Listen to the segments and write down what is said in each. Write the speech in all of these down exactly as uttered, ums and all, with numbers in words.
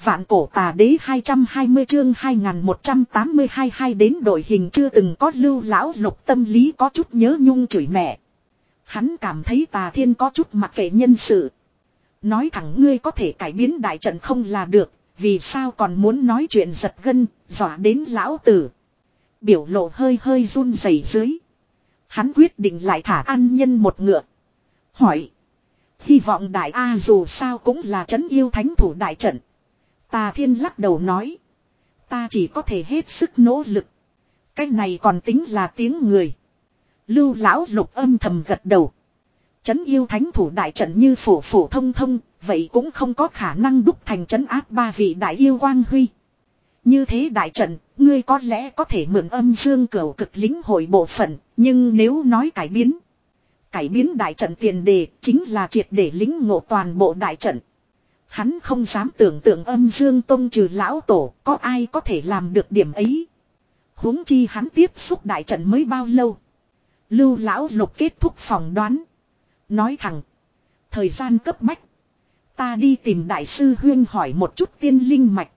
Vạn cổ tà đế hai trăm hai mươi chương hai nghìn một trăm tám mươi hai hai đến đội hình chưa từng có Lưu lão lục tâm lý có chút nhớ nhung chửi mẹ. Hắn cảm thấy Tà Thiên có chút mặc kệ nhân sự. Nói thẳng ngươi có thể cải biến đại trận không là được, vì sao còn muốn nói chuyện giật gân, dọa đến lão tử. Biểu lộ hơi hơi run rẩy dưới. Hắn quyết định lại thả an nhân một ngựa. Hỏi. Hy vọng đại A dù sao cũng là trấn yêu thánh thủ đại trận. Tà Thiên lắc đầu nói. Ta chỉ có thể hết sức nỗ lực. Cái này còn tính là tiếng người. Lưu lão lục âm thầm gật đầu. Trấn yêu thánh thủ đại trận như phổ phổ thông thông. Vậy cũng không có khả năng đúc thành trấn áp ba vị đại yêu quang huy. Như thế đại trận, ngươi có lẽ có thể mượn âm dương cửu cực lính hội bộ phận. Nhưng nếu nói cải biến. Cải biến đại trận tiền đề chính là triệt để lính ngộ toàn bộ đại trận. Hắn không dám tưởng tượng âm dương tông trừ lão tổ có ai có thể làm được điểm ấy. Huống chi hắn tiếp xúc đại trận mới bao lâu. Lưu lão lục kết thúc phỏng đoán. Nói thẳng. Thời gian cấp bách. Ta đi tìm đại sư huyên hỏi một chút tiên linh mạch.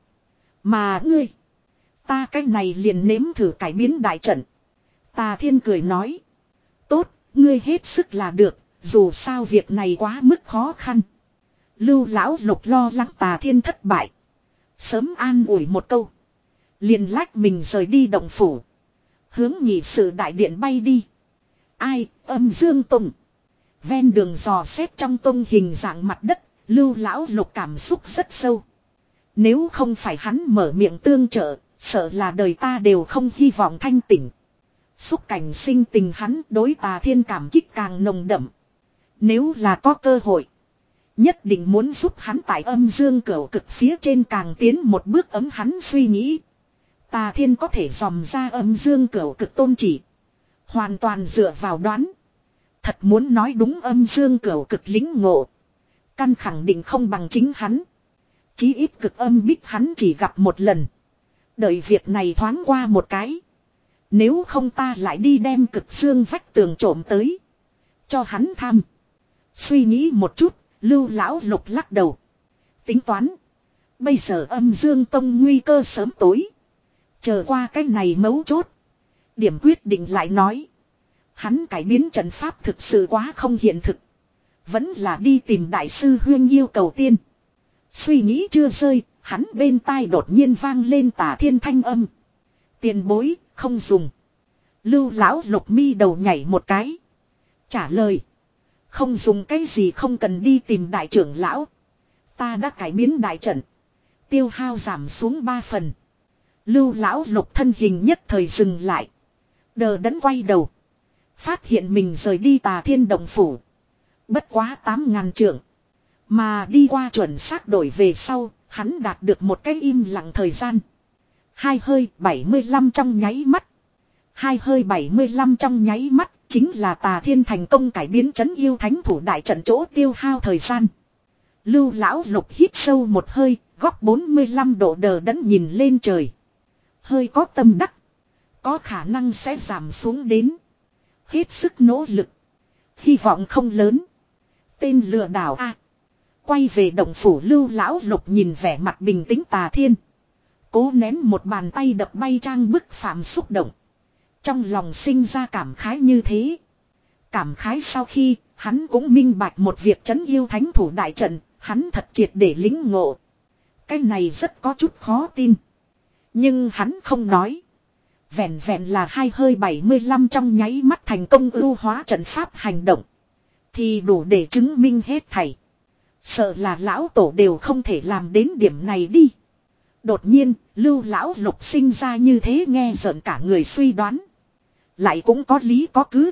Mà ngươi. Ta cái này liền nếm thử cải biến đại trận. Tà Thiên cười nói. Tốt, ngươi hết sức là được. Dù sao việc này quá mức khó khăn. Lưu lão lục lo lắng Tà Thiên thất bại. Sớm an ủi một câu. Liền lách mình rời đi động phủ. Hướng nhị sự đại điện bay đi. Ai, âm dương tùng. Ven đường dò xét trong tông hình dạng mặt đất. Lưu lão lục cảm xúc rất sâu. Nếu không phải hắn mở miệng tương trợ. Sợ là đời ta đều không hy vọng thanh tỉnh. Xúc cảnh sinh tình hắn đối Tà Thiên cảm kích càng nồng đậm. Nếu là có cơ hội. Nhất định muốn giúp hắn tại âm dương cửu cực phía trên càng tiến một bước ấm hắn suy nghĩ. Tà Thiên có thể dòm ra âm dương cửu cực tôn chỉ. Hoàn toàn dựa vào đoán. Thật muốn nói đúng âm dương cửu cực lính ngộ. Căn khẳng định không bằng chính hắn. Chí ít cực âm bích hắn chỉ gặp một lần. Đợi việc này thoáng qua một cái. Nếu không ta lại đi đem cực xương vách tường trộm tới. Cho hắn tham. Suy nghĩ một chút. Lưu lão lục lắc đầu. Tính toán. Bây giờ âm dương tông nguy cơ sớm tối. Chờ qua cái này mấu chốt. Điểm quyết định lại nói. Hắn cải biến trận pháp thực sự quá không hiện thực. Vẫn là đi tìm đại sư huyên yêu cầu tiên. Suy nghĩ chưa rơi. Hắn bên tai đột nhiên vang lên Tà Thiên thanh âm. Tiền bối không dùng. Lưu lão lục mi đầu nhảy một cái. Trả lời. Không dùng cái gì không cần đi tìm đại trưởng lão. Ta đã cải biến đại trận. Tiêu hao giảm xuống ba phần. Lưu lão lục thân hình nhất thời dừng lại. Đờ đẫn quay đầu. Phát hiện mình rời đi Tà Thiên động phủ. Bất quá tám ngàn trượng. Mà đi qua chuẩn xác đổi về sau. Hắn đạt được một cái im lặng thời gian. Hai hơi bảy mươi lăm trong nháy mắt. Hai hơi bảy mươi lăm trong nháy mắt. Chính là Tà Thiên thành công cải biến trấn yêu thánh thủ đại trận chỗ tiêu hao thời gian. Lưu lão lục hít sâu một hơi. Góc bốn mươi lăm độ đờ đẫn nhìn lên trời. Hơi có tâm đắc. Có khả năng sẽ giảm xuống đến. Hết sức nỗ lực. Hy vọng không lớn. Tên lừa đảo A. Quay về động phủ Lưu lão lục nhìn vẻ mặt bình tĩnh Tà Thiên. Cố nén một bàn tay đập bay trang bức phạm xúc động. Trong lòng sinh ra cảm khái như thế. Cảm khái sau khi hắn cũng minh bạch một việc trấn yêu thánh thủ đại trận. Hắn thật triệt để lính ngộ. Cái này rất có chút khó tin. Nhưng hắn không nói. Vẹn vẹn là hai hơi bảy mươi lăm trong nháy mắt thành công ưu hóa trận pháp hành động. Thì đủ để chứng minh hết thảy. Sợ là lão tổ đều không thể làm đến điểm này đi. Đột nhiên, Lưu lão lục sinh ra như thế nghe rợn cả người suy đoán. Lại cũng có lý có cứ.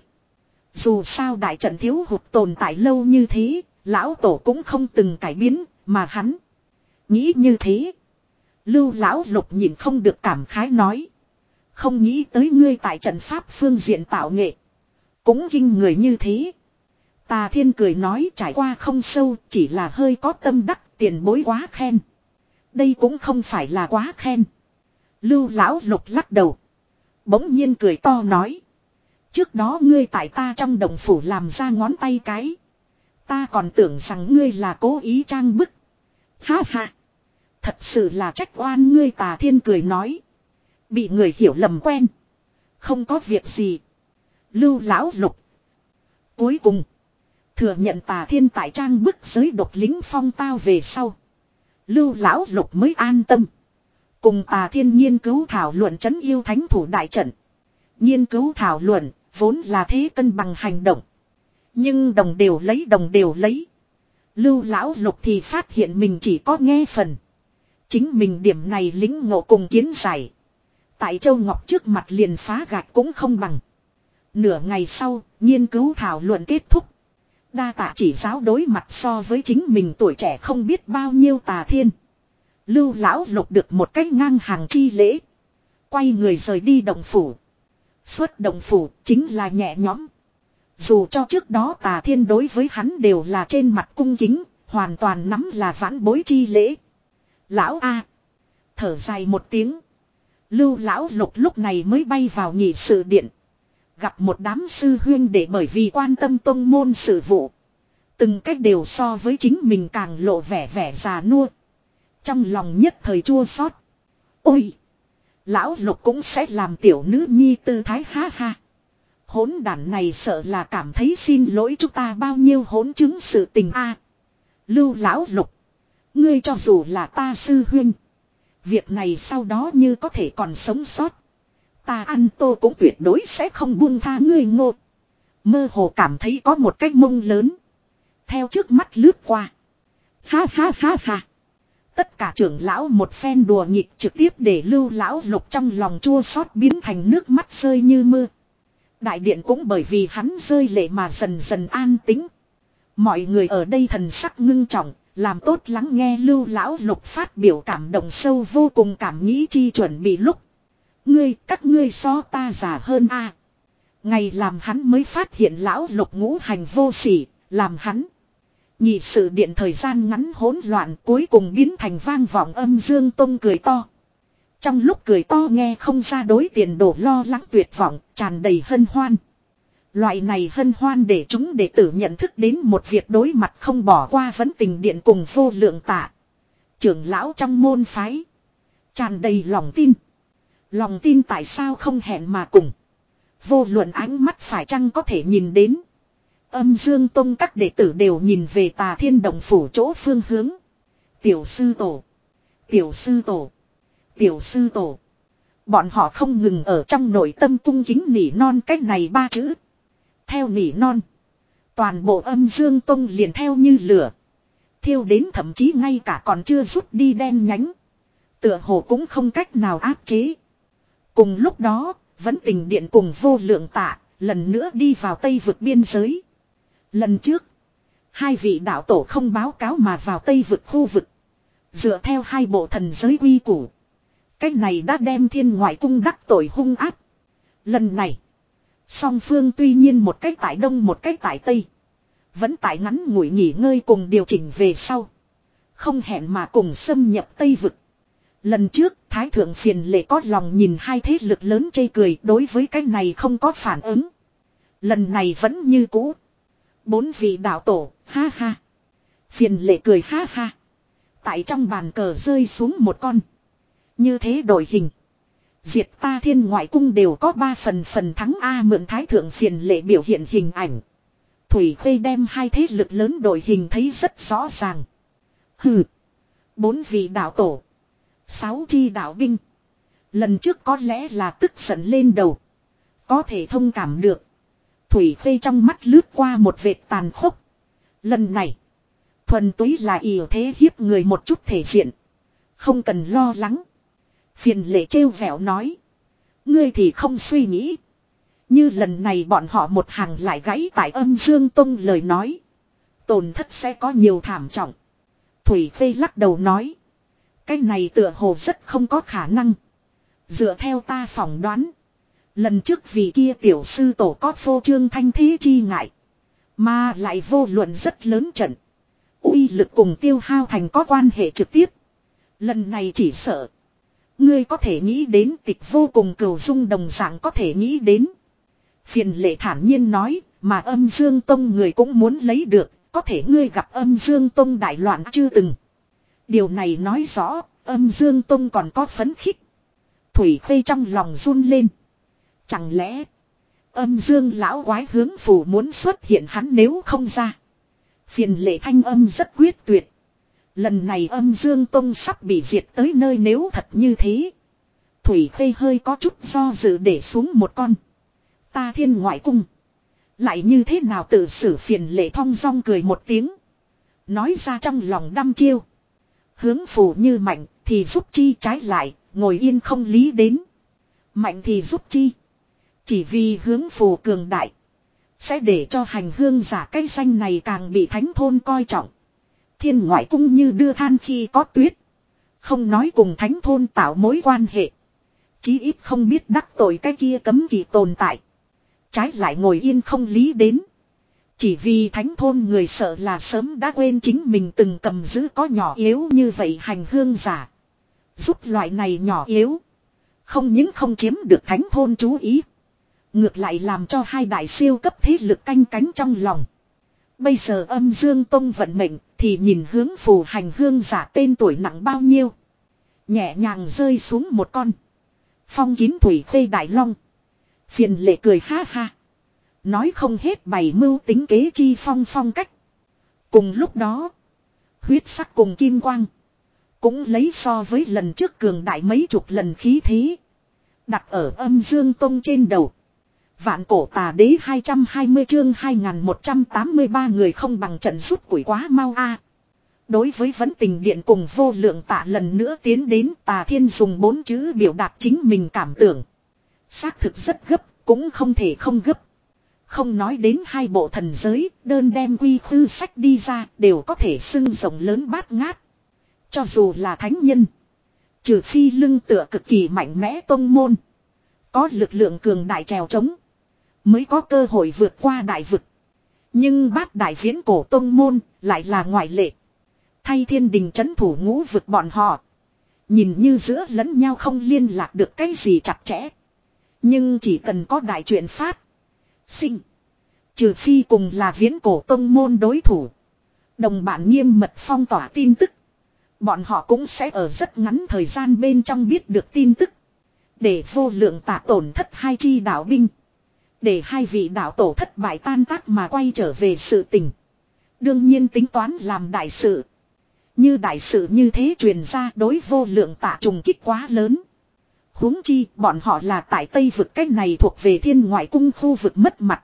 Dù sao đại trận thiếu hụt tồn tại lâu như thế, lão tổ cũng không từng cải biến, mà hắn nghĩ như thế. Lưu lão lục nhìn không được cảm khái nói. Không nghĩ tới ngươi tại trận pháp phương diện tạo nghệ. Cũng kinh người như thế. Tà Thiên cười nói trải qua không sâu, chỉ là hơi có tâm đắc, tiền bối quá khen. Đây cũng không phải là quá khen. Lưu lão lục lắc đầu. Bỗng nhiên cười to nói. Trước đó ngươi tại ta trong đồng phủ làm ra ngón tay cái. Ta còn tưởng rằng ngươi là cố ý trang bức. Ha ha. Thật sự là trách oan ngươi, Tà Thiên cười nói. Bị người hiểu lầm quen. Không có việc gì. Lưu lão lục. Cuối cùng. Thừa nhận Tà Thiên tại trang bức giới độc lính phong tao về sau. Lưu lão lục mới an tâm. Cùng Tà Thiên nghiên cứu thảo luận trấn yêu thánh thủ đại trận. Nghiên cứu thảo luận vốn là thế cân bằng hành động. Nhưng đồng đều lấy đồng đều lấy. Lưu lão lục thì phát hiện mình chỉ có nghe phần. Chính mình điểm này lính ngộ cùng kiến giải. Tại Châu Ngọc trước mặt liền phá gạch cũng không bằng. Nửa ngày sau, nghiên cứu thảo luận kết thúc. Đa tạ chỉ giáo đối mặt so với chính mình tuổi trẻ không biết bao nhiêu Tà Thiên. Lưu lão lục được một cách ngang hàng chi lễ. Quay người rời đi động phủ. Xuất động phủ chính là nhẹ nhõm. Dù cho trước đó Tà Thiên đối với hắn đều là trên mặt cung kính, hoàn toàn nắm là vãn bối chi lễ. Lão A. Thở dài một tiếng. Lưu lão lục lúc này mới bay vào nhị sự điện. Gặp một đám sư huyên để bởi vì quan tâm tông môn sự vụ. Từng cách đều so với chính mình càng lộ vẻ vẻ già nua. Trong lòng nhất thời chua xót. Ôi! Lão lục cũng sẽ làm tiểu nữ nhi tư thái ha ha. Hỗn đản này sợ là cảm thấy xin lỗi chúng ta bao nhiêu hỗn chứng sự tình a. Lưu lão lục. Ngươi cho dù là ta sư huynh. Việc này sau đó như có thể còn sống sót. Ta ăn tô cũng tuyệt đối sẽ không buông tha ngươi ngô. Mơ hồ cảm thấy có một cái mông lớn. Theo trước mắt lướt qua. Ha ha ha ha. Tất cả trưởng lão một phen đùa nghịch trực tiếp để lưu lão lục trong lòng chua xót biến thành nước mắt rơi như mưa. Đại điện cũng bởi vì hắn rơi lệ mà dần dần an tĩnh. Mọi người ở đây thần sắc ngưng trọng, làm tốt lắng nghe lưu lão lục phát biểu cảm động sâu vô cùng cảm nghĩ chi chuẩn bị lúc. Ngươi, các ngươi so ta già hơn a. À. Ngày làm hắn mới phát hiện lão lục ngũ hành vô sỉ, làm hắn. Nhị sự điện thời gian ngắn hỗn loạn cuối cùng biến thành vang vọng âm dương tông cười to. Trong lúc cười to nghe không ra đối tiền đổ lo lắng tuyệt vọng, tràn đầy hân hoan. Loại này hân hoan để chúng đệ tử nhận thức đến một việc đối mặt không bỏ qua vấn tình điện cùng vô lượng tạ. Trưởng lão trong môn phái. Tràn đầy lòng tin. Lòng tin tại sao không hẹn mà cùng. Vô luận ánh mắt phải chăng có thể nhìn đến. Âm dương tông các đệ tử đều nhìn về Tà Thiên động phủ chỗ phương hướng. Tiểu sư tổ. Tiểu sư tổ. Tiểu sư tổ. Bọn họ không ngừng ở trong nội tâm cung kính nỉ non cách này ba chữ. Theo nỉ non. Toàn bộ âm dương tông liền theo như lửa. Thiêu đến thậm chí ngay cả còn chưa rút đi đen nhánh. Tựa hồ cũng không cách nào áp chế. Cùng lúc đó, vẫn tình điện cùng vô lượng tạ, lần nữa đi vào Tây vực biên giới. Lần trước, hai vị đạo tổ không báo cáo mà vào Tây vực khu vực. Dựa theo hai bộ thần giới quy củ. Cách này đã đem thiên ngoại cung đắc tội hung áp. Lần này, song phương tuy nhiên một cách tại đông một cách tại tây. Vẫn tại ngắn ngủi nghỉ ngơi cùng điều chỉnh về sau. Không hẹn mà cùng xâm nhập Tây vực. Lần trước, Thái Thượng Phiền Lệ có lòng nhìn hai thế lực lớn chê cười đối với cái này không có phản ứng. Lần này vẫn như cũ. Bốn vị đạo tổ, ha ha. Phiền Lệ cười ha ha. Tại trong bàn cờ rơi xuống một con. Như thế đổi hình. Diệt ta thiên ngoại cung đều có ba phần phần thắng A mượn Thái Thượng Phiền Lệ biểu hiện hình ảnh. Thủy Khê đem hai thế lực lớn đổi hình thấy rất rõ ràng. Hừ. Bốn vị đạo tổ. Sáu chi đạo binh. Lần trước có lẽ là tức giận lên đầu. Có thể thông cảm được. Thủy Khê trong mắt lướt qua một vệt tàn khốc. Lần này. Thuần túy là ỷ thế hiếp người một chút thể diện. Không cần lo lắng. Phiền Lệ trêu vẻo nói. Ngươi thì không suy nghĩ. Như lần này bọn họ một hàng lại gãy tại âm dương tông lời nói. Tổn thất sẽ có nhiều thảm trọng. Thủy Khê lắc đầu nói. Cái này tựa hồ rất không có khả năng. Dựa theo ta phỏng đoán. Lần trước vì kia tiểu sư tổ có phô trương thanh thế chi ngại. Mà lại vô luận rất lớn trận. Uy lực cùng tiêu hao thành có quan hệ trực tiếp. Lần này chỉ sợ. Ngươi có thể nghĩ đến tịch vô cùng cừu dung đồng dạng có thể nghĩ đến. Phiền Lệ thản nhiên nói, mà âm dương tông người cũng muốn lấy được, có thể ngươi gặp âm dương tông đại loạn chưa từng. Điều này nói rõ, Âm Dương Tông còn có phấn khích. Thủy Khê trong lòng run lên. Chẳng lẽ Âm Dương lão quái hướng phù muốn xuất hiện, hắn nếu không ra. Phiền lệ thanh âm rất quyết tuyệt. Lần này Âm Dương Tông sắp bị diệt tới nơi, nếu thật như thế. Thủy Khê hơi có chút do dự để xuống một con. Ta Thiên Ngoại Cung. Lại như thế nào tự xử, phiền lệ thong dong cười một tiếng. Nói ra trong lòng đăm chiêu. Hướng phù như mạnh thì giúp chi, trái lại ngồi yên không lý đến. Mạnh thì giúp chi. Chỉ vì hướng phù cường đại. Sẽ để cho hành hương giả cái danh này càng bị thánh thôn coi trọng. Thiên Ngoại Cung như đưa than khi có tuyết. Không nói cùng thánh thôn tạo mối quan hệ. Chí ít không biết đắc tội cái kia cấm kỵ tồn tại. Trái lại ngồi yên không lý đến. Chỉ vì thánh thôn người sợ là sớm đã quên chính mình từng cầm giữ có nhỏ yếu như vậy hành hương giả. Giúp loại này nhỏ yếu. Không những không chiếm được thánh thôn chú ý. Ngược lại làm cho hai đại siêu cấp thế lực canh cánh trong lòng. Bây giờ Âm Dương Tông vận mệnh thì nhìn hướng phù hành hương giả tên tuổi nặng bao nhiêu. Nhẹ nhàng rơi xuống một con. Phong kín Thủy Khê đại long. Phiền lệ cười ha ha. Nói không hết bày mưu tính kế chi phong phong cách. Cùng lúc đó. Huyết sắc cùng kim quang. Cũng lấy so với lần trước cường đại mấy chục lần khí thế. Đặt ở Âm Dương Tông trên đầu. Vạn cổ tà đế hai trăm hai mươi chương hai nghìn một trăm tám mươi ba người không bằng trận rút củi quá mau a. Đối với vấn tình điện cùng vô lượng tạ lần nữa tiến đến, Tà Thiên dùng bốn chữ biểu đạt chính mình cảm tưởng. Xác thực rất gấp, cũng không thể không gấp. Không nói đến hai bộ thần giới, đơn đem quy khư sách đi ra, đều có thể xưng rộng lớn bát ngát. Cho dù là thánh nhân. Trừ phi lưng tựa cực kỳ mạnh mẽ tông môn. Có lực lượng cường đại trèo trống. Mới có cơ hội vượt qua đại vực. Nhưng bát đại viễn cổ tông môn lại là ngoại lệ. Thay thiên đình trấn thủ ngũ vực bọn họ. Nhìn như giữa lẫn nhau không liên lạc được cái gì chặt chẽ. Nhưng chỉ cần có đại chuyện phát. Sinh. Trừ phi cùng là viễn cổ tông môn đối thủ. Đồng bạn nghiêm mật phong tỏa tin tức. Bọn họ cũng sẽ ở rất ngắn thời gian bên trong biết được tin tức. Để vô lượng tạ tổn thất hai chi đạo binh. Để hai vị đạo tổ thất bại tan tác mà quay trở về sự tình. Đương nhiên tính toán làm đại sự. Như đại sự như thế truyền ra đối vô lượng tạ trùng kích quá lớn. Huống chi bọn họ là tại Tây vực, cách này thuộc về Thiên Ngoại Cung khu vực mất mặt.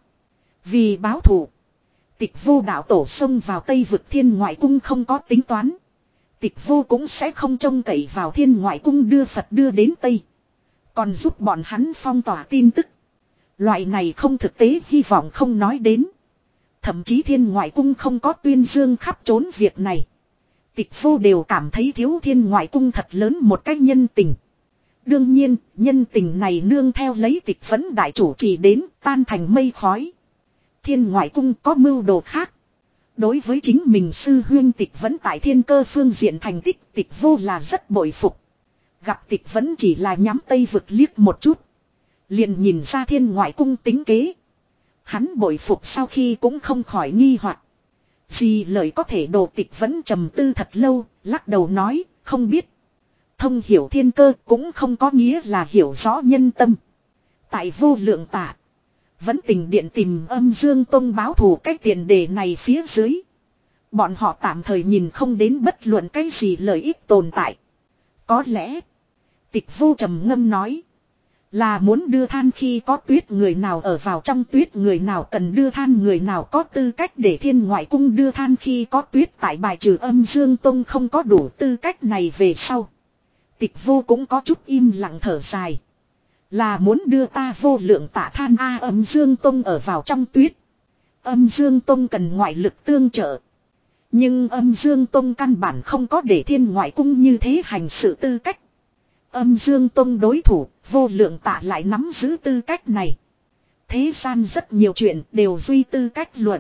Vì báo thù. Tịch vô đạo tổ xông vào Tây vực, Thiên Ngoại Cung không có tính toán. Tịch vô cũng sẽ không trông cậy vào Thiên Ngoại Cung đưa Phật đưa đến Tây. Còn giúp bọn hắn phong tỏa tin tức. Loại này không thực tế hy vọng không nói đến. Thậm chí Thiên Ngoại Cung không có tuyên dương khắp trốn việc này. Tịch vô đều cảm thấy thiếu Thiên Ngoại Cung thật lớn một cái nhân tình. Đương nhiên, nhân tình này nương theo lấy tịch vấn đại chủ chỉ đến tan thành mây khói. Thiên Ngoại Cung có mưu đồ khác. Đối với chính mình sư huyên tịch vấn tại thiên cơ phương diện thành tích, tịch vô là rất bội phục. Gặp tịch vấn chỉ là nhắm Tây vực liếc một chút. Liền nhìn ra Thiên Ngoại Cung tính kế. Hắn bội phục sau khi cũng không khỏi nghi hoặc. Gì lời có thể đồ, tịch vẫn trầm tư thật lâu, lắc đầu nói, không biết. Thông hiểu thiên cơ cũng không có nghĩa là hiểu rõ nhân tâm. Tại vô lượng tạ. Vẫn tình điện tìm Âm Dương Tông báo thù cái tiền đề này phía dưới. Bọn họ tạm thời nhìn không đến bất luận cái gì lợi ích tồn tại. Có lẽ. Tịch vô trầm ngâm nói. Là muốn đưa than khi có tuyết, người nào ở vào trong tuyết, người nào cần đưa than, người nào có tư cách để Thiên Ngoại Cung đưa than khi có tuyết, tại bài trừ Âm Dương Tông không có đủ tư cách này về sau. Tịch vô cũng có chút im lặng thở dài. Là muốn đưa ta vô lượng tạ than a. Âm Dương Tông ở vào trong tuyết. Âm Dương Tông cần ngoại lực tương trợ. Nhưng Âm Dương Tông căn bản không có để Thiên Ngoại Cung như thế hành sự tư cách. Âm Dương Tông đối thủ, vô lượng tạ lại nắm giữ tư cách này. Thế gian rất nhiều chuyện đều duy tư cách luận.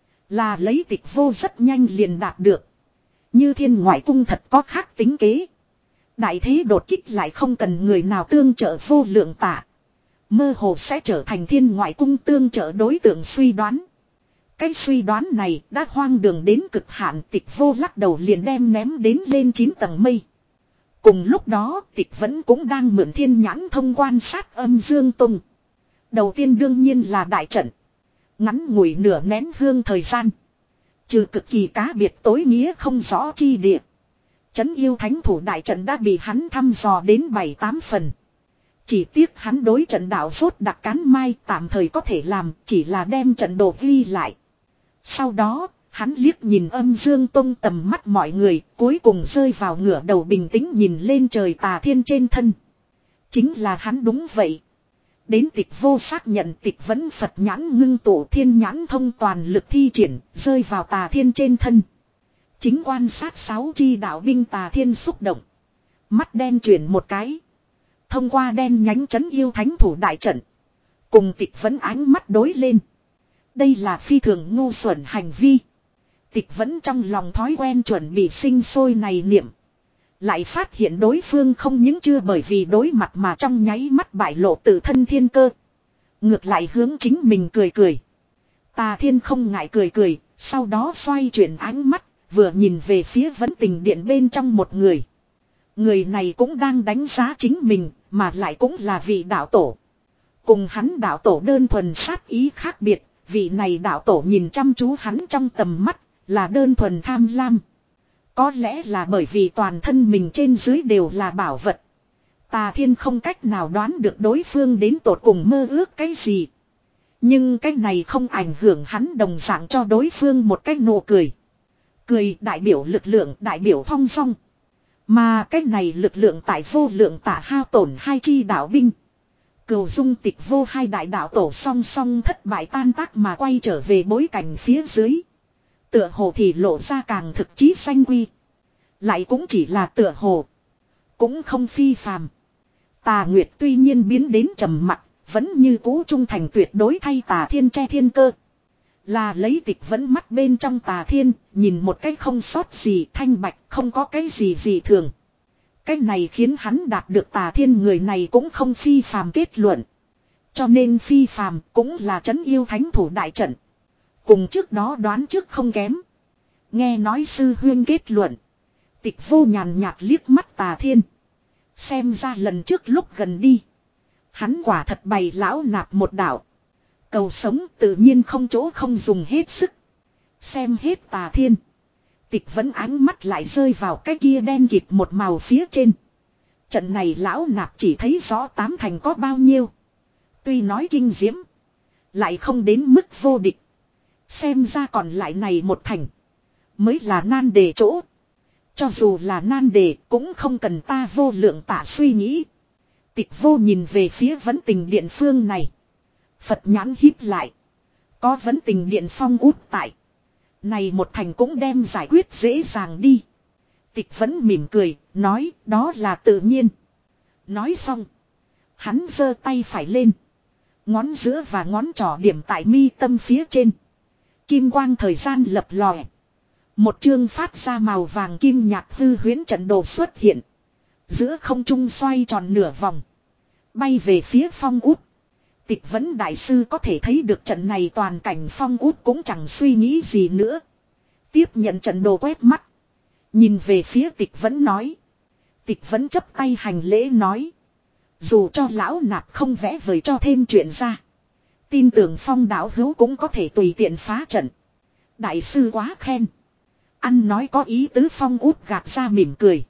Là lấy tịch vô rất nhanh liền đạt được. Như Thiên Ngoại Cung thật có khác tính kế. Đại thế đột kích lại không cần người nào tương trợ vô lượng tạ. Mơ hồ sẽ trở thành Thiên Ngoại Cung tương trợ đối tượng suy đoán. Cái suy đoán này đã hoang đường đến cực hạn, tịch vô lắc đầu liền đem ném đến lên chín tầng mây. Cùng lúc đó Tịch Vẫn cũng đang mượn thiên nhãn thông quan sát âm dương tung. Đầu tiên đương nhiên là đại trận. Ngắn ngủi nửa nén hương thời gian. Trừ cực kỳ cá biệt tối nghĩa không rõ chi địa. Trấn yêu thánh thủ đại trận đã bị hắn thăm dò đến bảy tám phần. Chỉ tiếc hắn đối trận đạo rốt đặc cán mai tạm thời có thể làm chỉ là đem trận đồ ghi lại. Sau đó, hắn liếc nhìn âm dương tông tầm mắt mọi người, cuối cùng rơi vào ngửa đầu bình tĩnh nhìn lên trời Tà Thiên trên thân. Chính là hắn đúng vậy. Đến Tịch Vô xác nhận Tịch Vẫn Phật nhãn ngưng tụ thiên nhãn thông toàn lực thi triển, rơi vào Tà Thiên trên thân. Chính quan sát sáu chi đạo binh Tà Thiên xúc động. Mắt đen chuyển một cái. Thông qua đen nhánh trấn yêu thánh thủ đại trận. Cùng Tịch Vẫn ánh mắt đối lên. Đây là phi thường ngu xuẩn hành vi. Tịch Vẫn trong lòng thói quen chuẩn bị sinh sôi này niệm. Lại phát hiện đối phương không những chưa bởi vì đối mặt mà trong nháy mắt bại lộ tự thân thiên cơ. Ngược lại hướng chính mình cười cười. Tà Thiên không ngại cười cười, sau đó xoay chuyển ánh mắt, vừa nhìn về phía Vấn Tình Điện bên trong một người. Người này cũng đang đánh giá chính mình, mà lại cũng là vị đạo tổ. Cùng hắn đạo tổ đơn thuần sát ý khác biệt, vị này đạo tổ nhìn chăm chú hắn trong tầm mắt, là đơn thuần tham lam. Có lẽ là bởi vì toàn thân mình trên dưới đều là bảo vật. Tà Thiên không cách nào đoán được đối phương đến tột cùng mơ ước cái gì. Nhưng cái này không ảnh hưởng hắn đồng dạng cho đối phương một cái nụ cười. Cười đại biểu lực lượng, đại biểu thong dong. Mà cái này lực lượng tại vô lượng tả hao tổn hai chi đạo binh. Cửu Dung Tịch Vô hai đại đạo tổ song song thất bại tan tác mà quay trở về bối cảnh phía dưới. Tựa hồ thì lộ ra càng thực chí sanh quy. Lại cũng chỉ là tựa hồ. Cũng không phi phàm. Tà Nguyệt tuy nhiên biến đến trầm mặc, vẫn như cũ trung thành tuyệt đối thay Tà Thiên che thiên cơ. Là lấy Tịch Vẫn mắt bên trong Tà Thiên, nhìn một cái không sót gì thanh bạch, không có cái gì gì thường. Cái này khiến hắn đạt được Tà Thiên người này cũng không phi phàm kết luận. Cho nên phi phàm cũng là trấn yêu thánh thủ đại trận. Cùng trước đó đoán trước không kém. Nghe nói sư huyên kết luận. Tịch Vô nhàn nhạt liếc mắt Tà Thiên. Xem ra lần trước lúc gần đi. Hắn quả thật bày lão nạp một đạo. Cầu sống tự nhiên không chỗ không dùng hết sức. Xem hết Tà Thiên. Tịch Vẫn ánh mắt lại rơi vào cái kia đen kịt một màu phía trên. Trận này lão nạp chỉ thấy rõ tám thành có bao nhiêu. Tuy nói kinh diễm. Lại không đến mức vô địch. Xem ra còn lại này một thành. Mới là nan đề chỗ. Cho dù là nan đề cũng không cần ta vô lượng tả suy nghĩ. Tịch Vô nhìn về phía Vấn Tình Điện phương này. Phật nhãn híp lại. Có Vấn Tình Điện phong út tại. Này một thành cũng đem giải quyết dễ dàng đi. Tịch Vẫn mỉm cười, nói đó là tự nhiên. Nói xong. Hắn giơ tay phải lên. Ngón giữa và ngón trỏ điểm tại mi tâm phía trên. Kim quang thời gian lập lòe. Một chương phát ra màu vàng kim nhạt hư huyễn trận đồ xuất hiện. Giữa không trung xoay tròn nửa vòng. Bay về phía phong út. Tịch Vẫn đại sư có thể thấy được trận này toàn cảnh phong út cũng chẳng suy nghĩ gì nữa. Tiếp nhận trận đồ quét mắt. Nhìn về phía Tịch Vẫn nói. Tịch Vẫn chấp tay hành lễ nói. Dù cho lão nạp không vẽ vời cho thêm chuyện ra. Tin tưởng Phong đạo hữu cũng có thể tùy tiện phá trận. Đại sư quá khen. Ăn nói có ý tứ Phong út gạt ra mỉm cười.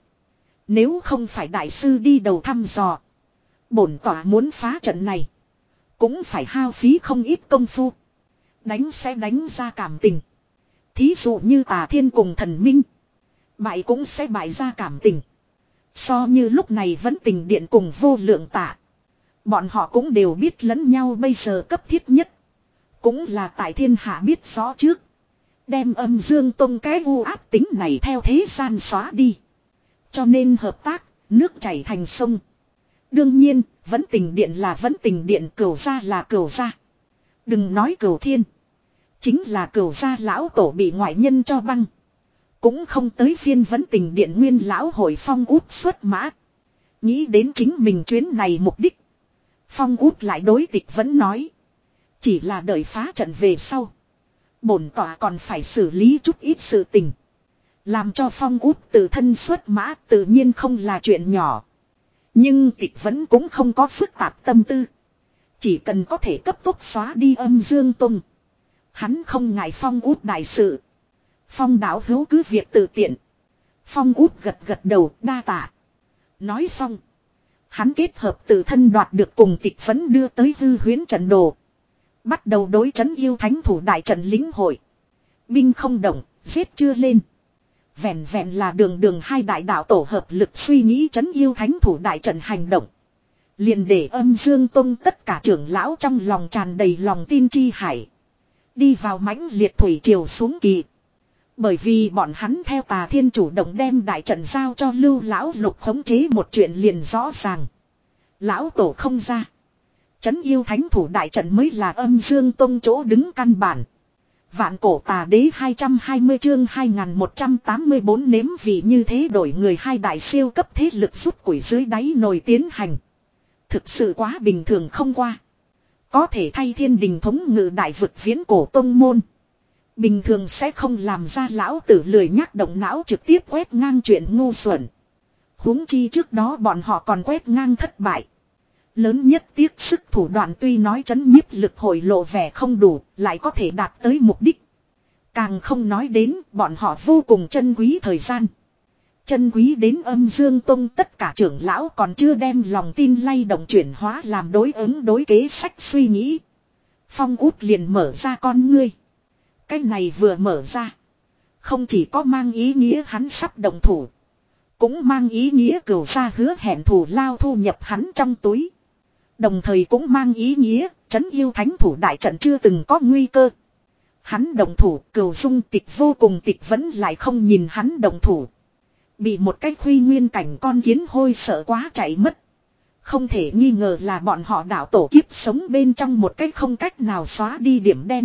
Nếu không phải đại sư đi đầu thăm dò. Bổn tỏa muốn phá trận này. Cũng phải hao phí không ít công phu. Đánh sẽ đánh ra cảm tình. Thí dụ như Tà Thiên cùng thần minh. Bại cũng sẽ bại ra cảm tình. So như lúc này Vấn Tình Điện cùng vô lượng tả. Bọn họ cũng đều biết lẫn nhau bây giờ cấp thiết nhất. Cũng là tại thiên hạ biết rõ trước. Đem âm dương tông cái u ác tính này theo thế gian xóa đi. Cho nên hợp tác, nước chảy thành sông. Đương nhiên, Vấn Tình Điện là Vấn Tình Điện, Cửu gia là Cửu gia. Đừng nói Cửu Thiên. Chính là Cửu gia lão tổ bị ngoại nhân cho băng. Cũng không tới phiên Vấn Tình Điện nguyên lão hội Phong út xuất mã. Nghĩ đến chính mình chuyến này mục đích. Phong út lại đối Tịch Vẫn nói. Chỉ là đợi phá trận về sau. Bổn tỏa còn phải xử lý chút ít sự tình. Làm cho Phong Út tự thân xuất mã tự nhiên không là chuyện nhỏ. Nhưng Tịch Vẫn cũng không có phức tạp tâm tư. Chỉ cần có thể cấp tốc xóa đi Âm Dương Tông. Hắn không ngại Phong Út đại sự. Phong đạo hữu cứ việc tự tiện. Phong Út gật gật đầu đa tạ. Nói xong. Hắn kết hợp tự thân đoạt được cùng Tịch Vẫn đưa tới hư huyễn trận đồ. Bắt đầu đối trấn yêu thánh thủ đại trận lính hội. Binh không động, giết chưa lên. Vẹn vẹn là đường đường hai đại đạo tổ hợp lực suy nghĩ trấn yêu thánh thủ đại trận hành động. Liền để Âm Dương Tông tất cả trưởng lão trong lòng tràn đầy lòng tin chi hải. Đi vào mãnh liệt thủy triều xuống kỳ. Bởi vì bọn hắn theo Tà Thiên chủ động đem đại trận giao cho Lưu lão lục khống chế một chuyện liền rõ ràng. Lão tổ không ra. Trấn yêu thánh thủ đại trận mới là Âm Dương Tông chỗ đứng căn bản. Vạn cổ tà đế hai trăm hai mươi chương hai nghìn một trăm tám mươi bốn nếm vị như thế đổi người hai đại siêu cấp thế lực rút củi dưới đáy nồi tiến hành. Thực sự quá bình thường không qua. Có thể thay thiên đình thống ngự đại vực viễn cổ tông môn. Bình thường sẽ không làm ra lão tử lười nhắc động não trực tiếp quét ngang chuyện ngu xuẩn. Huống chi trước đó bọn họ còn quét ngang thất bại. Lớn nhất tiếc sức thủ đoạn tuy nói chấn nhiếp lực hồi lộ vẻ không đủ, lại có thể đạt tới mục đích. Càng không nói đến bọn họ vô cùng chân quý thời gian. Chân quý đến Âm Dương Tông tất cả trưởng lão còn chưa đem lòng tin lay động chuyển hóa làm đối ứng đối kế sách suy nghĩ. Phong Út liền mở ra con ngươi. Cái này vừa mở ra. Không chỉ có mang ý nghĩa hắn sắp động thủ. Cũng mang ý nghĩa cửu gia hứa hẹn thủ lao thu nhập hắn trong túi. Đồng thời cũng mang ý nghĩa trấn yêu thánh thủ đại trận chưa từng có nguy cơ. Hắn động thủ cửu dung Tịch vô cùng Tịch vẫn lại không nhìn hắn động thủ. Bị một cái khuy nguyên cảnh con kiến hôi sợ quá chạy mất. Không thể nghi ngờ là bọn họ đạo tổ kiếp sống bên trong một cái không cách nào xóa đi điểm đen.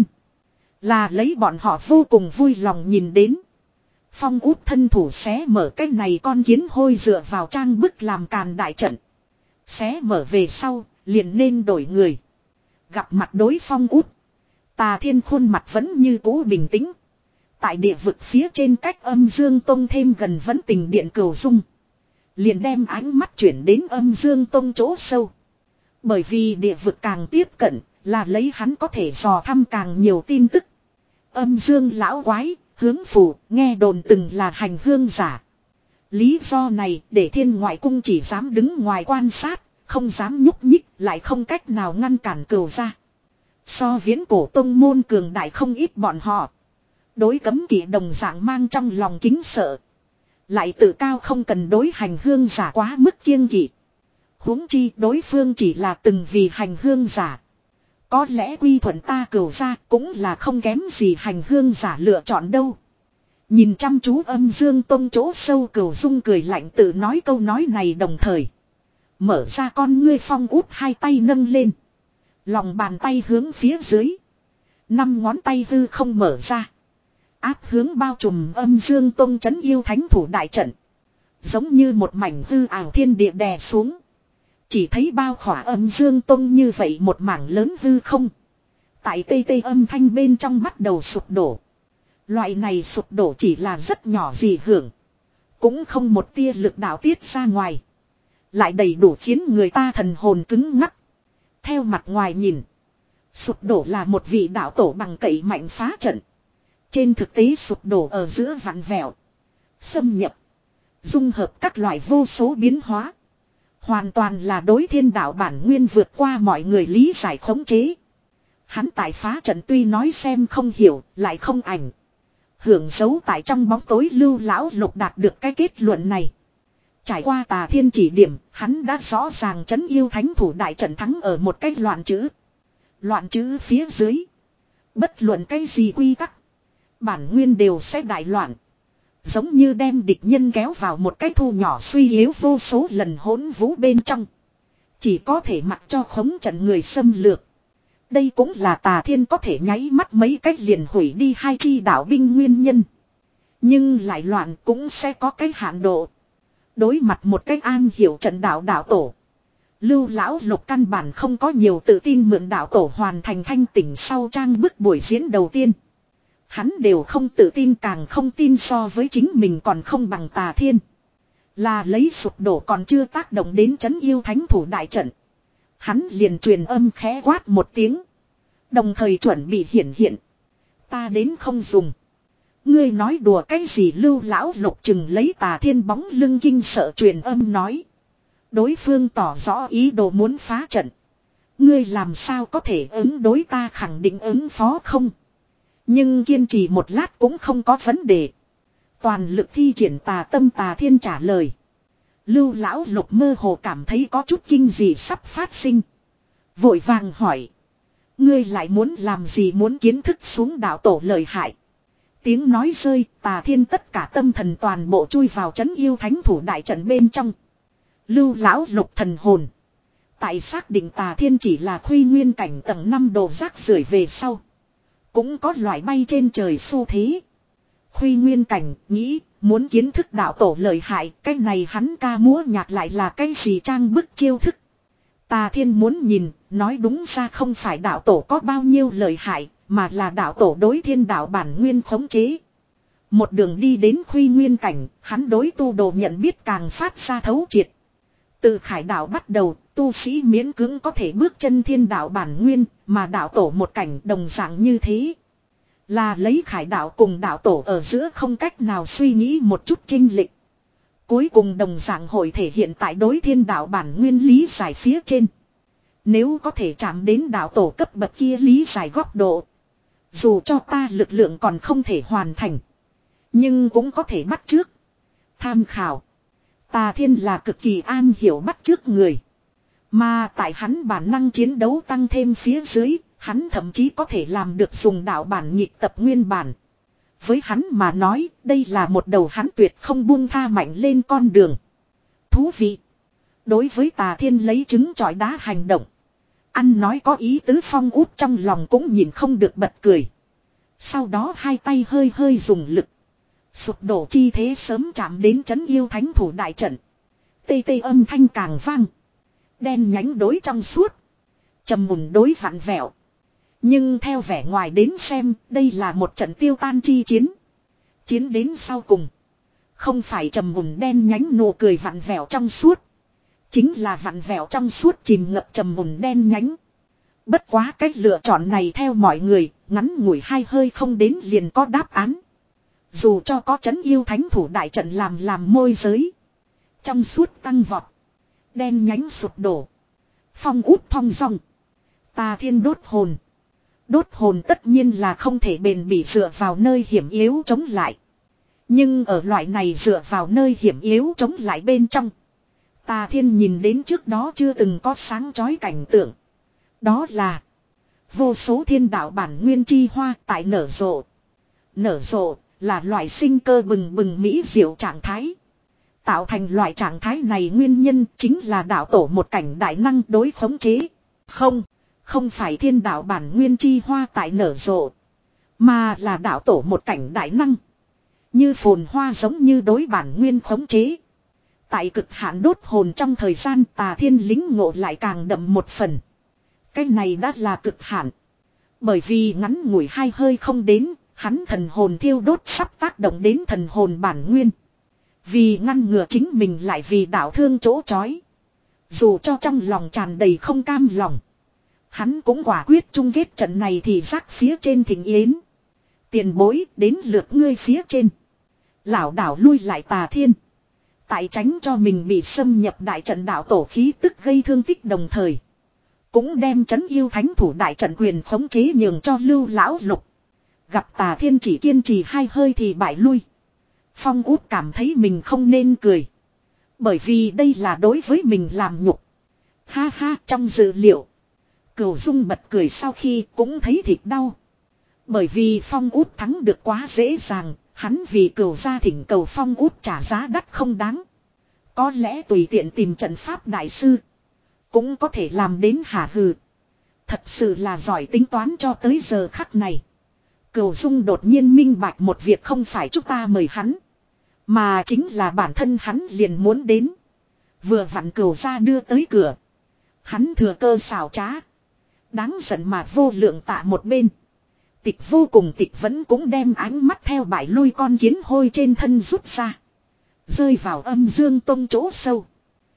Là lấy bọn họ vô cùng vui lòng nhìn đến. Phong Út thân thủ xé mở cái này con kiến hôi dựa vào trang bức làm càn đại trận. Xé mở về sau, liền nên đổi người. Gặp mặt đối Phong Út. Tà Thiên khuôn mặt vẫn như cũ bình tĩnh. Tại địa vực phía trên cách Âm Dương Tông thêm gần vẫn tình điện cửu dung. Liền đem ánh mắt chuyển đến Âm Dương Tông chỗ sâu. Bởi vì địa vực càng tiếp cận, là lấy hắn có thể dò thăm càng nhiều tin tức. Âm Dương lão quái, hướng phủ, nghe đồn từng là hành hương giả. Lý do này để Thiên Ngoại Cung chỉ dám đứng ngoài quan sát, không dám nhúc nhích, lại không cách nào ngăn cản cửu gia. So viễn cổ tông môn cường đại không ít bọn họ. Đối cấm kỵ đồng dạng mang trong lòng kính sợ. Lại tự cao không cần đối hành hương giả quá mức kiêng kỵ. Huống chi đối phương chỉ là từng vì hành hương giả. Có lẽ quy thuận ta cửu gia cũng là không kém gì hành hương giả lựa chọn đâu. Nhìn chăm chú Âm Dương Tông chỗ sâu cửu dung cười lạnh tự nói câu nói này đồng thời. Mở ra con ngươi Phong Út hai tay nâng lên. Lòng bàn tay hướng phía dưới. Năm ngón tay hư không mở ra. Áp hướng bao trùm Âm Dương Tông trấn yêu thánh thủ đại trận. Giống như một mảnh hư ảo thiên địa đè xuống. Chỉ thấy bao khỏa Âm Dương Tông như vậy một mảng lớn hư không. Tại tây tây âm thanh bên trong bắt đầu sụp đổ. Loại này sụp đổ chỉ là rất nhỏ gì hưởng. Cũng không một tia lực đạo tiết ra ngoài. Lại đầy đủ khiến người ta thần hồn cứng ngắc. Theo mặt ngoài nhìn. Sụp đổ là một vị đạo tổ bằng cậy mạnh phá trận. Trên thực tế sụp đổ ở giữa vặn vẹo. Xâm nhập. Dung hợp các loại vô số biến hóa. Hoàn toàn là đối thiên đạo bản nguyên vượt qua mọi người lý giải khống chế. Hắn tại phá trận tuy nói xem không hiểu, lại không ảnh. Hưởng dấu tại trong bóng tối Lưu lão lục đạt được cái kết luận này. Trải qua Tà Thiên chỉ điểm, hắn đã rõ ràng trấn yêu thánh thủ đại trận thắng ở một cái loạn chữ. Loạn chữ phía dưới. Bất luận cái gì quy tắc. Bản nguyên đều sẽ đại loạn. Giống như đem địch nhân kéo vào một cái thu nhỏ suy yếu vô số lần hỗn vũ bên trong. Chỉ có thể mặc cho khống trận người xâm lược. Đây cũng là Tà Thiên có thể nháy mắt mấy cách liền hủy đi hai chi đạo binh nguyên nhân. Nhưng lại loạn cũng sẽ có cái hạn độ. Đối mặt một cách an hiểu trận đạo đạo tổ. Lưu lão lục căn bản không có nhiều tự tin mượn đạo tổ hoàn thành thanh tỉnh sau trang bức buổi diễn đầu tiên. Hắn đều không tự tin, càng không tin so với chính mình còn không bằng Tà Thiên. Là lấy sụp đổ còn chưa tác động đến trấn yêu thánh thủ đại trận. Hắn liền truyền âm khẽ quát một tiếng. Đồng thời chuẩn bị hiển hiện. Ta đến không dùng. Ngươi nói đùa cái gì? Lưu lão lục chừng lấy Tà Thiên bóng lưng kinh sợ truyền âm nói. Đối phương tỏ rõ ý đồ muốn phá trận. Ngươi làm sao có thể ứng đối? Ta khẳng định ứng phó không. Nhưng kiên trì một lát cũng không có vấn đề. Toàn lực thi triển tà tâm. Tà Thiên trả lời. Lưu lão lục mơ hồ cảm thấy có chút kinh dị sắp phát sinh. Vội vàng hỏi. Ngươi lại muốn làm gì? Muốn kiến thức xuống đạo tổ lợi hại. Tiếng nói rơi, Tà Thiên tất cả tâm thần toàn bộ chui vào trấn yêu thánh thủ đại trận bên trong. Lưu lão lục thần hồn. Tại xác định Tà Thiên chỉ là khuy nguyên cảnh tầng năm đồ rác rưởi về sau. Cũng có loại bay trên trời xu thế. Khuy nguyên cảnh nghĩ muốn kiến thức đạo tổ lợi hại. Cái này hắn ca múa nhạc lại là cái gì trang bức chiêu thức. Tà Thiên muốn nhìn, nói đúng ra không phải đạo tổ có bao nhiêu lợi hại, mà là đạo tổ đối thiên đạo bản nguyên khống chế. Một đường đi đến khuy nguyên cảnh, hắn đối tu đồ nhận biết càng phát ra thấu triệt. Từ khải đạo bắt đầu, tu sĩ miễn cưỡng có thể bước chân thiên đạo bản nguyên, mà đạo tổ một cảnh đồng dạng như thế. Là lấy khải đạo cùng đạo tổ ở giữa không cách nào suy nghĩ một chút chênh lệch. Cuối cùng đồng dạng hội thể hiện tại đối thiên đạo bản nguyên lý giải phía trên. Nếu có thể chạm đến đạo tổ cấp bậc kia lý giải góc độ. Dù cho ta lực lượng còn không thể hoàn thành. Nhưng cũng có thể bắt chước. Tham khảo. Tà Thiên là cực kỳ an hiểu bắt chước người. Mà tại hắn bản năng chiến đấu tăng thêm phía dưới. Hắn thậm chí có thể làm được dùng đạo bản nhịp tập nguyên bản. Với hắn mà nói, đây là một đầu hắn tuyệt không buông tha mạnh lên con đường. Thú vị. Đối với Tà Thiên lấy trứng chọi đá hành động. Ăn nói có ý tứ Phong Út trong lòng cũng nhìn không được bật cười. Sau đó hai tay hơi hơi dùng lực. Sụp đổ chi thế sớm chạm đến trấn yêu thánh thủ đại trận. Tê tê âm thanh càng vang. Đen nhánh đối trong suốt. Trầm mùn đối vặn vẹo. Nhưng theo vẻ ngoài đến xem, đây là một trận tiêu tan chi chiến. Chiến đến sau cùng. Không phải trầm mùn đen nhánh nụ cười vặn vẹo trong suốt. Chính là vặn vẹo trong suốt chìm ngập trầm mùn đen nhánh. Bất quá cách lựa chọn này theo mọi người, ngắn ngủi hai hơi không đến liền có đáp án. Dù cho có trấn yêu thánh thủ đại trận làm làm môi giới. Trong suốt tăng vọt. Đen nhánh sụp đổ. Phong Út thong dong. Tà Thiên đốt hồn. Đốt hồn tất nhiên là không thể bền bỉ dựa vào nơi hiểm yếu chống lại. Nhưng ở loại này dựa vào nơi hiểm yếu chống lại bên trong. Tà Thiên nhìn đến trước đó chưa từng có sáng chói cảnh tượng. Đó là vô số thiên đạo bản nguyên chi hoa tại nở rộ. Nở rộ là loại sinh cơ bừng bừng mỹ diệu trạng thái. Tạo thành loại trạng thái này nguyên nhân chính là đạo tổ một cảnh đại năng đối khống chế. Không, không phải thiên đạo bản nguyên chi hoa tại nở rộ. Mà là đạo tổ một cảnh đại năng. Như phồn hoa giống như đối bản nguyên khống chế. Tại cực hạn đốt hồn trong thời gian Tà Thiên lính ngộ lại càng đậm một phần. Cái này đã là cực hạn. Bởi vì ngắn ngủi hai hơi không đến, hắn thần hồn thiêu đốt sắp tác động đến thần hồn bản nguyên. Vì ngăn ngừa chính mình lại vì đạo thương chỗ chói. Dù cho trong lòng tràn đầy không cam lòng. Hắn cũng quả quyết chung kết trận này thì rác phía trên thỉnh yến. Tiền bối đến lượt ngươi phía trên. Lảo đảo lui lại Tà Thiên. Tại tránh cho mình bị xâm nhập đại trận đạo tổ khí tức gây thương tích đồng thời. Cũng đem trấn yêu thánh thủ đại trận quyền khống chế nhường cho Lưu lão lục. Gặp Tà Thiên chỉ kiên trì hai hơi thì bại lui. Phong Út cảm thấy mình không nên cười. Bởi vì đây là đối với mình làm nhục. Ha ha, trong dự liệu. Cửu Dung bật cười sau khi cũng thấy thịt đau. Bởi vì Phong Út thắng được quá dễ dàng. Hắn vì cửu gia thỉnh cầu Phong Út trả giá đắt không đáng. Có lẽ tùy tiện tìm trận pháp đại sư. Cũng có thể làm đến hả hừ. Thật sự là giỏi tính toán cho tới giờ khắc này. Cửu Dung đột nhiên minh bạch một việc không phải chúng ta mời hắn. Mà chính là bản thân hắn liền muốn đến. Vừa vặn cửu gia đưa tới cửa. Hắn thừa cơ xảo trá. Đáng giận mà vô lượng tạ một bên. Tịch vô cùng tịch vẫn cũng đem ánh mắt theo bại lui con kiến hôi trên thân rút ra. Rơi vào âm dương tông chỗ sâu.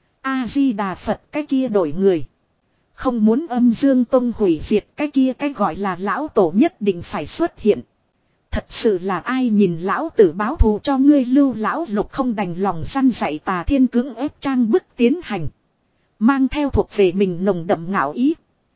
A-di-đà Phật, cái kia đổi người. Không muốn âm dương tông hủy diệt, cái kia cái gọi là lão tổ nhất định phải xuất hiện. Thật sự là ai nhìn lão tử báo thù cho ngươi. Lưu lão lục không đành lòng săn dạy Tà Thiên cưỡng ép trang bức tiến hành. Mang theo thuộc về mình nồng đậm ngạo ý.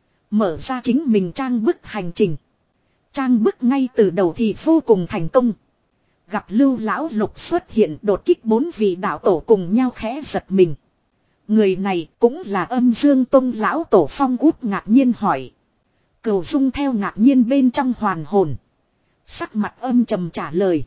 Mở ra chính mình trang bức hành trình. Trang bức ngay từ đầu thì vô cùng thành công. Gặp Lưu lão lục xuất hiện, đột kích bốn vị đạo tổ cùng nhau khẽ giật mình. Người này cũng là âm dương tông lão tổ Phong Út ngạc nhiên hỏi. Cửu Dung theo ngạc nhiên bên trong hoàn hồn. Sắc mặt âm trầm trả lời.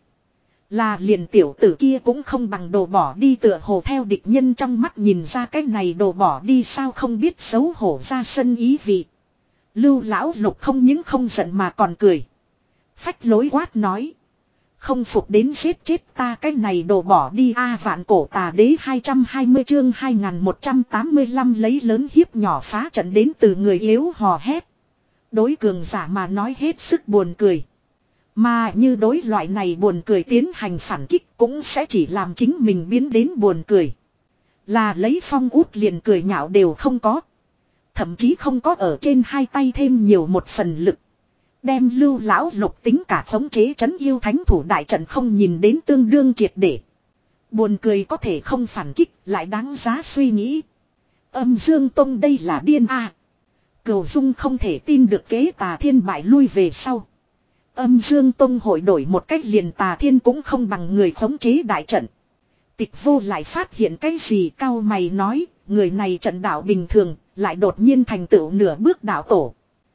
Là liền tiểu tử kia cũng không bằng đồ bỏ đi, tựa hồ theo địch nhân trong mắt nhìn ra cái này đồ bỏ đi sao không biết xấu hổ ra sân ý vị. Lưu lão lục không những không giận mà còn cười. Phách lối quát nói. Không phục đến giết chết ta cái này đồ bỏ đi a. À, vạn cổ tà đế hai trăm hai mươi chương hai nghìn một trăm tám mươi lăm lấy lớn hiếp nhỏ phá trận đến từ người yếu hò hét. Đối cường giả mà nói hết sức buồn cười. Mà như đối loại này buồn cười tiến hành phản kích cũng sẽ chỉ làm chính mình biến đến buồn cười. Là lấy Phong Út liền cười nhạo đều không có. Thậm chí không có ở trên hai tay thêm nhiều một phần lực. Đem Lưu lão lục tính cả khống chế trấn yêu thánh thủ đại trận không nhìn đến tương đương triệt để. Buồn cười có thể không phản kích lại đáng giá suy nghĩ. Âm Dương Tông đây là điên a. À. Cửu Dung không thể tin được kế Tà Thiên bại lui về sau. Âm Dương Tông hội đổi một cách liền Tà Thiên cũng không bằng người khống chế đại trận. Tịch vô lại phát hiện cái gì cao mày nói, người này trận đạo bình thường, lại đột nhiên thành tựu nửa bước đạo tổ.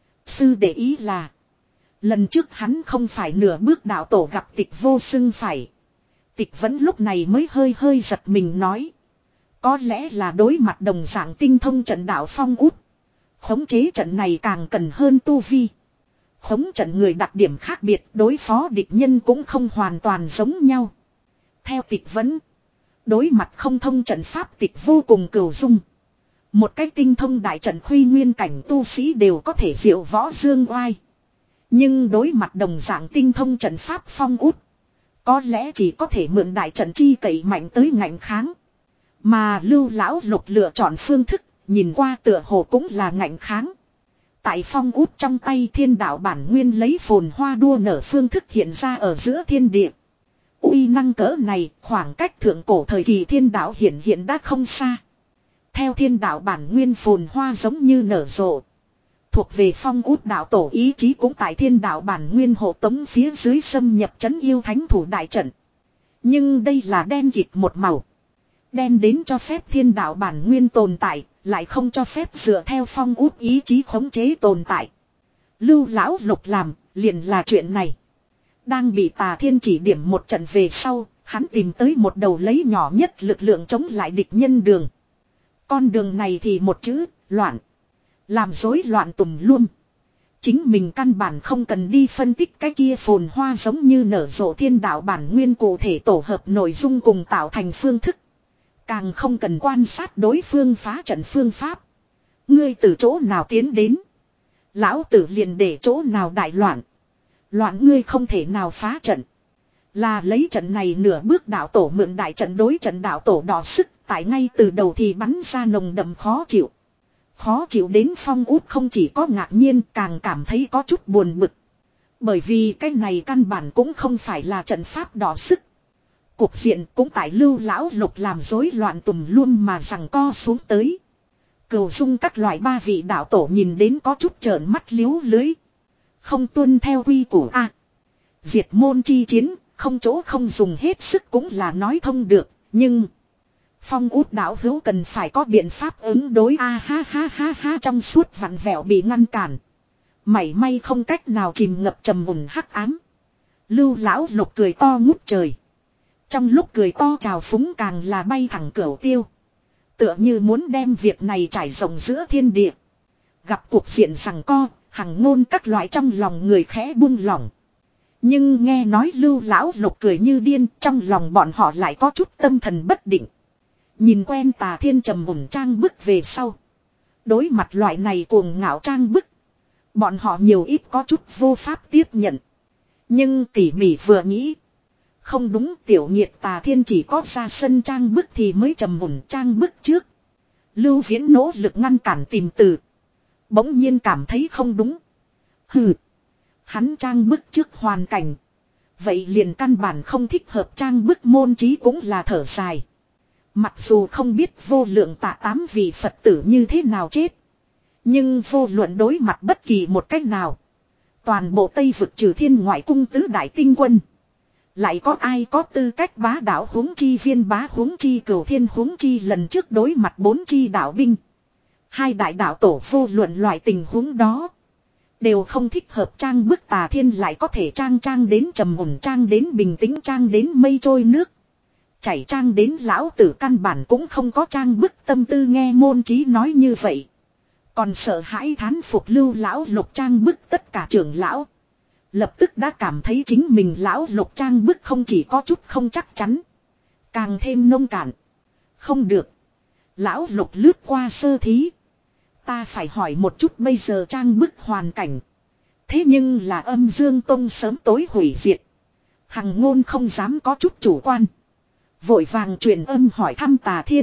Sư để ý là, lần trước hắn không phải nửa bước đạo tổ gặp tịch vô xưng phải. Tịch vẫn lúc này mới hơi hơi giật mình nói. Có lẽ là đối mặt đồng dạng tinh thông trận đạo Phong Út. Khống chế trận này càng cần hơn tu vi. Khống trận người đặc điểm khác biệt, đối phó địch nhân cũng không hoàn toàn giống nhau. Theo tịch vẫn, đối mặt không thông trận pháp tịch vô cùng cửu dung. Một cái tinh thông đại trận khuy nguyên cảnh tu sĩ đều có thể diệu võ dương oai. Nhưng đối mặt đồng dạng tinh thông trận pháp Phong Út, có lẽ chỉ có thể mượn đại trận chi cậy mạnh tới ngạnh kháng. Mà Lưu lão lục lựa chọn phương thức, nhìn qua tựa hồ cũng là ngạnh kháng. Tại Phong Út trong tay thiên đạo bản nguyên lấy phồn hoa đua nở phương thức hiện ra ở giữa thiên địa. Uy năng cỡ này, khoảng cách thượng cổ thời kỳ thiên đạo hiện hiện đã không xa. Theo thiên đạo bản nguyên phồn hoa giống như nở rộ. Thuộc về Phong Út đạo tổ ý chí cũng tại thiên đạo bản nguyên hộ tống phía dưới xâm nhập trấn yêu thánh thủ đại trận. Nhưng đây là đen kịt một màu. Đen đến cho phép thiên đạo bản nguyên tồn tại, lại không cho phép dựa theo Phong Út ý chí khống chế tồn tại. Lưu lão lục làm, liền là chuyện này. Đang bị Tà Thiên chỉ điểm một trận về sau, hắn tìm tới một đầu lấy nhỏ nhất lực lượng chống lại địch nhân đường. Con đường này thì một chữ, loạn. Làm rối loạn tùm luôn. Chính mình căn bản không cần đi phân tích cái kia phồn hoa giống như nở rộ thiên đạo bản nguyên cụ thể tổ hợp nội dung cùng tạo thành phương thức. Càng không cần quan sát đối phương phá trận phương pháp. Ngươi từ chỗ nào tiến đến. Lão tử liền để chỗ nào đại loạn. Loạn ngươi không thể nào phá trận. Là lấy trận này nửa bước đạo tổ mượn đại trận đối trận đạo tổ đỏ sức. Tại ngay từ đầu thì bắn ra nồng đậm khó chịu. Khó chịu đến Phong Út không chỉ có ngạc nhiên càng cảm thấy có chút buồn bực. Bởi vì cái này căn bản cũng không phải là trận pháp đỏ sức. Cục diện cũng tại Lưu lão lục làm rối loạn tùm luôn mà rằng co xuống tới. Cửu Dung các loại ba vị đạo tổ nhìn đến có chút trợn mắt liếu lưới. Không tuân theo quy củ a. À, diệt môn chi chiến, không chỗ không dùng hết sức cũng là nói thông được, nhưng Phong Út đạo hữu cần phải có biện pháp ứng đối a. À, ha ha ha ha trong suốt vặn vẹo bị ngăn cản. Mảy may không cách nào chìm ngập trầm mùn hắc ám. Lưu lão lục cười to ngút trời. Trong lúc cười to trào phúng càng là bay thẳng cửu tiêu. Tựa như muốn đem việc này trải rộng giữa thiên địa. Gặp cuộc diện rằng co, hằng ngôn các loại trong lòng người khẽ buông lỏng. Nhưng nghe nói Lưu lão lục cười như điên, trong lòng bọn họ lại có chút tâm thần bất định. Nhìn quen Tà Thiên trầm mùn trang bức về sau. Đối mặt loại này cuồng ngạo trang bức. Bọn họ nhiều ít có chút vô pháp tiếp nhận. Nhưng tỉ mỉ vừa nghĩ. Không đúng, tiểu nhiệt Tà Thiên chỉ có ra sân trang bức thì mới trầm mùn trang bức trước. Lưu Viễn nỗ lực ngăn cản tìm từ. Bỗng nhiên cảm thấy không đúng. Hừ. Hắn trang bức trước hoàn cảnh. Vậy liền căn bản không thích hợp trang bức môn trí cũng là thở dài. Mặc dù không biết vô lượng tạ tám vị Phật tử như thế nào chết. Nhưng vô luận đối mặt bất kỳ một cách nào. Toàn bộ Tây vực trừ thiên ngoại cung tứ đại tinh quân. Lại có ai có tư cách bá đạo huống chi viên bá huống chi cửu thiên huống chi lần trước đối mặt bốn chi đạo binh. Hai đại đạo tổ vô luận loại tình huống đó. Đều không thích hợp trang bức Tà Thiên lại có thể trang trang đến trầm ổn trang đến bình tĩnh trang đến mây trôi nước. Chảy trang đến lão tử căn bản cũng không có trang bức tâm tư nghe môn trí nói như vậy. Còn sợ hãi thán phục Lưu lão lục trang bức tất cả trưởng lão. Lập tức đã cảm thấy chính mình lão lục trang bức không chỉ có chút không chắc chắn. Càng thêm nông cạn. Không được. Lão lục lướt qua sơ thí. Ta phải hỏi một chút bây giờ trang bức hoàn cảnh. Thế nhưng là âm dương tông sớm tối hủy diệt. Hằng ngôn không dám có chút chủ quan. Vội vàng truyền âm hỏi thăm Tà Thiên.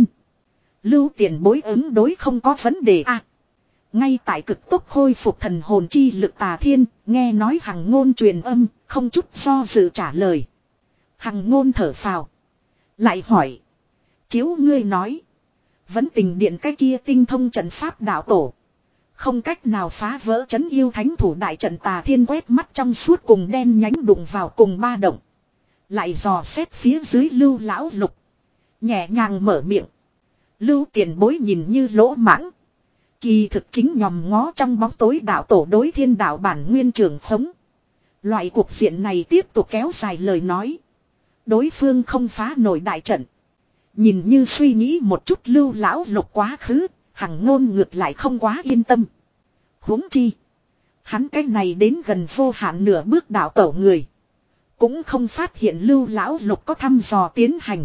Lưu tiền bối ứng đối không có vấn đề à. Ngay tại cực tốc khôi phục thần hồn chi lực Tà Thiên, nghe nói Hằng ngôn truyền âm, không chút do dự trả lời. Hằng ngôn thở phào. Lại hỏi. Chiếu ngươi nói. Vẫn tình điện cái kia tinh thông trận pháp đạo tổ. Không cách nào phá vỡ trấn yêu thánh thủ đại trận Tà Thiên quét mắt trong suốt cùng đen nhánh đụng vào cùng ba động. Lại dò xét phía dưới Lưu lão lục. Nhẹ nhàng mở miệng. Lưu tiền bối nhìn như lỗ mãng. Kỳ thực chính nhòm ngó trong bóng tối đạo tổ đối thiên đạo bản nguyên trưởng khống. Loại cuộc diện này tiếp tục kéo dài lời nói. Đối phương không phá nổi đại trận. Nhìn như suy nghĩ một chút Lưu lão lục quá khứ. Hằng ngôn ngược lại không quá yên tâm. Huống chi. Hắn cái này đến gần vô hạn nửa bước đạo tổ người. Cũng không phát hiện Lưu lão lục có thăm dò tiến hành.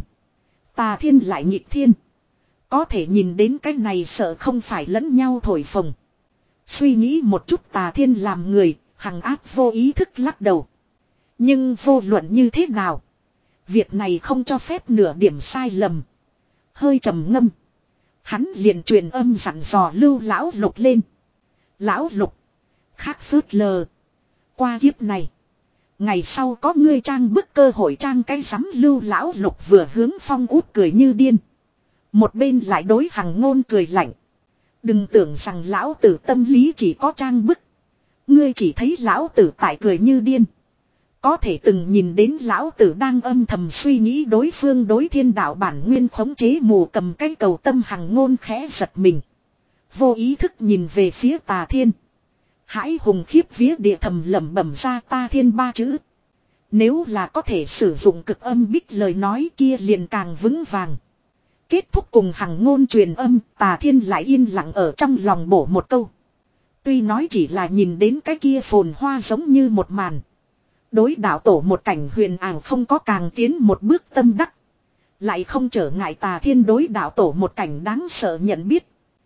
Tà Thiên lại nhịp thiên. Có thể nhìn đến cái này sợ không phải lẫn nhau thổi phồng. Suy nghĩ một chút Tà Thiên làm người, Hằng áp vô ý thức lắc đầu. Nhưng vô luận như thế nào? Việc này không cho phép nửa điểm sai lầm. Hơi trầm ngâm. Hắn liền truyền âm dặn dò Lưu lão lục lên. Lão lục. Khác phớt lờ. Qua kiếp này. Ngày sau có ngươi trang bức cơ hội trang cái sắm Lưu lão lục vừa hướng Phong Út cười như điên. Một bên lại đối Hằng ngôn cười lạnh. Đừng tưởng rằng lão tử tâm lý chỉ có trang bức. Ngươi chỉ thấy lão tử tại cười như điên. Có thể từng nhìn đến lão tử đang âm thầm suy nghĩ đối phương đối thiên đạo bản nguyên khống chế mù cầm cái cầu tâm Hằng ngôn khẽ giật mình. Vô ý thức nhìn về phía Tà Thiên. Hãi hùng khiếp vía địa thầm lẩm bẩm ra Ta Thiên ba chữ. Nếu là có thể sử dụng cực âm bích lời nói kia liền càng vững vàng. Kết thúc cùng Hằng ngôn truyền âm, Tà Thiên lại yên lặng ở trong lòng bổ một câu. Tuy nói chỉ là nhìn đến cái kia phồn hoa giống như một màn. Đối đạo tổ một cảnh huyền ảo không có càng tiến một bước tâm đắc. Lại không trở ngại Tà Thiên đối đạo tổ một cảnh đáng sợ nhận biết.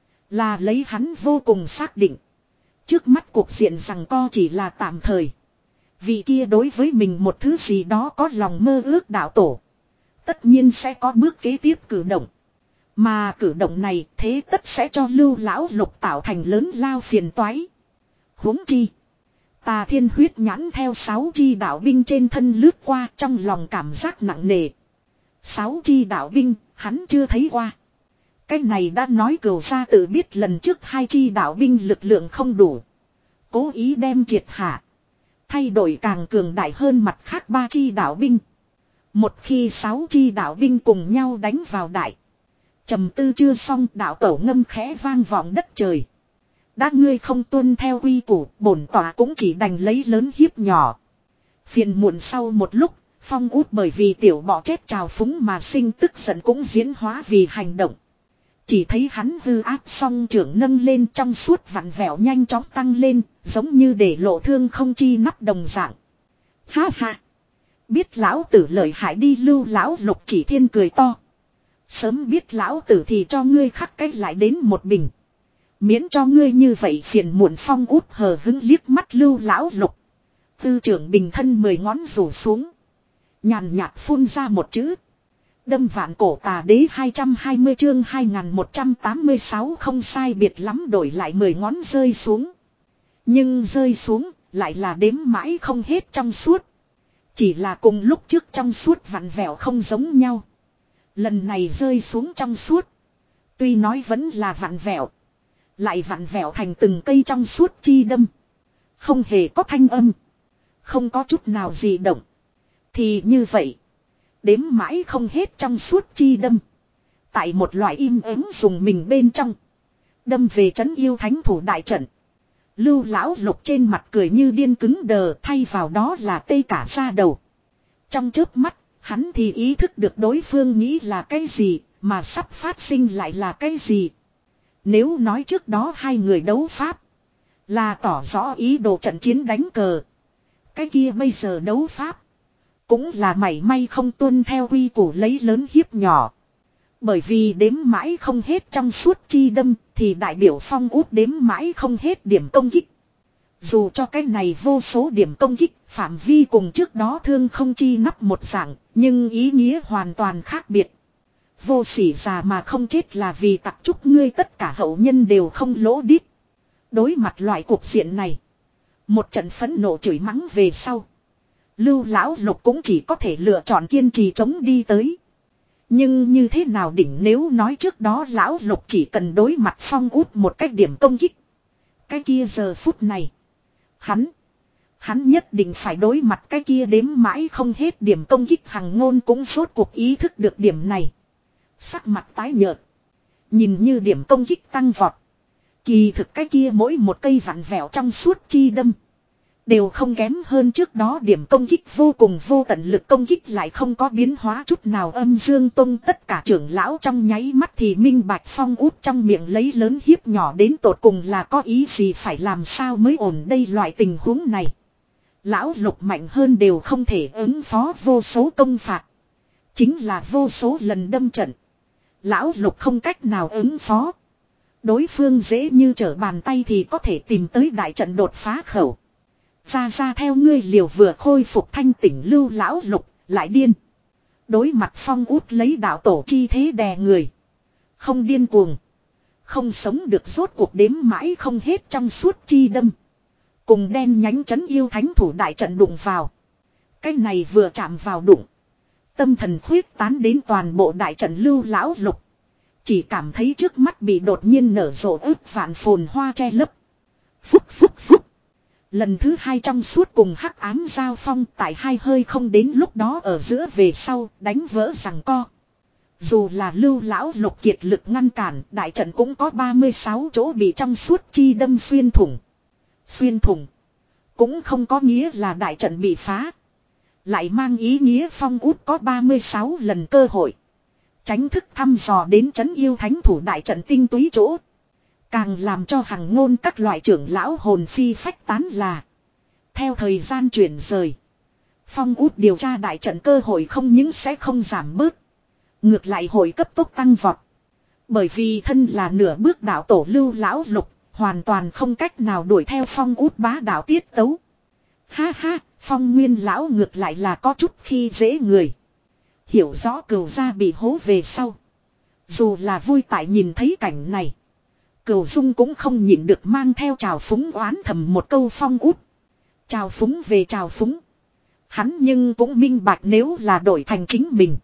Là lấy hắn vô cùng xác định. Trước mắt cuộc diện rằng co chỉ là tạm thời. Vì kia đối với mình một thứ gì đó có lòng mơ ước đạo tổ. Tất nhiên sẽ có bước kế tiếp cử động. Mà cử động này thế tất sẽ cho Lưu lão lục tạo thành lớn lao phiền toái. Huống chi. Tà Thiên huyết nhãn theo sáu chi đạo binh trên thân lướt qua trong lòng cảm giác nặng nề. Sáu chi đạo binh hắn chưa thấy qua. Cái này đã nói cửu gia tự biết lần trước hai chi đạo binh lực lượng không đủ. Cố ý đem triệt hạ. Thay đổi càng cường đại hơn mặt khác ba chi đạo binh. Một khi sáu chi đạo binh cùng nhau đánh vào đại. Trầm tư chưa xong đạo tổ ngâm khẽ vang vọng đất trời. Đã ngươi không tuân theo quy củ, bổn tỏa cũng chỉ đành lấy lớn hiếp nhỏ. Phiền muộn sau một lúc, Phong Út bởi vì tiểu bọ chết trào phúng mà sinh tức giận cũng diễn hóa vì hành động. Chỉ thấy hắn hư áp song trưởng nâng lên trong suốt vặn vẹo nhanh chóng tăng lên, giống như để lộ thương không chi nắp đồng dạng. Ha ha! Biết lão tử lợi hại đi Lưu lão lục chỉ thiên cười to. Sớm biết lão tử thì cho ngươi khắc cách lại đến một bình. Miễn cho ngươi như vậy phiền muộn. Phong Út hờ hứng liếc mắt Lưu Lão Lục. Tư trưởng bình thân mười ngón rủ xuống. Nhàn nhạt phun ra một chữ. Đâm vạn cổ tà đế hai trăm hai mươi chương hai nghìn một trăm tám mươi sáu không sai biệt lắm đổi lại mười ngón rơi xuống. Nhưng rơi xuống lại là đếm mãi không hết trong suốt. Chỉ là cùng lúc trước trong suốt vặn vẹo không giống nhau. Lần này rơi xuống trong suốt. Tuy nói vẫn là vặn vẹo. Lại vặn vẹo thành từng cây trong suốt chi đâm. Không hề có thanh âm. Không có chút nào gì động. Thì như vậy. Đếm mãi không hết trong suốt chi đâm. Tại một loại im ắng dùng mình bên trong. Đâm về trấn yêu thánh thủ đại trận. Lưu Lão Lục trên mặt cười như điên cứng đờ, thay vào đó là tê cả da đầu. Trong chớp mắt, hắn thì ý thức được đối phương nghĩ là cái gì, mà sắp phát sinh lại là cái gì. Nếu nói trước đó hai người đấu pháp, là tỏ rõ ý đồ trận chiến đánh cờ. Cái kia bây giờ đấu pháp, cũng là mảy may không tuân theo quy củ lấy lớn hiếp nhỏ. Bởi vì đếm mãi không hết trong suốt chi đâm thì đại biểu Phong Út đếm mãi không hết điểm công kích. Dù cho cái này vô số điểm công kích, phạm vi cùng trước đó thương không chi nắp một dạng, nhưng ý nghĩa hoàn toàn khác biệt. Vô sỉ già mà không chết là vì tặc chúc ngươi tất cả hậu nhân đều không lỗ đít. Đối mặt loại cuộc diện này, một trận phẫn nộ chửi mắng về sau, Lưu Lão Lục cũng chỉ có thể lựa chọn kiên trì chống đi tới. Nhưng như thế nào đỉnh, nếu nói trước đó Lão Lục chỉ cần đối mặt Phong Út một cách điểm công kích. Cái kia giờ phút này. Hắn. Hắn nhất định phải đối mặt cái kia đếm mãi không hết điểm công kích. Hằng Ngôn cũng rốt cuộc ý thức được điểm này. Sắc mặt tái nhợt. Nhìn như điểm công kích tăng vọt. Kỳ thực cái kia mỗi một cây vặn vẹo trong suốt chi đâm. Đều không kém hơn trước đó, điểm công kích vô cùng vô tận, lực công kích lại không có biến hóa chút nào. Âm Dương Tông tất cả trưởng lão trong nháy mắt thì minh bạch Phong Út trong miệng lấy lớn hiếp nhỏ đến tột cùng là có ý gì, phải làm sao mới ổn đây. Loại tình huống này, Lão Lục mạnh hơn đều không thể ứng phó vô số công phạt. Chính là vô số lần đâm trận. Lão Lục không cách nào ứng phó. Đối phương dễ như trở bàn tay thì có thể tìm tới đại trận đột phá khẩu. Ra ra theo ngươi liều vừa khôi phục thanh tỉnh Lưu Lão Lục lại điên. Đối mặt Phong Út lấy đạo tổ chi thế đè người. Không điên cuồng. Không sống được, rốt cuộc đếm mãi không hết trong suốt chi đâm. Cùng đen nhánh trấn yêu thánh thủ đại trận đụng vào. Cái này vừa chạm vào đụng. Tâm thần khuyết tán đến toàn bộ đại trận. Lưu Lão Lục chỉ cảm thấy trước mắt bị đột nhiên nở rộ ức vạn phồn hoa che lấp. Phúc phúc phúc. Lần thứ hai trong suốt cùng hắc ám giao phong tại hai hơi không đến lúc đó ở giữa về sau đánh vỡ rằng co. Dù là Lưu Lão Lục kiệt lực ngăn cản, đại trận cũng có ba mươi sáu chỗ bị trong suốt chi đâm xuyên thủng. Xuyên thủng cũng không có nghĩa là đại trận bị phá. Lại mang ý nghĩa Phong Út có ba mươi sáu lần cơ hội tránh thức thăm dò đến trấn yêu thánh thủ đại trận tinh túy chỗ. Càng làm cho Hằng Ngôn các loại trưởng lão hồn phi phách tán là, theo thời gian chuyển rời, Phong Út điều tra đại trận cơ hội không những sẽ không giảm bớt, ngược lại hội cấp tốc tăng vọt. Bởi vì thân là nửa bước đạo tổ Lưu Lão Lục hoàn toàn không cách nào đuổi theo Phong Út bá đạo tiết tấu. Ha ha, Phong Nguyên lão ngược lại là có chút khi dễ người. Hiểu rõ Cửu gia bị hố về sau, dù là vui tại nhìn thấy cảnh này, Cửu Dung cũng không nhịn được mang theo trào phúng oán thầm một câu Phong Út. Trào phúng về trào phúng, hắn nhưng cũng minh bạch nếu là đổi thành chính mình,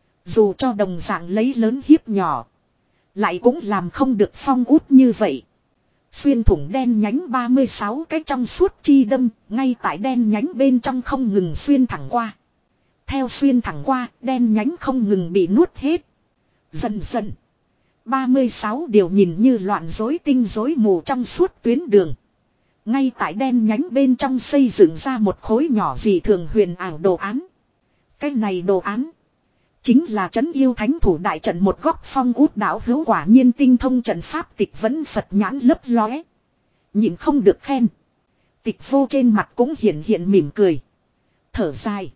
dù cho đồng dạng lấy lớn hiếp nhỏ, lại cũng làm không được Phong Út như vậy. Xuyên thủng đen nhánh ba mươi sáu cái trong suốt chi đâm, ngay tại đen nhánh bên trong không ngừng xuyên thẳng qua. Theo xuyên thẳng qua, đen nhánh không ngừng bị nuốt hết. Dần dần, ba mươi sáu điều nhìn như loạn rối tinh rối mù trong suốt tuyến đường. Ngay tại đen nhánh bên trong xây dựng ra một khối nhỏ dị thường huyền ảo đồ án. Cái này đồ án chính là trấn yêu thánh thủ đại trận một góc. Phong Út đạo hữu quả nhiên tinh thông trận pháp, tịch vẫn Phật nhãn lấp lóe, nhìn không được khen. Tịch vô trên mặt cũng hiện hiện mỉm cười, thở dài.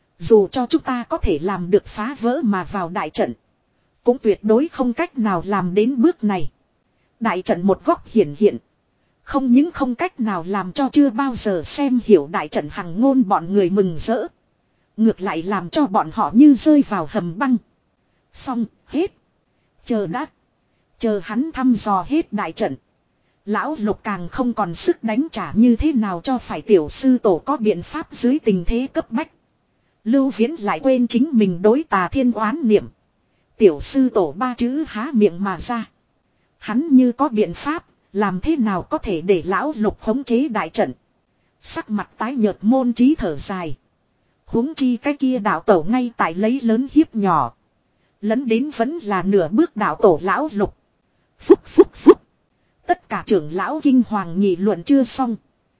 Dù cho chúng ta có thể làm được phá vỡ mà vào đại trận, cũng tuyệt đối không cách nào làm đến bước này. Đại trận một góc hiển hiện. Không những không cách nào làm cho chưa bao giờ xem hiểu đại trận hằng ngôn bọn người mừng rỡ. Ngược lại làm cho bọn họ như rơi vào hầm băng. Xong, hết. Chờ đã. Chờ hắn thăm dò hết đại trận. Lão Lục càng không còn sức đánh trả như thế nào cho phải tiểu sư tổ có biện pháp dưới tình thế cấp bách. Lưu Viễn lại quên chính mình đối Tà Thiên oán niệm. Tiểu sư tổ ba chữ há miệng mà ra. Hắn như có biện pháp, làm thế nào có thể để Lão Lục khống chế đại trận. Sắc mặt tái nhợt môn trí thở dài. Huống chi cái kia đạo tổ ngay tại lấy lớn hiếp nhỏ. Lấn đến vẫn là nửa bước đạo tổ Lão Lục. Phúc phúc phúc. Tất cả trưởng lão kinh hoàng nghị luận chưa xong.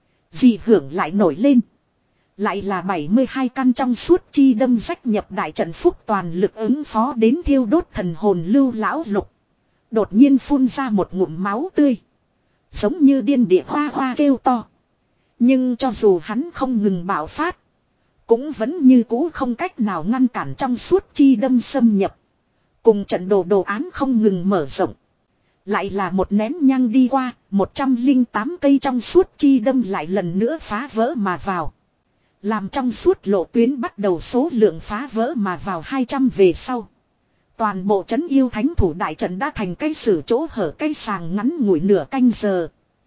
Dị hưởng lại nổi lên. Lại là bảy mươi hai căn trong suốt chi đâm rách nhập đại trận phúc toàn lực ứng phó đến thiêu đốt thần hồn Lưu Lão Lục. Đột nhiên phun ra một ngụm máu tươi. Giống như điên địa hoa hoa kêu to. Nhưng cho dù hắn không ngừng bạo phát. Cũng vẫn như cũ không cách nào ngăn cản trong suốt chi đâm xâm nhập. Cùng trận đồ đồ án không ngừng mở rộng. Lại là một nén nhang đi qua, một trăm lẻ tám cây trong suốt chi đâm lại lần nữa phá vỡ mà vào. Làm trong suốt lộ tuyến bắt đầu số lượng phá vỡ mà vào hai trăm về sau. Toàn bộ trấn yêu thánh thủ đại trận đã thành cái sử chỗ hở cái sàng ngắn ngủi nửa canh giờ.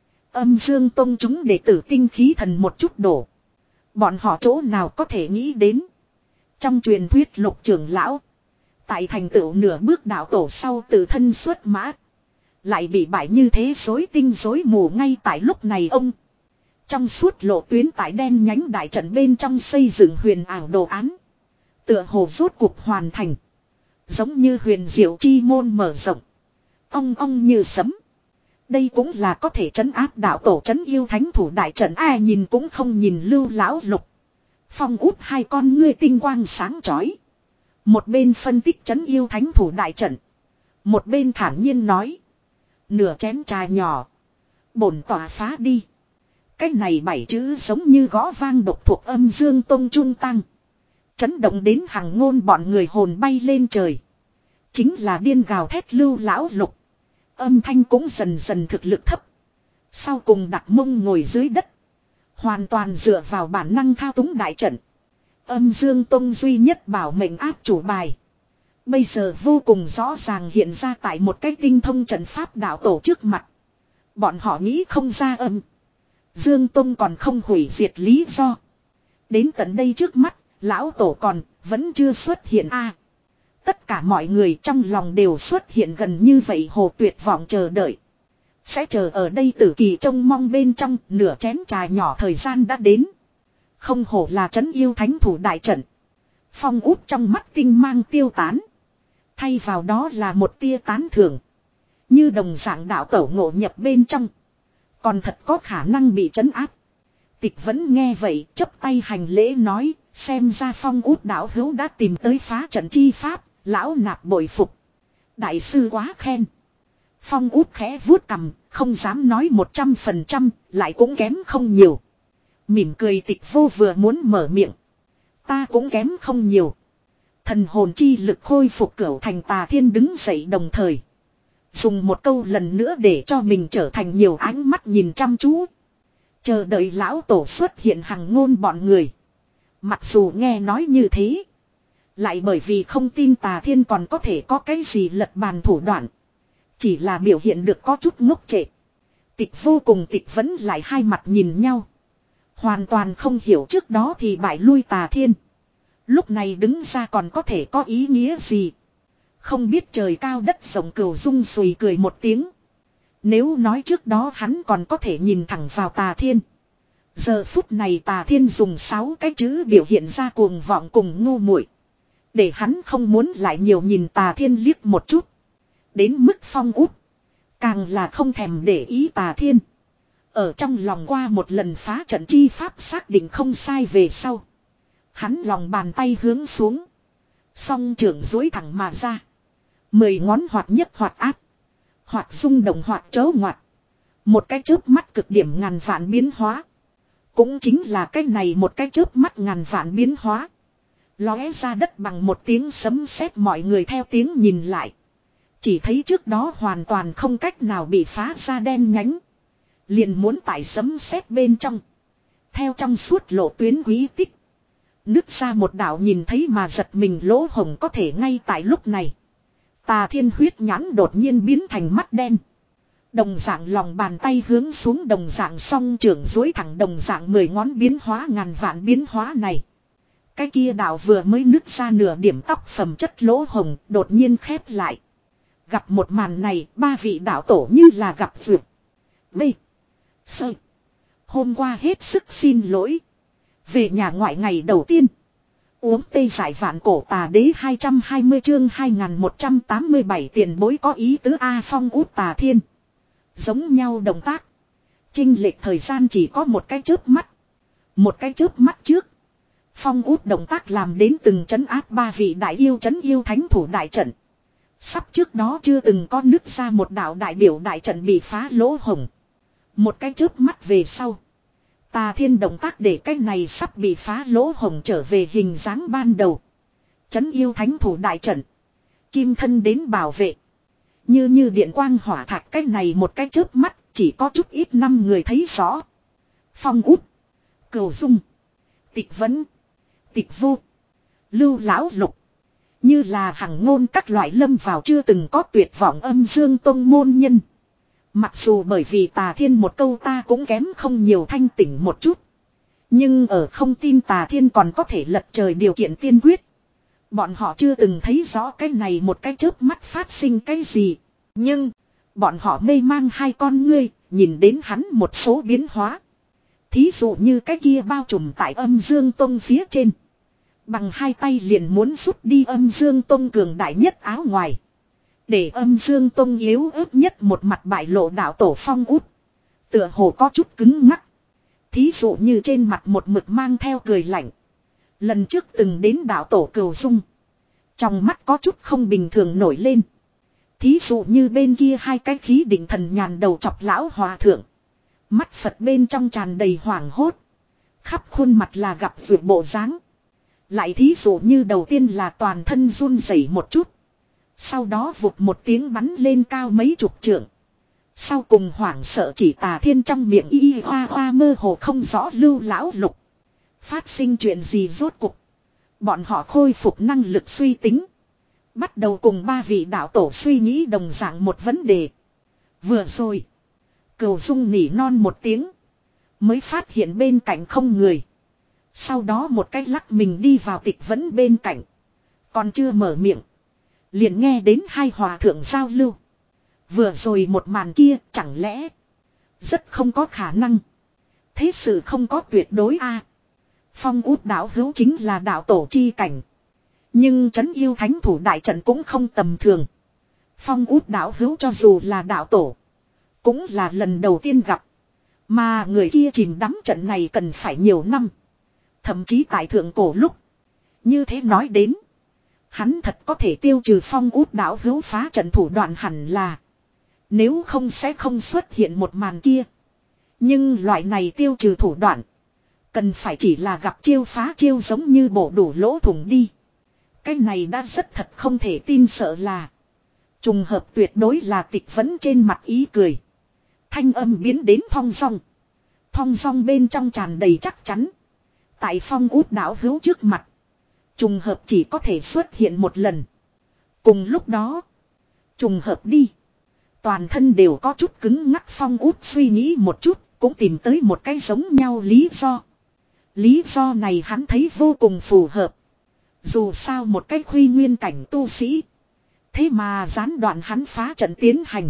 Âm Dương Tông chúng đệ tử tinh khí thần một chút đổ. Bọn họ chỗ nào có thể nghĩ đến. Trong truyền thuyết Lục trưởng lão. Tại thành tựu nửa bước đạo tổ sau tự thân xuất mã. Lại bị bại như thế rối tinh rối mù ngay tại lúc này ông. Trong suốt lộ tuyến tại đen nhánh đại trận bên trong xây dựng huyền ảo đồ án. Tựa hồ rốt cuộc hoàn thành. Giống như huyền diệu chi môn mở rộng. Ong ong như sấm. Đây cũng là có thể trấn áp đạo tổ trấn yêu thánh thủ đại trận. Ai nhìn cũng không nhìn Lưu Lão Lục. Phong út hai con ngươi tinh quang sáng chói. Một bên phân tích trấn yêu thánh thủ đại trận. Một bên thản nhiên nói. Nửa chén trà nhỏ. Bổn tỏa phá đi. Cái này bảy chữ giống như gõ vang độc thuộc Âm Dương Tông trung tăng. Chấn động đến hàng ngôn bọn người hồn bay lên trời. Chính là điên gào thét Lưu Lão Lục. Âm thanh cũng dần dần thực lực thấp. Sau cùng đặt mông ngồi dưới đất. Hoàn toàn dựa vào bản năng thao túng đại trận. Âm Dương Tông duy nhất bảo mệnh áp chủ bài. Bây giờ vô cùng rõ ràng hiện ra tại một cái tinh thông trận pháp đạo tổ trước mặt. Bọn họ nghĩ không ra âm. Dương Tông còn không hủy diệt lý do. Đến tận đây trước mắt, lão tổ còn vẫn chưa xuất hiện a. À, tất cả mọi người trong lòng đều xuất hiện gần như vậy hồ tuyệt vọng chờ đợi. Sẽ chờ ở đây tử kỳ trông mong bên trong nửa chén trà nhỏ thời gian đã đến. Không hổ là trấn yêu thánh thủ đại trận. Phong út trong mắt tinh mang tiêu tán. Thay vào đó là một tia tán thưởng. Như đồng dạng đạo tổ ngộ nhập bên trong. Còn thật có khả năng bị trấn áp. Tịch vẫn nghe vậy chấp tay hành lễ nói. Xem ra Phong út đạo hữu đã tìm tới phá trận chi pháp. Lão nạp bội phục. Đại sư quá khen. Phong út khẽ vuốt cằm. Không dám nói một trăm phần trăm. Lại cũng kém không nhiều. Mỉm cười tịch vô vừa muốn mở miệng. Ta cũng kém không nhiều. Thần hồn chi lực khôi phục cửu thành Tà Thiên đứng dậy đồng thời. Dùng một câu lần nữa để cho mình trở thành nhiều ánh mắt nhìn chăm chú. Chờ đợi lão tổ xuất hiện hằng ngôn bọn người. Mặc dù nghe nói như thế. Lại bởi vì không tin Tà Thiên còn có thể có cái gì lật bàn thủ đoạn. Chỉ là biểu hiện được có chút ngốc trệ. Tịch vô cùng tịch vẫn lại hai mặt nhìn nhau. Hoàn toàn không hiểu trước đó thì bại lui Tà Thiên. Lúc này đứng ra còn có thể có ý nghĩa gì. Không biết trời cao đất rộng Cửu Dung sùi cười một tiếng. Nếu nói trước đó hắn còn có thể nhìn thẳng vào Tà Thiên. Giờ phút này Tà Thiên dùng sáu cái chữ biểu hiện ra cuồng vọng cùng ngu muội. Để hắn không muốn lại nhiều nhìn Tà Thiên liếc một chút. Đến mức Phong út. Càng là không thèm để ý Tà Thiên. Ở trong lòng qua một lần phá trận chi pháp xác định không sai về sau. Hắn lòng bàn tay hướng xuống. Song trưởng duỗi thẳng mà ra. Mười ngón hoạt nhất hoạt áp. Hoạt rung động hoạt chớ ngoặt. Một cái chớp mắt cực điểm ngàn vạn biến hóa. Cũng chính là cái này một cái chớp mắt ngàn vạn biến hóa. Lóe ra đất bằng một tiếng sấm sét mọi người theo tiếng nhìn lại. Chỉ thấy trước đó hoàn toàn không cách nào bị phá ra đen nhánh. Liền muốn tải sấm sét bên trong. Theo trong suốt lộ tuyến quý tích. Nứt ra một đạo nhìn thấy mà giật mình lỗ hồng có thể ngay tại lúc này. Tà Thiên huyết nhãn đột nhiên biến thành mắt đen. Đồng dạng lòng bàn tay hướng xuống đồng dạng song trưởng dối thẳng đồng dạng mười ngón biến hóa ngàn vạn biến hóa này. Cái kia đạo vừa mới nứt ra nửa điểm tóc phẩm chất lỗ hồng đột nhiên khép lại. Gặp một màn này ba vị đạo tổ như là gặp vượt. B. Sơ. Hôm qua hết sức xin lỗi. Về nhà ngoại ngày đầu tiên. Uống tê giải vạn cổ tà đế hai trăm hai mươi chương hai nghìn một trăm tám mươi bảy tiền bối có ý tứ A Phong út Tà Thiên. Giống nhau động tác. Chênh lệch thời gian chỉ có một cái chớp mắt. Một cái chớp mắt trước. Phong út động tác làm đến từng trấn áp ba vị đại yêu trấn yêu thánh thủ đại trận. Sắp trước đó chưa từng có nứt ra một đạo đại biểu đại trận bị phá lỗ hồng. Một cái chớp mắt về sau. Tà Thiên động tác để cái này sắp bị phá lỗ hồng trở về hình dáng ban đầu. Trấn yêu thánh thủ đại trận. Kim thân đến bảo vệ. Như như điện quang hỏa thạch cái này một cái chớp mắt chỉ có chút ít năm người thấy rõ. Phong út. Cửu dung. Tịch vấn. Tịch vô. Lưu lão lục. Như là hằng ngôn các loại lâm vào chưa từng có tuyệt vọng âm dương tông môn nhân. Mặc dù bởi vì Tà Thiên một câu ta cũng kém không nhiều thanh tỉnh một chút. Nhưng ở không tin Tà Thiên còn có thể lật trời điều kiện tiên quyết. Bọn họ chưa từng thấy rõ cái này một cái chớp mắt phát sinh cái gì. Nhưng, bọn họ mê mang hai con ngươi, nhìn đến hắn một số biến hóa. Thí dụ như cái kia bao trùm tại âm dương tông phía trên. Bằng hai tay liền muốn rút đi âm dương tông cường đại nhất áo ngoài. Để âm dương tông yếu ớt nhất một mặt bại lộ đạo tổ Phong út. Tựa hồ có chút cứng ngắc. Thí dụ như trên mặt một mực mang theo cười lạnh. Lần trước từng đến đạo tổ Cửu Dung. Trong mắt có chút không bình thường nổi lên. Thí dụ như bên kia hai cái khí định thần nhàn đầu chọc lão hòa thượng. Mắt Phật bên trong tràn đầy hoảng hốt. Khắp khuôn mặt là gặp vượt bộ dáng. Lại thí dụ như đầu tiên là toàn thân run rẩy một chút. Sau đó vụt một tiếng bắn lên cao mấy chục trượng. Sau cùng hoảng sợ chỉ Tà Thiên trong miệng y hoa hoa mơ hồ không rõ lưu lão lục. Phát sinh chuyện gì rốt cục. Bọn họ khôi phục năng lực suy tính. Bắt đầu cùng ba vị đạo tổ suy nghĩ đồng dạng một vấn đề. Vừa rồi. Cửu Dung nỉ non một tiếng. Mới phát hiện bên cạnh không người. Sau đó một cái lắc mình đi vào Tịch Vấn bên cạnh. Còn chưa mở miệng. Liền nghe đến hai hòa thượng giao lưu. Vừa rồi một màn kia chẳng lẽ. Rất không có khả năng. Thế sự không có tuyệt đối a. Phong út đạo hữu chính là đạo tổ chi cảnh. Nhưng trấn yêu thánh thủ đại trận cũng không tầm thường. Phong út đạo hữu cho dù là đạo tổ. Cũng là lần đầu tiên gặp. Mà người kia chìm đắm trận này cần phải nhiều năm. Thậm chí tại thượng cổ lúc. Như thế nói đến. Hắn thật có thể tiêu trừ phong út đạo hữu phá trận thủ đoạn hẳn là. Nếu không sẽ không xuất hiện một màn kia. Nhưng loại này tiêu trừ thủ đoạn. Cần phải chỉ là gặp chiêu phá chiêu giống như bổ đủ lỗ thủng đi. Cái này đã rất thật không thể tin sợ là. Trùng hợp tuyệt đối là Tịch Vấn trên mặt ý cười. Thanh âm biến đến thong dong. Thong dong bên trong tràn đầy chắc chắn. Tại phong út đạo hữu trước mặt. Trùng hợp chỉ có thể xuất hiện một lần. Cùng lúc đó. Trùng hợp đi. Toàn thân đều có chút cứng ngắc phong út suy nghĩ một chút. Cũng tìm tới một cái giống nhau lý do. Lý do này hắn thấy vô cùng phù hợp. Dù sao một cái khuy nguyên cảnh tu sĩ. Thế mà gián đoạn hắn phá trận tiến hành.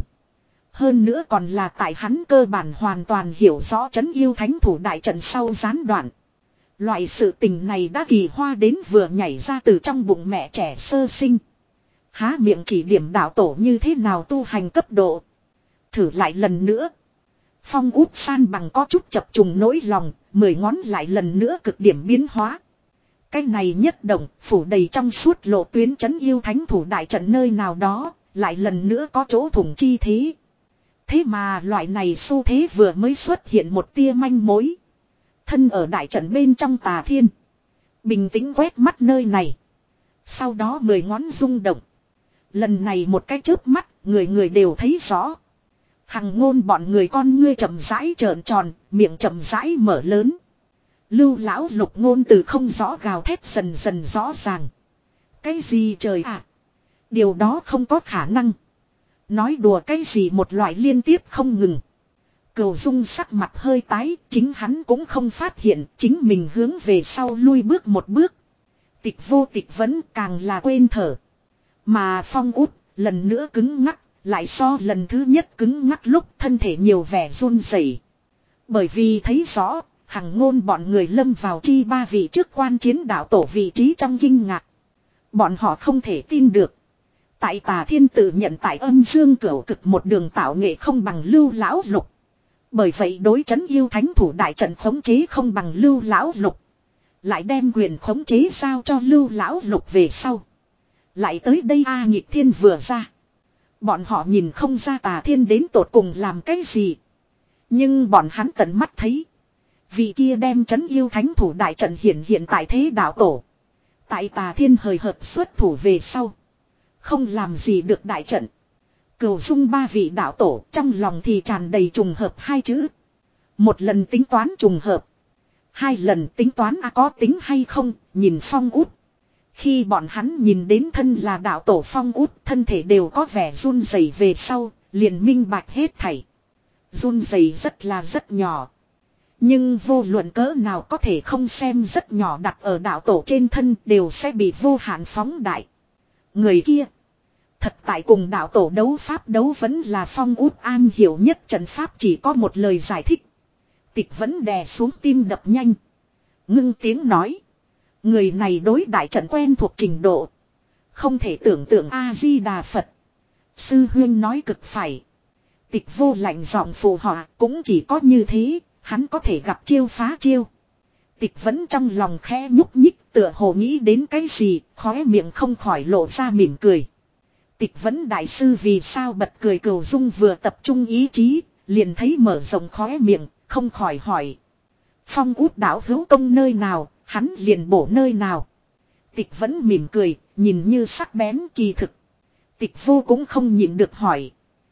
Hơn nữa còn là tại hắn cơ bản hoàn toàn hiểu rõ trấn yêu thánh thủ đại trận sau gián đoạn. Loại sự tình này đã kỳ hoa đến vừa nhảy ra từ trong bụng mẹ trẻ sơ sinh. Há miệng chỉ điểm đạo tổ như thế nào tu hành cấp độ. Thử lại lần nữa. Phong út san bằng có chút chập trùng nỗi lòng, mười ngón lại lần nữa cực điểm biến hóa. Cái này nhất động, phủ đầy trong suốt lộ tuyến trấn yêu thánh thủ đại trận nơi nào đó, lại lần nữa có chỗ thủng chi thế. Thế mà loại này xu thế vừa mới xuất hiện một tia manh mối. Thân ở đại trận bên trong Tà Thiên. Bình tĩnh quét mắt nơi này. Sau đó mười ngón rung động. Lần này một cái chớp mắt, người người đều thấy rõ. Hằng Ngôn bọn người con ngươi chậm rãi trợn tròn, miệng chậm rãi mở lớn. Lưu lão Lục Ngôn từ không rõ gào thét dần dần rõ ràng. Cái gì trời ạ? Điều đó không có khả năng. Nói đùa cái gì một loại liên tiếp không ngừng. Cửu Dung sắc mặt hơi tái, chính hắn cũng không phát hiện, chính mình hướng về sau lui bước một bước. Tịch Vô Tịch vẫn càng là quên thở. Mà Phong Út, lần nữa cứng ngắc, lại so lần thứ nhất cứng ngắc lúc thân thể nhiều vẻ run rẩy. Bởi vì thấy rõ, Hằng Ngôn bọn người lâm vào chi ba vị trước quan chiến đạo tổ vị trí trong kinh ngạc. Bọn họ không thể tin được. Tại Tà Thiên tự nhận tại Âm Dương Cửu Cực một đường tạo nghệ không bằng Lưu lão Lục. Bởi vậy đối trấn yêu thánh thủ đại trận khống chế không bằng Lưu lão Lục. Lại đem quyền khống chế giao cho Lưu lão Lục về sau. Lại tới đây A Nhịp Thiên vừa ra. Bọn họ nhìn không ra Tà Thiên đến tột cùng làm cái gì. Nhưng bọn hắn tận mắt thấy. Vị kia đem trấn yêu thánh thủ đại trận hiện hiện tại thế đạo tổ. Tại Tà Thiên hời hợt xuất thủ về sau. Không làm gì được đại trận. Cửu Dung ba vị đạo tổ trong lòng thì tràn đầy trùng hợp hai chữ. Một lần tính toán trùng hợp. Hai lần tính toán a có tính hay không, nhìn Phong Út. Khi bọn hắn nhìn đến thân là đạo tổ Phong Út, thân thể đều có vẻ run rẩy về sau, liền minh bạch hết thảy. Run rẩy rất là rất nhỏ. Nhưng vô luận cỡ nào có thể không xem rất nhỏ đặt ở đạo tổ trên thân đều sẽ bị vô hạn phóng đại. Người kia. Thật tại cùng đạo tổ đấu pháp đấu vẫn là Phong Út an hiểu nhất trận pháp chỉ có một lời giải thích. Tịch vẫn đè xuống tim đập nhanh. Ngưng tiếng nói. Người này đối đại trận quen thuộc trình độ. Không thể tưởng tượng A-di-đà Phật. Sư huyên nói cực phải. Tịch vô lạnh giọng phù họa cũng chỉ có như thế. Hắn có thể gặp chiêu phá chiêu. Tịch vẫn trong lòng khẽ nhúc nhích tựa hồ nghĩ đến cái gì. Khóe miệng không khỏi lộ ra mỉm cười. Tịch vẫn đại sư vì sao bật cười Cửu Dung vừa tập trung ý chí. Liền thấy mở rộng khóe miệng. Không khỏi hỏi. Phong Út đảo hữu công nơi nào. Hắn liền bổ nơi nào. Tịch vẫn mỉm cười. Nhìn như sắc bén kỳ thực. Tịch vô cũng không nhịn được hỏi.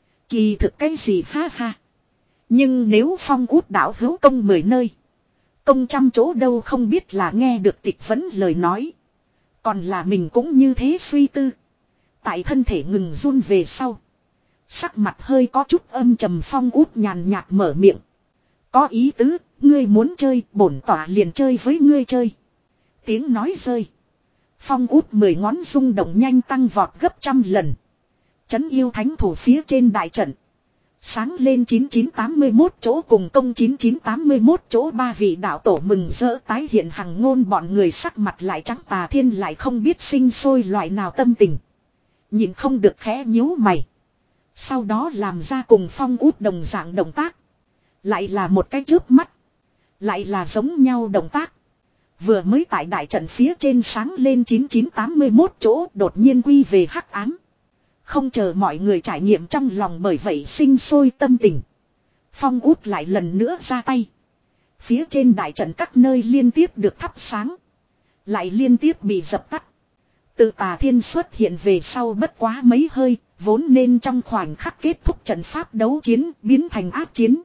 Kỳ thực cái gì ha ha. Nhưng nếu Phong Út đảo hữu công mười nơi. Công trăm chỗ đâu không biết là nghe được tịch vẫn lời nói. Còn là mình cũng như thế suy tư. Tại thân thể ngừng run về sau. Sắc mặt hơi có chút âm trầm Phong Út nhàn nhạt mở miệng. Có ý tứ, ngươi muốn chơi, bổn tỏa liền chơi với ngươi chơi. Tiếng nói rơi. Phong Út mười ngón rung động nhanh tăng vọt gấp trăm lần. Trấn yêu thánh thủ phía trên đại trận. Sáng lên chín chín tám mươi mốt chỗ cùng công chín chín tám mươi mốt chỗ ba vị đạo tổ mừng rỡ tái hiện Hằng Ngôn bọn người sắc mặt lại trắng Tà Thiên lại không biết sinh sôi loại nào tâm tình. Nhìn không được khẽ nhíu mày. Sau đó làm ra cùng Phong Út đồng dạng động tác. Lại là một cái chớp mắt. Lại là giống nhau động tác. Vừa mới tại đại trận phía trên sáng lên chín chín tám mươi mốt chỗ đột nhiên quy về hắc ám. Không chờ mọi người trải nghiệm trong lòng bởi vậy sinh sôi tâm tình. Phong Út lại lần nữa ra tay. Phía trên đại trận các nơi liên tiếp được thắp sáng. Lại liên tiếp bị dập tắt. Từ Tà Thiên xuất hiện về sau bất quá mấy hơi. Vốn nên trong khoảnh khắc kết thúc trận pháp đấu chiến biến thành ác chiến.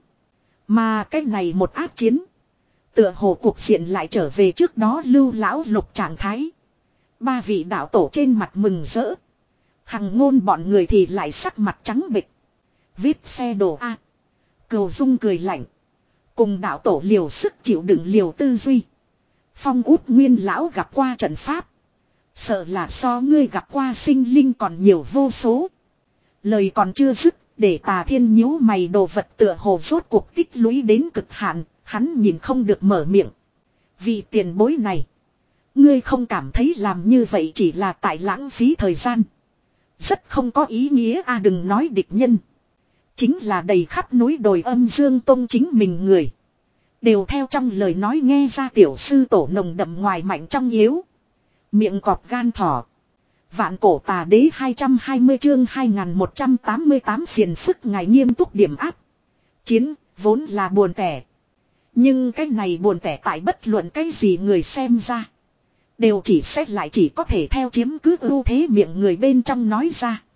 Mà cái này một ác chiến. Tựa hồ cuộc diện lại trở về trước đó Lưu lão Lục trạng thái. Ba vị đạo tổ trên mặt mừng rỡ. Hằng Ngôn bọn người thì lại sắc mặt trắng bệch. Viết xe đồ A. Cửu Dung cười lạnh. Cùng đạo tổ liều sức chịu đựng liều tư duy. Phong Út nguyên lão gặp qua trận pháp. Sợ là so ngươi gặp qua sinh linh còn nhiều vô số. Lời còn chưa dứt. Để Tà Thiên nhíu mày đồ vật tựa hồ rốt cuộc tích lũy đến cực hạn. Hắn nhìn không được mở miệng. Vì tiền bối này. Ngươi không cảm thấy làm như vậy chỉ là tại lãng phí thời gian. Rất không có ý nghĩa a à, đừng nói địch nhân. Chính là đầy khắp núi đồi Âm Dương Tông chính mình người. Đều theo trong lời nói nghe ra tiểu sư tổ nồng đậm ngoài mạnh trong yếu. Miệng cọp gan thỏ. Vạn cổ tà đế hai trăm hai mươi chương hai nghìn một trăm tám mươi tám phiền phức ngài nghiêm túc điểm áp. Chiến vốn là buồn tẻ. Nhưng cái này buồn tẻ tại bất luận cái gì người xem ra. Đều chỉ xét lại chỉ có thể theo chiếm cứ ưu thế miệng người bên trong nói ra.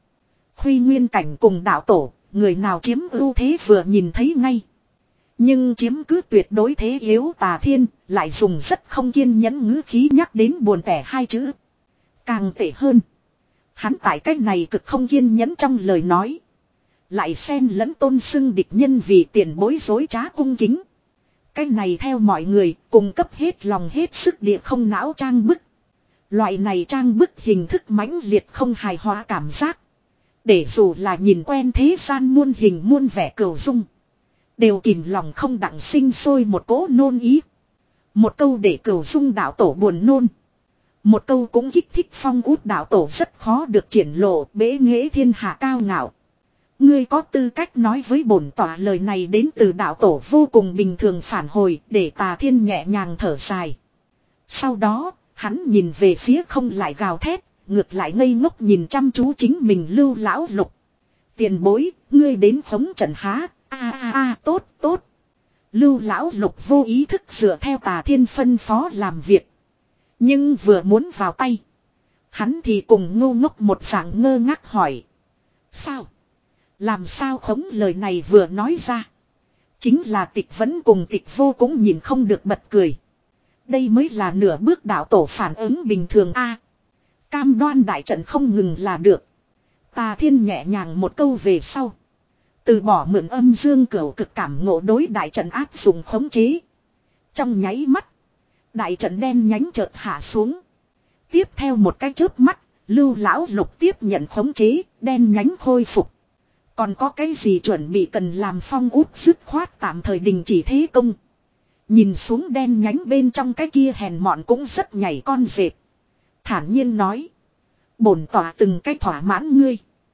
Khuy Nguyên Cảnh cùng đạo tổ, người nào chiếm ưu thế vừa nhìn thấy ngay. Nhưng chiếm cứ tuyệt đối thế yếu Tà Thiên, lại dùng rất không kiên nhẫn ngữ khí nhắc đến buồn tẻ hai chữ. Càng tệ hơn. Hắn tại cách này cực không kiên nhẫn trong lời nói. Lại xen lẫn tôn xưng địch nhân vì tiền bối dối trá cung kính. Cái này theo mọi người cung cấp hết lòng hết sức địa không não trang bức. Loại này trang bức hình thức mãnh liệt không hài hòa cảm giác. Để dù là nhìn quen thế gian muôn hình muôn vẻ cừu dung. Đều kìm lòng không đặng sinh sôi một cỗ nôn ý. Một câu để cừu dung đạo tổ buồn nôn. Một câu cũng kích thích Phong Út đạo tổ rất khó được triển lộ bế nghệ thiên hạ cao ngạo. Ngươi có tư cách nói với bổn tỏa lời này đến từ đạo tổ vô cùng bình thường phản hồi để Tà Thiên nhẹ nhàng thở dài. Sau đó, hắn nhìn về phía không lại gào thét, ngược lại ngây ngốc nhìn chăm chú chính mình Lưu Lão Lục. Tiền bối, ngươi đến phóng trận há, a a a tốt tốt. Lưu Lão Lục vô ý thức dựa theo Tà Thiên phân phó làm việc. Nhưng vừa muốn vào tay. Hắn thì cùng ngu ngốc một dạng ngơ ngác hỏi. Sao? Làm sao khống lời này vừa nói ra. Chính là Tịch vẫn cùng Tịch vô cũng nhìn không được bật cười. Đây mới là nửa bước đạo tổ phản ứng bình thường a. Cam đoan đại trận không ngừng là được. Tà Thiên nhẹ nhàng một câu về sau. Từ bỏ mượn âm dương cửu cực cảm ngộ đối đại trận áp dụng khống chế. Trong nháy mắt. Đại trận đen nhánh chợt hạ xuống. Tiếp theo một cái chớp mắt. Lưu Lão Lục tiếp nhận khống chế. Đen nhánh khôi phục. Còn có cái gì chuẩn bị cần làm Phong Út dứt khoát tạm thời đình chỉ thế công. Nhìn xuống đen nhánh bên trong cái kia hèn mọn cũng rất nhảy con dệt. Thản nhiên nói. Bổn tỏa từng cái thỏa mãn ngươi.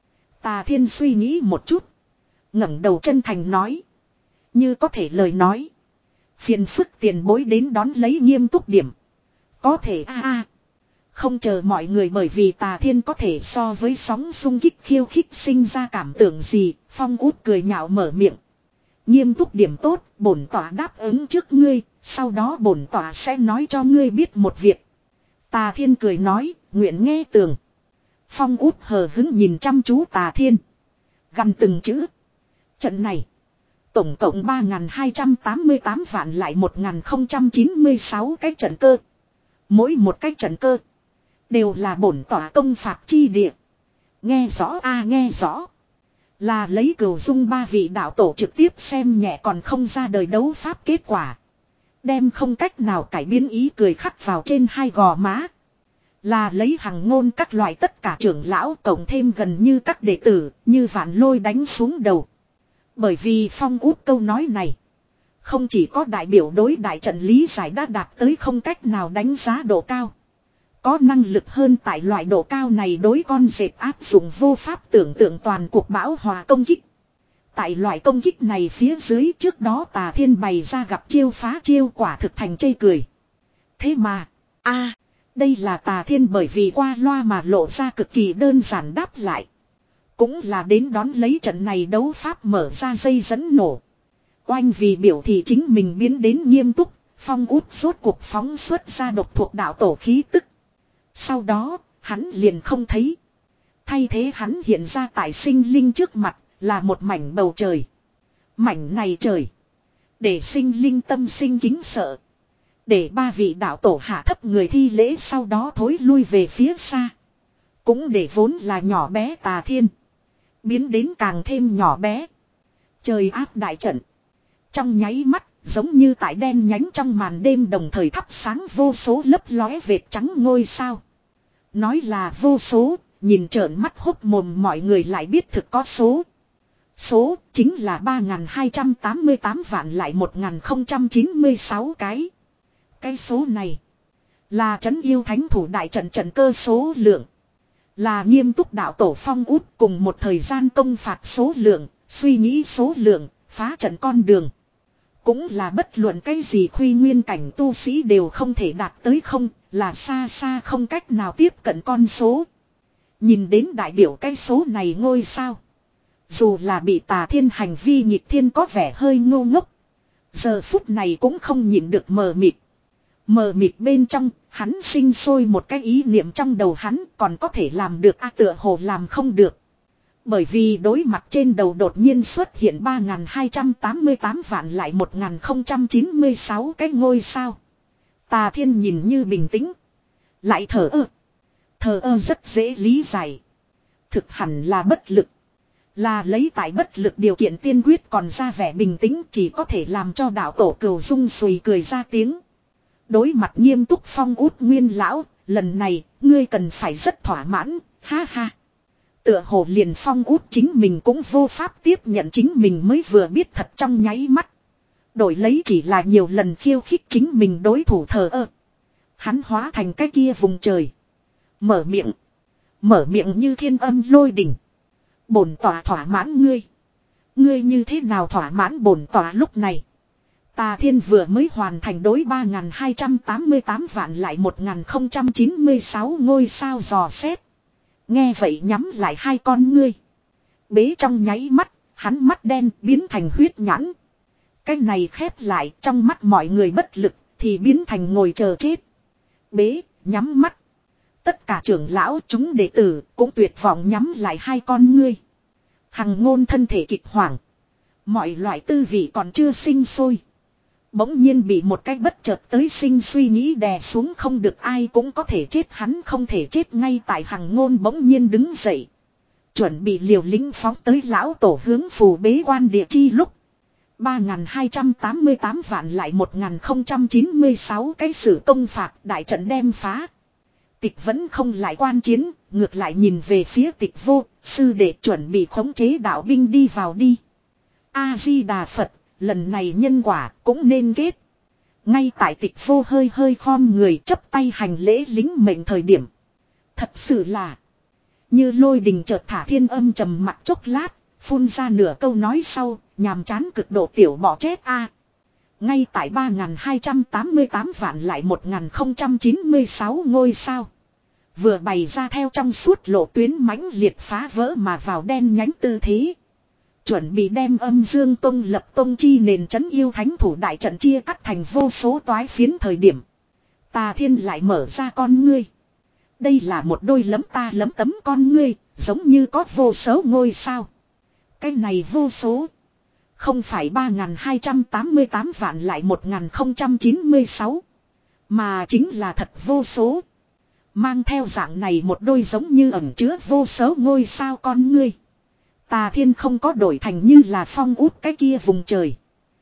Tà Thiên suy nghĩ một chút. Ngẩng đầu chân thành nói. Như có thể lời nói. Phiền phức tiền bối đến đón lấy nghiêm túc điểm. Có thể a a. Không chờ mọi người bởi vì Tà Thiên có thể so với sóng xung kích khiêu khích sinh ra cảm tưởng gì. Phong Út cười nhạo mở miệng. Nghiêm túc điểm tốt, bổn tỏa đáp ứng trước ngươi, sau đó bổn tỏa sẽ nói cho ngươi biết một việc. Tà Thiên cười nói, nguyện nghe tường. Phong Út hờ hứng nhìn chăm chú Tà Thiên. Gằn từng chữ. Trận này. Tổng cộng ba nghìn hai trăm tám mươi tám vạn lại một nghìn không trăm chín mươi sáu cái trận cơ. Mỗi một cái trận cơ. Đều là bổn tỏa công phạt chi địa. Nghe rõ a nghe rõ. Là lấy cửu dung ba vị đạo tổ trực tiếp xem nhẹ còn không ra đời đấu pháp kết quả. Đem không cách nào cải biến ý cười khắc vào trên hai gò má. Là lấy hằng ngôn các loại tất cả trưởng lão cộng thêm gần như các đệ tử như vạn lôi đánh xuống đầu. Bởi vì Phong Út câu nói này. Không chỉ có đại biểu đối đại trận lý giải đã đạt tới không cách nào đánh giá độ cao. Có năng lực hơn tại loại độ cao này đối con dẹp áp dụng vô pháp tưởng tượng toàn cuộc bão hòa công kích. Tại loại công kích này phía dưới trước đó Tà Thiên bày ra gặp chiêu phá chiêu quả thực thành chê cười. Thế mà, a đây là Tà Thiên bởi vì qua loa mà lộ ra cực kỳ đơn giản đáp lại. Cũng là đến đón lấy trận này đấu pháp mở ra dây dẫn nổ. Oanh vì biểu thị chính mình biến đến nghiêm túc, Phong Út rốt cuộc phóng xuất ra độc thuộc đạo tổ khí tức. Sau đó, hắn liền không thấy. Thay thế hắn hiện ra tại sinh linh trước mặt, là một mảnh bầu trời. Mảnh này trời. Để sinh linh tâm sinh kính sợ. Để ba vị đạo tổ hạ thấp người thi lễ sau đó thối lui về phía xa. Cũng để vốn là nhỏ bé Tà Thiên. Biến đến càng thêm nhỏ bé. Trời áp đại trận. Trong nháy mắt, giống như tại đen nhánh trong màn đêm đồng thời thắp sáng vô số lấp lóe vệt trắng ngôi sao. Nói là vô số, nhìn trợn mắt hốc mồm mọi người lại biết thực có số. Số chính là ba nghìn hai trăm tám mươi tám vạn lại một nghìn không trăm chín mươi sáu cái. Cái số này là trấn yêu thánh thủ đại trận trận cơ số lượng. Là nghiêm túc đạo tổ Phong Út cùng một thời gian công phạt số lượng, suy nghĩ số lượng, phá trận con đường. Cũng là bất luận cái gì khuy nguyên cảnh tu sĩ đều không thể đạt tới không, là xa xa không cách nào tiếp cận con số. Nhìn đến đại biểu cái số này ngôi sao. Dù là bị Tà Thiên hành vi nghịch thiên có vẻ hơi ngô ngốc. Giờ phút này cũng không nhịn được mờ mịt. Mờ mịt bên trong, hắn sinh sôi một cái ý niệm trong đầu hắn còn có thể làm được a tựa hồ làm không được. Bởi vì đối mặt trên đầu đột nhiên xuất hiện ba nghìn hai trăm tám mươi tám vạn lại một nghìn không trăm chín mươi sáu cái ngôi sao. Tà Thiên nhìn như bình tĩnh. Lại thở ơ. Thở ơ rất dễ lý giải. Thực hẳn là bất lực. Là lấy tại bất lực điều kiện tiên quyết còn ra vẻ bình tĩnh chỉ có thể làm cho đạo tổ Cửu Dung sùi cười ra tiếng. Đối mặt nghiêm túc Phong Út Nguyên lão, lần này ngươi cần phải rất thỏa mãn, ha ha. Tựa hồ liền Phong Út chính mình cũng vô pháp tiếp nhận chính mình mới vừa biết thật trong nháy mắt. Đổi lấy chỉ là nhiều lần khiêu khích chính mình đối thủ thờ ơ. Hắn hóa thành cái kia vùng trời. Mở miệng. Mở miệng như thiên âm lôi đỉnh. Bổn tỏa thỏa mãn ngươi. Ngươi như thế nào thỏa mãn bổn tỏa lúc này. Tà Thiên vừa mới hoàn thành đối ba nghìn hai trăm tám mươi tám vạn lại một nghìn không trăm chín mươi sáu ngôi sao dò xét. Nghe vậy nhắm lại hai con ngươi. Bế trong nháy mắt, hắn mắt đen biến thành huyết nhãn. Cái này khép lại trong mắt mọi người bất lực thì biến thành ngồi chờ chết. Bế, nhắm mắt. Tất cả trưởng lão chúng đệ tử cũng tuyệt vọng nhắm lại hai con ngươi. Hằng Ngôn thân thể kịch hoảng. Mọi loại tư vị còn chưa sinh sôi. Bỗng nhiên bị một cái bất chợt tới sinh suy nghĩ đè xuống không được ai cũng có thể chết hắn không thể chết ngay tại Hằng Ngôn bỗng nhiên đứng dậy. Chuẩn bị liều lĩnh phóng tới lão tổ hướng phù bế quan địa chi lúc. ba nghìn hai trăm tám mươi tám vạn lại một nghìn không trăm chín mươi sáu cái sử công phạt đại trận đem phá. Tịch vẫn không lại quan chiến, ngược lại nhìn về phía tịch vô, sư đệ chuẩn bị khống chế đạo binh đi vào đi. A-di-đà Phật, lần này nhân quả cũng nên kết. Ngay tại tịch vô hơi hơi khom người chấp tay hành lễ lính mệnh thời điểm. Thật sự là, như lôi đình chợt thả thiên âm trầm mặt chốc lát, phun ra nửa câu nói sau, nhàm chán cực độ tiểu bỏ chết a. Ngay tại ba nghìn hai trăm tám mươi tám vạn lại một nghìn không trăm chín mươi sáu ngôi sao. Vừa bày ra theo trong suốt lộ tuyến mãnh liệt phá vỡ mà vào đen nhánh tư thế. Chuẩn bị đem âm dương tông lập tông chi nền trấn yêu thánh thủ đại trận chia cắt thành vô số toái phiến thời điểm. Tà Thiên lại mở ra con ngươi. Đây là một đôi lấm ta lấm tấm con ngươi, giống như có vô số ngôi sao. Cái này vô số. Không phải ba nghìn hai trăm tám mươi tám vạn lại một nghìn không trăm chín mươi sáu. Mà chính là thật vô số. Mang theo dạng này một đôi giống như ẩn chứa vô số ngôi sao con ngươi. Tà Thiên không có đổi thành như là Phong Út cái kia vùng trời.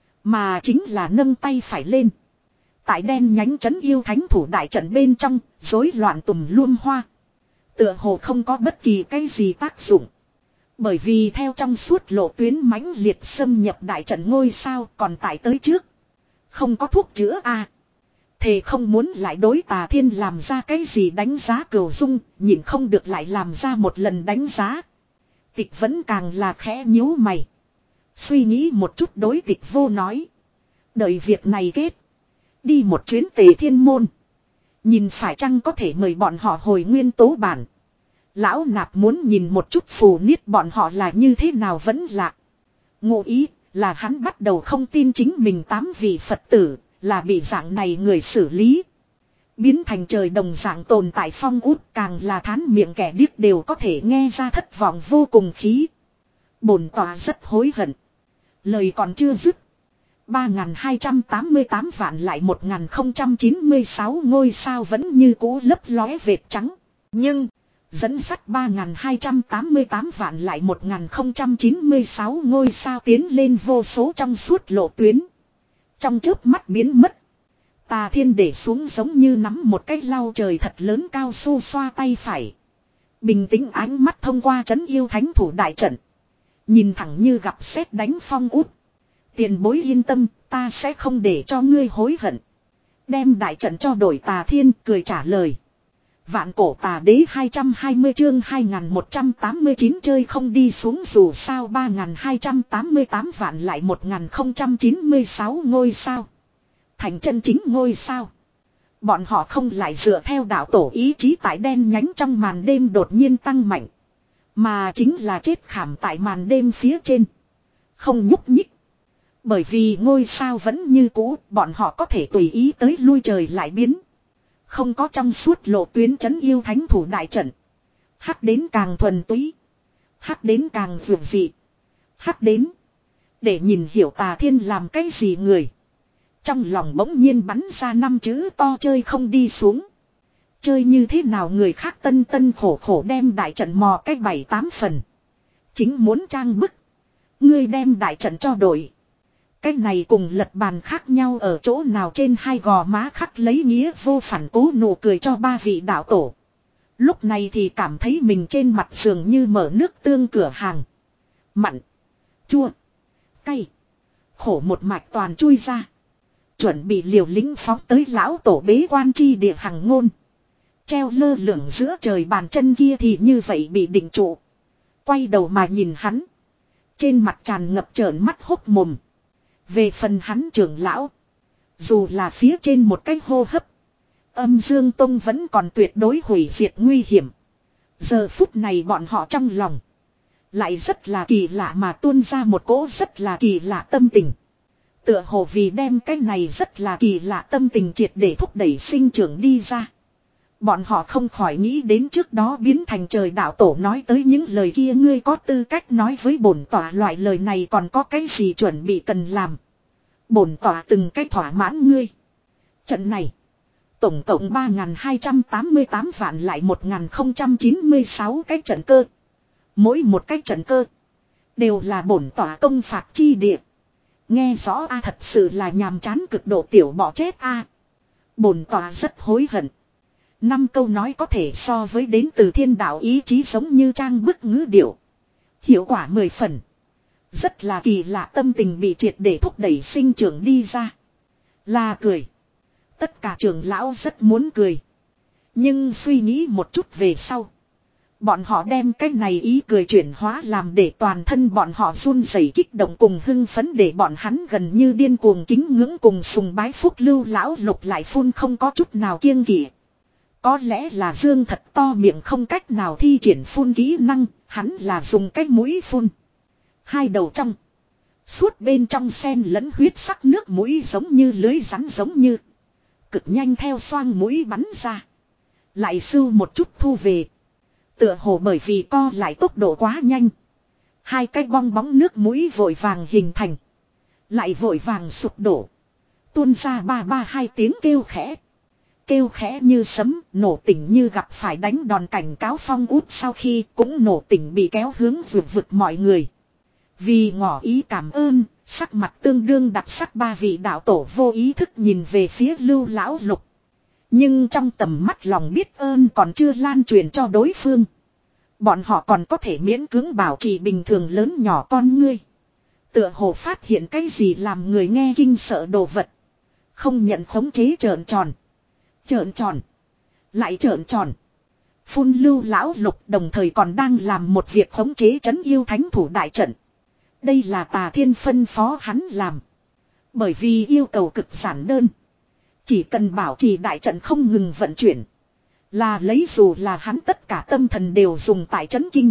Mà chính là nâng tay phải lên. Tại đen nhánh trấn yêu thánh thủ đại trận bên trong, rối loạn tùm luôn hoa. Tựa hồ không có bất kỳ cái gì tác dụng. Bởi vì theo trong suốt lộ tuyến mãnh liệt xâm nhập đại trận ngôi sao còn tại tới trước. Không có thuốc chữa a. Thề không muốn lại đối Tà Thiên làm ra cái gì đánh giá Cửu Dung, nhìn không được lại làm ra một lần đánh giá. Tịch vẫn càng là khẽ nhíu mày. Suy nghĩ một chút đối tịch vô nói. Đợi việc này kết. Đi một chuyến Tề Thiên môn. Nhìn phải chăng có thể mời bọn họ hồi nguyên tố bản. Lão nạp muốn nhìn một chút phù niết bọn họ là như thế nào vẫn lạ. Ngụ ý là hắn bắt đầu không tin chính mình tám vị Phật tử là bị dạng này người xử lý. Biến thành trời đồng dạng tồn tại Phong Út càng là thán miệng kẻ điếc đều có thể nghe ra thất vọng vô cùng khí. Bổn tòa rất hối hận. Lời còn chưa dứt. ba nghìn hai trăm tám mươi tám vạn lại một nghìn không trăm chín mươi sáu ngôi sao vẫn như cũ lấp lóe vệt trắng. Nhưng, dẫn sắt ba nghìn hai trăm tám mươi tám vạn lại một nghìn không trăm chín mươi sáu ngôi sao tiến lên vô số trong suốt lộ tuyến. Trong chớp mắt biến mất. Tà Thiên để xuống giống như nắm một cái lau trời thật lớn cao su xoa tay phải. Bình tĩnh ánh mắt thông qua trấn yêu thánh thủ đại trận. Nhìn thẳng như gặp sét đánh Phong Út. Tiền bối yên tâm, ta sẽ không để cho ngươi hối hận. Đem đại trận cho đổi Tà Thiên cười trả lời. Vạn cổ tà đế hai trăm hai mươi chương hai nghìn một trăm tám mươi chín chơi không đi xuống dù sao ba nghìn hai trăm tám mươi tám vạn lại một nghìn không trăm chín mươi sáu ngôi sao. Thành chân chính ngôi sao. Bọn họ không lại dựa theo đạo tổ ý chí tại đen nhánh trong màn đêm đột nhiên tăng mạnh. Mà chính là chết khảm tại màn đêm phía trên. Không nhúc nhích. Bởi vì ngôi sao vẫn như cũ, bọn họ có thể tùy ý tới lui trời lại biến. Không có trong suốt lộ tuyến trấn yêu thánh thủ đại trận. Hắc đến càng thuần túy. Hắc đến càng vượt dị. Hắc đến. Để nhìn hiểu Tà Thiên làm cái gì người. Trong lòng bỗng nhiên bắn ra năm chữ to chơi không đi xuống. Chơi như thế nào người khác tân tân khổ khổ đem đại trận mò cách bảy tám phần. Chính muốn trang bức. Ngươi đem đại trận cho đổi. Cái này cùng lật bàn khác nhau ở chỗ nào trên hai gò má khắc lấy nghĩa vô phản cố nụ cười cho ba vị đạo tổ. Lúc này thì cảm thấy mình trên mặt giường như mở nước tương cửa hàng. Mặn. Chua. Cay. Khổ một mạch toàn chui ra. Chuẩn bị liều lĩnh phóng tới lão tổ bế quan chi địa hằng ngôn. Treo lơ lửng giữa trời bàn chân kia thì như vậy bị định trụ. Quay đầu mà nhìn hắn. Trên mặt tràn ngập trợn mắt hốc mồm. Về phần hắn trưởng lão. Dù là phía trên một cái hô hấp. Âm Dương Tông vẫn còn tuyệt đối hủy diệt nguy hiểm. Giờ phút này bọn họ trong lòng. Lại rất là kỳ lạ mà tuôn ra một cỗ rất là kỳ lạ tâm tình. Tựa hồ vì đem cái này rất là kỳ lạ tâm tình triệt để thúc đẩy sinh trưởng đi ra. Bọn họ không khỏi nghĩ đến trước đó biến thành trời đạo tổ nói tới những lời kia ngươi có tư cách nói với bổn tỏa loại lời này còn có cái gì chuẩn bị cần làm. Bổn tỏa từng cách thỏa mãn ngươi. Trận này. Tổng cộng ba nghìn hai trăm tám mươi tám vạn lại một nghìn không trăm chín mươi sáu cái trận cơ. Mỗi một cái trận cơ. Đều là bổn tỏa công phạt chi địa. Nghe rõ a thật sự là nhàm chán cực độ tiểu bỏ chết a. Bổn tỏa rất hối hận. Năm câu nói có thể so với đến từ thiên đạo ý chí giống như trang bức ngữ điệu. Hiệu quả mười phần. Rất là kỳ lạ tâm tình bị triệt để thúc đẩy sinh trưởng đi ra. Là cười. Tất cả trưởng lão rất muốn cười. Nhưng suy nghĩ một chút về sau. Bọn họ đem cái này ý cười chuyển hóa làm để toàn thân bọn họ run rẩy kích động cùng hưng phấn để bọn hắn gần như điên cuồng kính ngưỡng cùng sùng bái phúc lưu lão lục lại phun không có chút nào kiêng kỵ. Có lẽ là Dương thật to miệng không cách nào thi triển phun kỹ năng, hắn là dùng cái mũi phun. Hai đầu trong. Suốt bên trong sen lẫn huyết sắc nước mũi giống như lưới rắn giống như. Cực nhanh theo xoang mũi bắn ra. Lại sưu một chút thu về. Tựa hồ bởi vì co lại tốc độ quá nhanh. Hai cái bong bóng nước mũi vội vàng hình thành. Lại vội vàng sụp đổ. Tuôn ra ba ba hai tiếng kêu khẽ. Kêu khẽ như sấm, nổ tỉnh như gặp phải đánh đòn cảnh cáo Phong Út sau khi cũng nổ tỉnh bị kéo hướng vượt vực mọi người. Vì ngỏ ý cảm ơn, sắc mặt tương đương đặc sắc ba vị đạo tổ vô ý thức nhìn về phía Lưu Lão Lục. Nhưng trong tầm mắt lòng biết ơn còn chưa lan truyền cho đối phương. Bọn họ còn có thể miễn cưỡng bảo trì bình thường lớn nhỏ con ngươi. Tựa hồ phát hiện cái gì làm người nghe kinh sợ đồ vật. Không nhận khống chế trợn tròn. Trợn tròn. Lại trợn tròn. Phun Lưu Lão Lục đồng thời còn đang làm một việc khống chế trấn yêu thánh thủ đại trận. Đây là Tà Thiên phân phó hắn làm. Bởi vì yêu cầu cực giản đơn. Chỉ cần bảo trì đại trận không ngừng vận chuyển. Là lấy dù là hắn tất cả tâm thần đều dùng tại trấn kinh.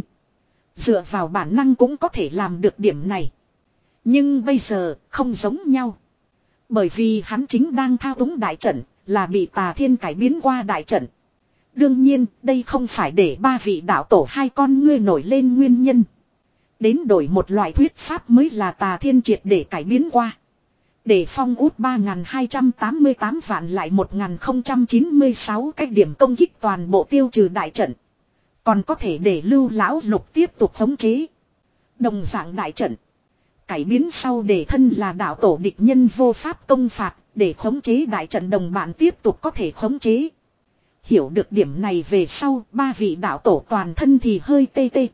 Dựa vào bản năng cũng có thể làm được điểm này. Nhưng bây giờ không giống nhau. Bởi vì hắn chính đang thao túng đại trận. Là bị Tà Thiên cải biến qua đại trận. Đương nhiên đây không phải để ba vị đạo tổ hai con ngươi nổi lên nguyên nhân. Đến đổi một loại thuyết pháp mới là Tà Thiên triệt để cải biến qua. Để Phong Út ba nghìn hai trăm tám mươi tám vạn lại một nghìn không trăm chín mươi sáu cái điểm công kích toàn bộ tiêu trừ đại trận. Còn có thể để Lưu Lão Lục tiếp tục khống chế. Đồng dạng đại trận. Cải biến sau để thân là đạo tổ địch nhân vô pháp công phạt. Để khống chế đại trận đồng bạn tiếp tục có thể khống chế. Hiểu được điểm này về sau ba vị đạo tổ toàn thân thì hơi tê tê.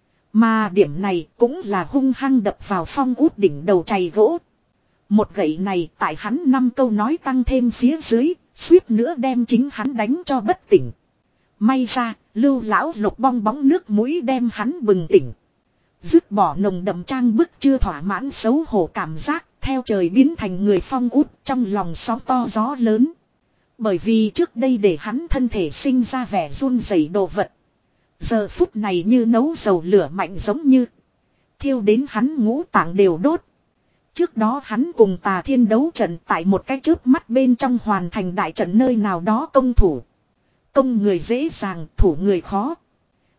Mà điểm này cũng là hung hăng đập vào Phong Út đỉnh đầu chày gỗ. Một gậy này tại hắn năm câu nói tăng thêm phía dưới, suýt nữa đem chính hắn đánh cho bất tỉnh. May ra, Lưu Lão Lục bong bóng nước mũi đem hắn bừng tỉnh. Dứt bỏ nồng đậm trang bức chưa thỏa mãn xấu hổ cảm giác, theo trời biến thành người Phong Út trong lòng sóng to gió lớn. Bởi vì trước đây để hắn thân thể sinh ra vẻ run rẩy đồ vật. Giờ phút này như nấu dầu lửa mạnh giống như. Thiêu đến hắn ngũ tạng đều đốt. Trước đó hắn cùng Tà Thiên đấu trận tại một cái chớp mắt bên trong hoàn thành đại trận nơi nào đó công thủ. Công người dễ dàng, thủ người khó.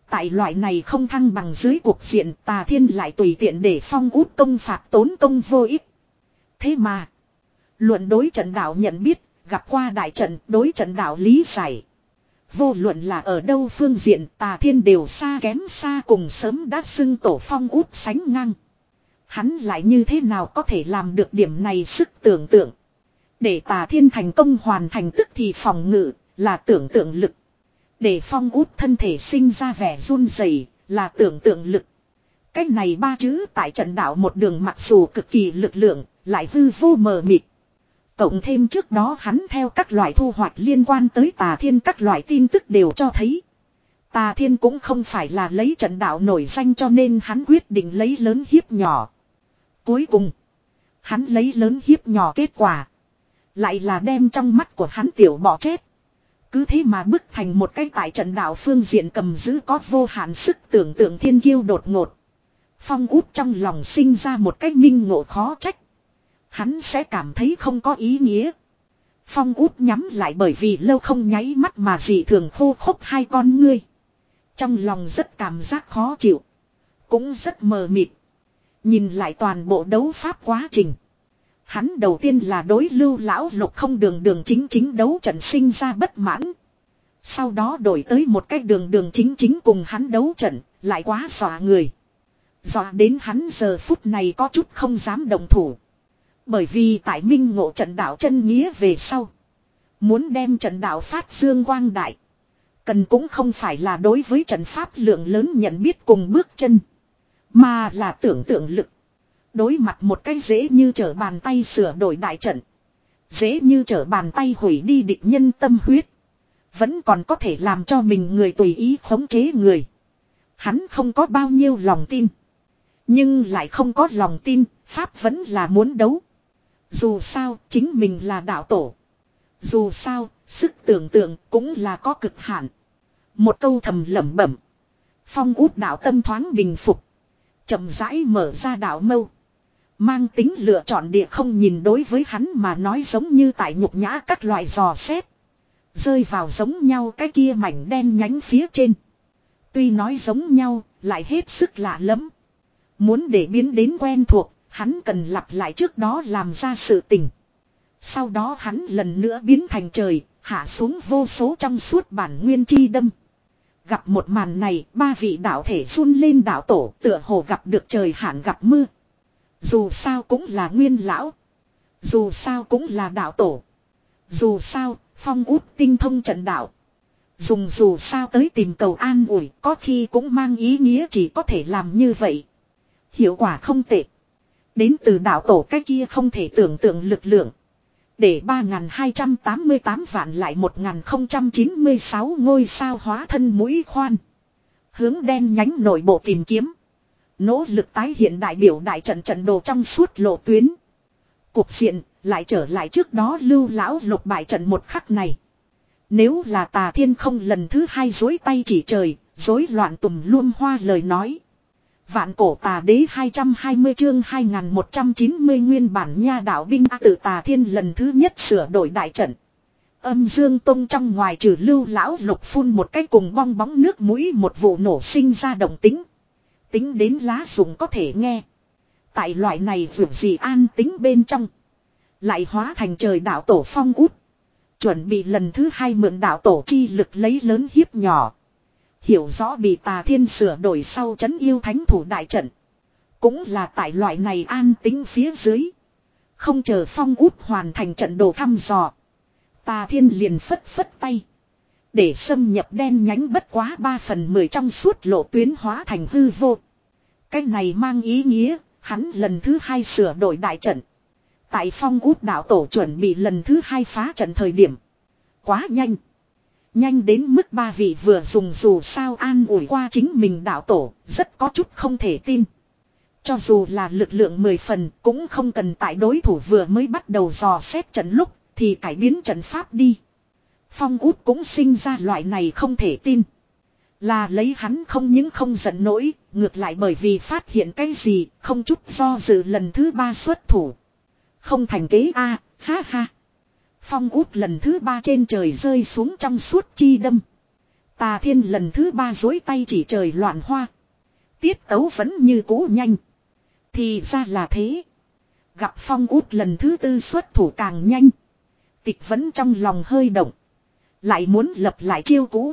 Tại loại này không thăng bằng dưới cuộc diện, Tà Thiên lại tùy tiện để Phong Út công phạt tốn công vô ích. Thế mà, luận đối trận đạo nhận biết, gặp qua đại trận, đối trận đạo lý giải. Vô luận là ở đâu phương diện, Tà Thiên đều xa kém xa cùng sớm đã xưng tổ Phong Út sánh ngang. Hắn lại như thế nào có thể làm được điểm này sức tưởng tượng. Để Tà Thiên thành công hoàn thành tức thì phòng ngự, là tưởng tượng lực. Để Phong Út thân thể sinh ra vẻ run rẩy, là tưởng tượng lực. Cách này ba chữ tại trận đạo một đường mặc dù cực kỳ lực lượng, lại hư vô mờ mịt. Cộng thêm trước đó hắn theo các loại thu hoạch liên quan tới Tà Thiên các loại tin tức đều cho thấy. Tà Thiên cũng không phải là lấy trận đạo nổi danh cho nên hắn quyết định lấy lớn hiếp nhỏ. Cuối cùng, hắn lấy lớn hiếp nhỏ kết quả. Lại là đem trong mắt của hắn tiểu bọ chết. Cứ thế mà bức thành một cái tại trận đạo phương diện cầm giữ có vô hạn sức tưởng tượng thiên kiêu đột ngột. Phong Út trong lòng sinh ra một cái minh ngộ khó trách. Hắn sẽ cảm thấy không có ý nghĩa. Phong Út nhắm lại bởi vì lâu không nháy mắt mà dị thường khô khốc hai con ngươi. Trong lòng rất cảm giác khó chịu. Cũng rất mờ mịt. Nhìn lại toàn bộ đấu pháp quá trình. Hắn đầu tiên là đối Lưu Lão Lục không đường đường chính chính đấu trận sinh ra bất mãn. Sau đó đổi tới một cách đường đường chính chính cùng hắn đấu trận, lại quá dọa người. Dọa đến hắn giờ phút này có chút không dám động thủ. Bởi vì tại minh ngộ trận đạo chân nghĩa về sau. Muốn đem trận đạo phát dương quang đại. Cần cũng không phải là đối với trận pháp lượng lớn nhận biết cùng bước chân. Mà là tưởng tượng lực. Đối mặt một cái dễ như trở bàn tay sửa đổi đại trận. Dễ như trở bàn tay hủy đi địch nhân tâm huyết. Vẫn còn có thể làm cho mình người tùy ý khống chế người. Hắn không có bao nhiêu lòng tin. Nhưng lại không có lòng tin, Pháp vẫn là muốn đấu. Dù sao, chính mình là đạo tổ. Dù sao, sức tưởng tượng cũng là có cực hạn. Một câu thầm lẩm bẩm. Phong Út đạo tâm thoáng bình phục. Chậm rãi mở ra đạo mâu. Mang tính lựa chọn địa không nhìn đối với hắn mà nói giống như tại nhục nhã các loại dò xét. Rơi vào giống nhau cái kia mảnh đen nhánh phía trên. Tuy nói giống nhau, lại hết sức lạ lẫm. Muốn để biến đến quen thuộc, hắn cần lặp lại trước đó làm ra sự tình. Sau đó hắn lần nữa biến thành trời, hạ xuống vô số trong suốt bản nguyên chi đâm. Gặp một màn này, ba vị đạo thể run lên đạo tổ tựa hồ gặp được trời hạn gặp mưa. Dù sao cũng là nguyên lão. Dù sao cũng là đạo tổ. Dù sao, Phong Út tinh thông trận đạo. Dùng dù sao tới tìm cầu an ủi, có khi cũng mang ý nghĩa chỉ có thể làm như vậy. Hiệu quả không tệ. Đến từ đạo tổ cái kia không thể tưởng tượng lực lượng. Để ba nghìn hai trăm tám mươi tám vạn lại một nghìn không trăm chín mươi sáu ngôi sao hóa thân mũi khoan. Hướng đen nhánh nội bộ tìm kiếm. Nỗ lực tái hiện đại biểu đại trận trận đồ trong suốt lộ tuyến. Cuộc diện lại trở lại trước đó Lưu Lão Lục bại trận một khắc này. Nếu là Tà Thiên không lần thứ hai dối tay chỉ trời, rối loạn tùm luôn hoa lời nói. Vạn cổ Tà Đế hai trăm hai mươi chương hai nghìn một trăm chín mươi nguyên bản nha đạo binh tự Tà Thiên lần thứ nhất sửa đổi đại trận. Âm Dương Tông trong ngoài trừ Lưu Lão Lục phun một cái cùng bong bóng nước mũi một vụ nổ sinh ra động tính. Tính đến lá dụng có thể nghe. Tại loại này vượt gì an tính bên trong. Lại hóa thành trời đạo tổ Phong Út. Chuẩn bị lần thứ hai mượn đạo tổ chi lực lấy lớn hiếp nhỏ. Hiểu rõ bị Tà Thiên sửa đổi sau trấn yêu thánh thủ đại trận. Cũng là tại loại này an tính phía dưới. Không chờ Phong Út hoàn thành trận đồ thăm dò. Tà Thiên liền phất phất tay. Để xâm nhập đen nhánh bất quá ba phần mười trong suốt lộ tuyến hóa thành hư vô. Cái này mang ý nghĩa, hắn lần thứ hai sửa đổi đại trận. Tại Phong Út đạo tổ chuẩn bị lần thứ hai phá trận thời điểm. Quá nhanh. Nhanh đến mức ba vị vừa dùng dù sao an ủi qua chính mình đạo tổ, rất có chút không thể tin. Cho dù là lực lượng mười phần, cũng không cần tại đối thủ vừa mới bắt đầu dò xét trận lúc, thì cải biến trận pháp đi. Phong Út cũng sinh ra loại này không thể tin. Là lấy hắn không những không giận nổi, ngược lại bởi vì phát hiện cái gì, không chút do dự lần thứ ba xuất thủ. Không thành kế a, à, ha ha. Phong Út lần thứ ba trên trời rơi xuống trong suốt chi đâm. Tà Thiên lần thứ ba duỗi tay chỉ trời loạn hoa. Tiết tấu vẫn như cũ nhanh. Thì ra là thế. Gặp Phong Út lần thứ tư xuất thủ càng nhanh. Tịch vẫn trong lòng hơi động. Lại muốn lập lại chiêu cũ.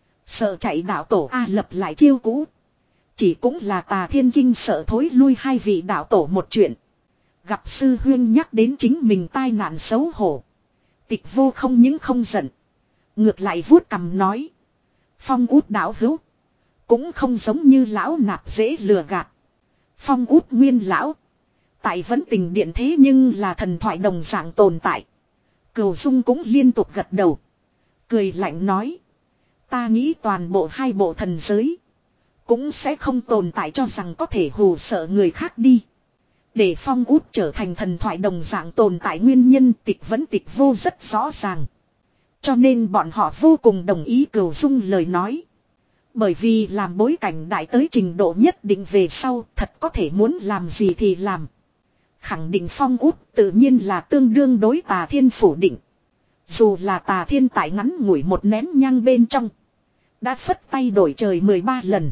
Sợ chạy đạo tổ A lập lại chiêu cũ. Chỉ cũng là Tà Thiên kinh sợ thối lui hai vị đạo tổ một chuyện. Gặp sư huyên nhắc đến chính mình tai nạn xấu hổ. Tịch vô không những không giận. Ngược lại vuốt cằm nói. Phong Út đạo hữu. Cũng không giống như lão nạp dễ lừa gạt. Phong Út nguyên lão. Tại vẫn tình điện thế nhưng là thần thoại đồng dạng tồn tại. Cửu Dung cũng liên tục gật đầu. Cười lạnh nói. Ta nghĩ toàn bộ hai bộ thần giới. Cũng sẽ không tồn tại cho rằng có thể hù sợ người khác đi. Để Phong Út trở thành thần thoại đồng dạng tồn tại nguyên nhân tịch vẫn tịch vô rất rõ ràng. Cho nên bọn họ vô cùng đồng ý Cửu Dung lời nói. Bởi vì làm bối cảnh đại tới trình độ nhất định về sau thật có thể muốn làm gì thì làm. Khẳng định Phong Út tự nhiên là tương đương đối Tà Thiên phủ định. Dù là Tà Thiên tại ngắn ngủi một nén nhang bên trong. Đã phất tay đổi trời mười ba lần.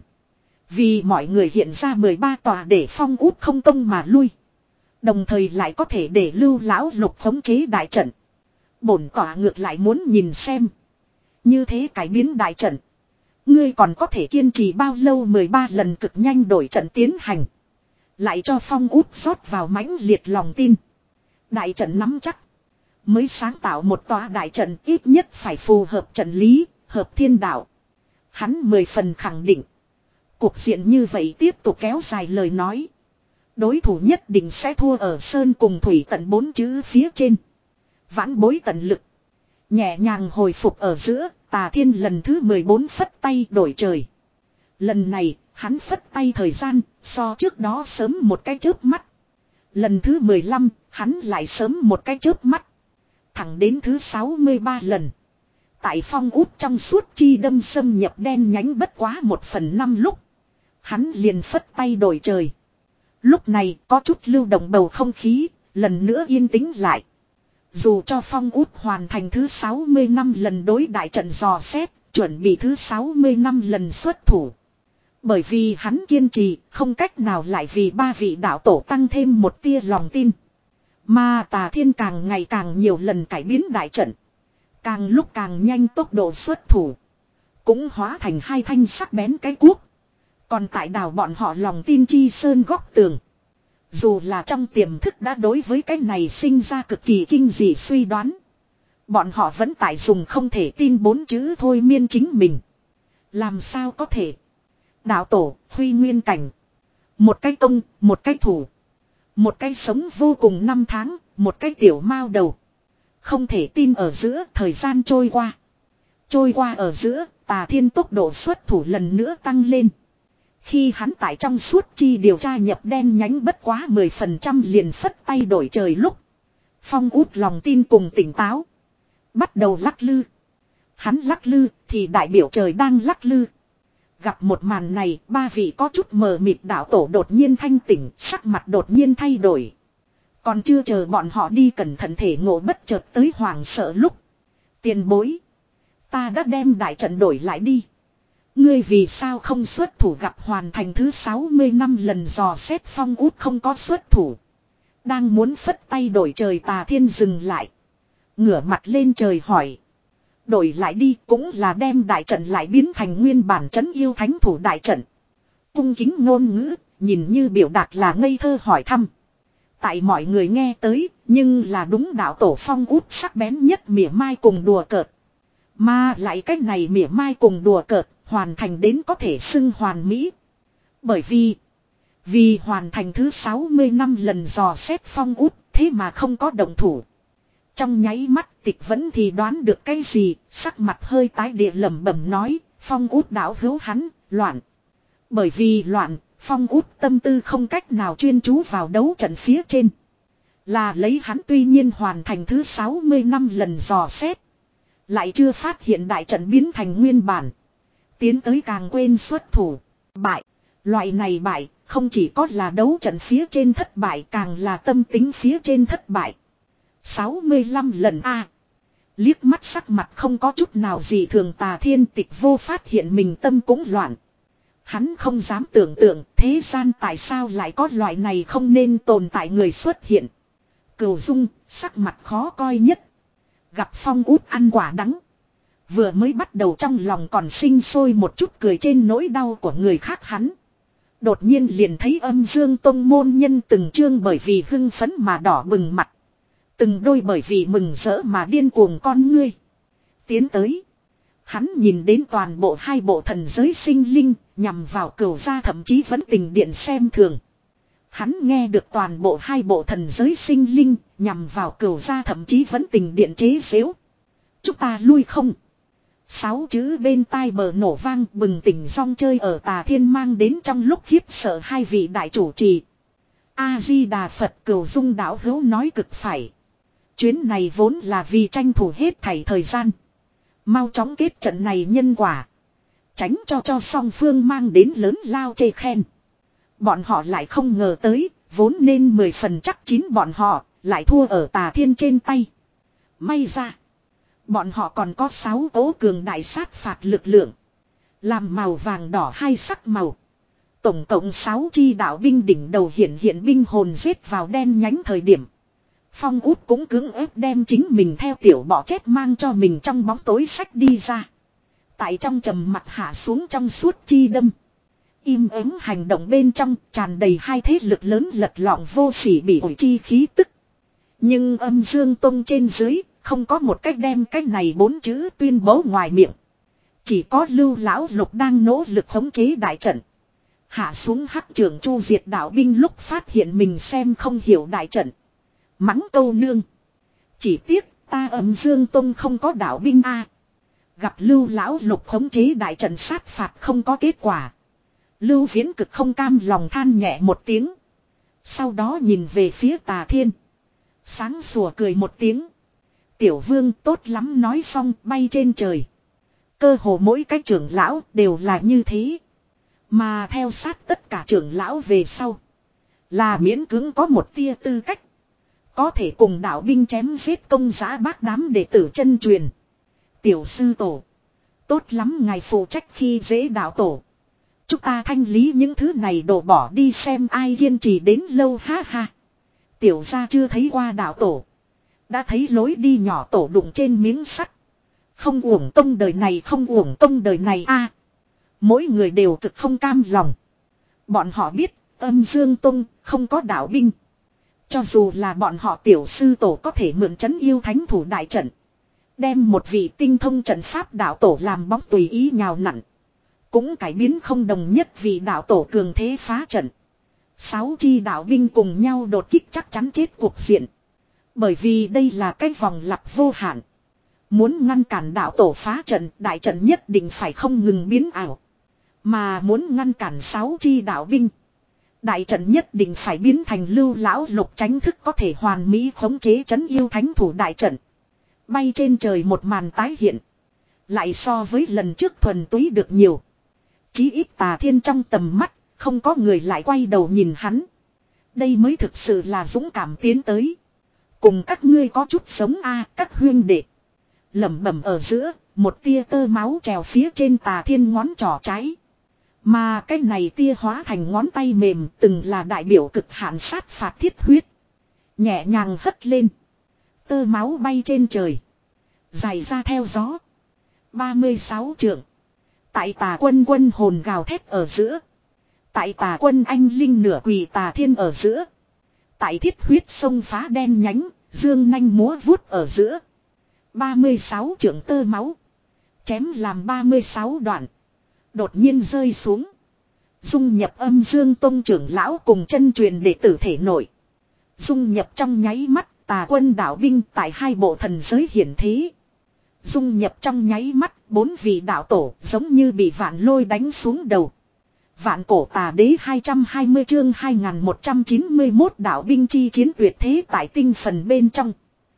Vì mọi người hiện ra mười ba tòa để Phong Út không công mà lui. Đồng thời lại có thể để Lưu Lão Lục khống chế đại trận. Bổn tòa ngược lại muốn nhìn xem. Như thế cải biến đại trận. Ngươi còn có thể kiên trì bao lâu mười ba lần cực nhanh đổi trận tiến hành. Lại cho Phong Út rót vào mãnh liệt lòng tin. Đại trận nắm chắc. Mới sáng tạo một tòa đại trận ít nhất phải phù hợp trận lý, hợp thiên đạo. Hắn mười phần khẳng định. Cuộc diện như vậy tiếp tục kéo dài lời nói. Đối thủ nhất định sẽ thua ở sơn cùng thủy tận bốn chữ phía trên. Vãn bối tận lực. Nhẹ nhàng hồi phục ở giữa, Tà Thiên lần thứ mười bốn phất tay đổi trời. Lần này, hắn phất tay thời gian, so trước đó sớm một cái chớp mắt. Lần thứ mười lăm, hắn lại sớm một cái chớp mắt. Thẳng đến thứ sáu mươi ba lần. Tại Phong Út trong suốt chi đâm xâm nhập đen nhánh bất quá một phần năm lúc. Hắn liền phất tay đổi trời. Lúc này có chút lưu động bầu không khí, lần nữa yên tĩnh lại. Dù cho Phong Út hoàn thành thứ sáu mươi năm lần đối đại trận dò xét, chuẩn bị thứ sáu mươi năm lần xuất thủ. Bởi vì hắn kiên trì, không cách nào lại vì ba vị đạo tổ tăng thêm một tia lòng tin. Mà Tà Thiên càng ngày càng nhiều lần cải biến đại trận. Càng lúc càng nhanh tốc độ xuất thủ. Cũng hóa thành hai thanh sắc bén cái cuốc. Còn tại đảo bọn họ lòng tin chi sơn góc tường. Dù là trong tiềm thức đã đối với cái này sinh ra cực kỳ kinh dị suy đoán. Bọn họ vẫn tại dùng không thể tin bốn chữ thôi miên chính mình. Làm sao có thể. Đạo tổ, Huy Nguyên Cảnh. Một cái công, một cái thủ. Một cái sống vô cùng năm tháng, một cái tiểu mao đầu. Không thể tin ở giữa thời gian trôi qua. Trôi qua ở giữa, Tà Thiên tốc độ xuất thủ lần nữa tăng lên. Khi hắn tại trong suốt chi điều tra nhập đen nhánh bất quá mười phần trăm liền phất tay đổi trời lúc. Phong Út lòng tin cùng tỉnh táo. Bắt đầu lắc lư. Hắn lắc lư thì đại biểu trời đang lắc lư. Gặp một màn này, ba vị có chút mờ mịt đạo tổ đột nhiên thanh tỉnh, sắc mặt đột nhiên thay đổi. Còn chưa chờ bọn họ đi cẩn thận thể ngộ bất chợt tới hoảng sợ lúc. Tiền bối. Ta đã đem đại trận đổi lại đi. Ngươi vì sao không xuất thủ gặp hoàn thành thứ sáu mươi năm lần dò xét Phong Út không có xuất thủ. Đang muốn phất tay đổi trời Tà Thiên dừng lại. Ngửa mặt lên trời hỏi. Đổi lại đi cũng là đem đại trận lại biến thành nguyên bản trấn yêu thánh thủ đại trận. Cung kính ngôn ngữ, nhìn như biểu đạt là ngây thơ hỏi thăm. Tại mọi người nghe tới, nhưng là đúng đạo tổ Phong Út sắc bén nhất mỉa mai cùng đùa cợt. Mà lại cách này mỉa mai cùng đùa cợt, hoàn thành đến có thể xưng hoàn mỹ. Bởi vì, vì hoàn thành thứ sáu mươi năm lần dò xét Phong Út, thế mà không có động thủ. Trong nháy mắt Tịch vẫn thì đoán được cái gì, sắc mặt hơi tái địa lẩm bẩm nói, Phong Út đạo hữu hắn, loạn. Bởi vì loạn, Phong Út tâm tư không cách nào chuyên chú vào đấu trận phía trên. Là lấy hắn tuy nhiên hoàn thành thứ sáu mươi năm lần dò xét. Lại chưa phát hiện đại trận biến thành nguyên bản. Tiến tới càng quên xuất thủ. Bại. Loại này bại, không chỉ có là đấu trận phía trên thất bại càng là tâm tính phía trên thất bại. sáu mươi lăm lần A. Liếc mắt sắc mặt không có chút nào gì thường Tà Thiên Tịch vô phát hiện mình tâm cũng loạn. Hắn không dám tưởng tượng thế gian tại sao lại có loại này không nên tồn tại người xuất hiện. Cửu Dung sắc mặt khó coi nhất. Gặp Phong Út ăn quả đắng. Vừa mới bắt đầu trong lòng còn sinh sôi một chút cười trên nỗi đau của người khác hắn. Đột nhiên liền thấy Âm Dương Tông môn nhân từng chương bởi vì hưng phấn mà đỏ bừng mặt. Từng đôi bởi vì mừng rỡ mà điên cuồng con ngươi. Tiến tới. Hắn nhìn đến toàn bộ hai bộ thần giới sinh linh, nhằm vào Cửu gia thậm chí vẫn tình điện xem thường. Hắn nghe được toàn bộ hai bộ thần giới sinh linh, nhằm vào Cửu gia thậm chí vẫn tình điện chế giễu. Chúng ta lui không. Sáu chữ bên tai bờ nổ vang bừng tỉnh rong chơi ở Tà Thiên mang đến trong lúc khiếp sợ hai vị đại chủ trì. A-di-đà Phật. Cửu Dung đạo hữu nói cực phải. Chuyến này vốn là vì tranh thủ hết thảy thời gian. Mau chóng kết trận này nhân quả. Tránh cho cho song phương mang đến lớn lao chê khen. Bọn họ lại không ngờ tới, vốn nên mười phần chắc chín bọn họ, lại thua ở Tà Thiên trên tay. May ra, bọn họ còn có sáu cố cường đại sát phạt lực lượng. Làm màu vàng đỏ hai sắc màu. Tổng cộng sáu chi đạo binh đỉnh đầu hiện hiện binh hồn giết vào đen nhánh thời điểm. Phong Út cũng cưỡng ép đem chính mình theo tiểu bọ chết mang cho mình trong bóng tối sách đi ra. Tại trong trầm mặt hạ xuống trong suốt chi đâm. Im ắng hành động bên trong tràn đầy hai thế lực lớn lật lọng vô sỉ bị ổi chi khí tức. Nhưng Âm Dương Tông trên dưới không có một cách đem cách này bốn chữ tuyên bố ngoài miệng. Chỉ có Lưu Lão Lục đang nỗ lực khống chế đại trận. Hạ xuống hắc trưởng chu diệt đạo binh lúc phát hiện mình xem không hiểu đại trận. Mắng câu nương. Chỉ tiếc ta Âm Dương Tông không có đạo binh a. Gặp Lưu Lão Lục khống chế đại trận sát phạt không có kết quả. Lưu Viễn Cực không cam lòng than nhẹ một tiếng. Sau đó nhìn về phía Tà Thiên. Sáng sủa cười một tiếng. Tiểu vương tốt lắm nói xong bay trên trời. Cơ hồ mỗi cái trưởng lão đều là như thế. Mà theo sát tất cả trưởng lão về sau. Là miễn cưỡng có một tia tư cách. Có thể cùng đạo binh chém giết công giá bác đám đệ tử chân truyền. Tiểu sư tổ. Tốt lắm ngài phụ trách khi dễ đạo tổ. Chúng ta thanh lý những thứ này đổ bỏ đi xem ai kiên trì đến lâu ha ha. Tiểu gia chưa thấy qua đạo tổ. Đã thấy lối đi nhỏ tổ đụng trên miếng sắt. Không uổng công đời này không uổng công đời này a. Mỗi người đều cực không cam lòng. Bọn họ biết Âm Dương Tông không có đạo binh. Cho dù là bọn họ tiểu sư tổ có thể mượn trấn yêu thánh thủ đại trận. Đem một vị tinh thông trận pháp đạo tổ làm bóng tùy ý nhào nặn. Cũng cải biến không đồng nhất vì đạo tổ cường thế phá trận. Sáu chi đạo binh cùng nhau đột kích chắc chắn chết cuộc diện. Bởi vì đây là cái vòng lặp vô hạn. Muốn ngăn cản đạo tổ phá trận, đại trận nhất định phải không ngừng biến ảo. Mà muốn ngăn cản sáu chi đạo binh, đại trận nhất định phải biến thành Lưu Lão Lục tránh thức có thể hoàn mỹ khống chế trấn yêu thánh thủ đại trận. Bay trên trời một màn tái hiện. Lại so với lần trước thuần túy được nhiều. Chí ít Tà Thiên trong tầm mắt, không có người lại quay đầu nhìn hắn. Đây mới thực sự là dũng cảm tiến tới. Cùng các ngươi có chút sống a các huyên đệ. Lẩm bẩm ở giữa, một tia tơ máu trèo phía trên Tà Thiên ngón trỏ trái. Mà cái này tia hóa thành ngón tay mềm từng là đại biểu cực hạn sát phạt thiết huyết. Nhẹ nhàng hất lên. Tơ máu bay trên trời. Dài ra theo gió. ba mươi sáu trượng. Tại Tà Quân quân hồn gào thét ở giữa. Tại Tà Quân anh linh nửa quỳ Tà Thiên ở giữa. Tại thiết huyết sông phá đen nhánh, dương nanh múa vuốt ở giữa. ba mươi sáu trượng tơ máu. Chém làm ba mươi sáu đoạn. Đột nhiên rơi xuống. Dung nhập Âm Dương Tông trưởng lão cùng chân truyền đệ tử thể nội. Dung nhập trong nháy mắt Tà Quân đạo binh tại hai bộ thần giới hiển thế. Dung nhập trong nháy mắt bốn vị đạo tổ giống như bị vạn lôi đánh xuống đầu. Vạn cổ tà đế hai trăm hai mươi chương hai nghìn một trăm chín mươi mốt đạo binh chi chiến tuyệt thế tại tinh phần bên trong.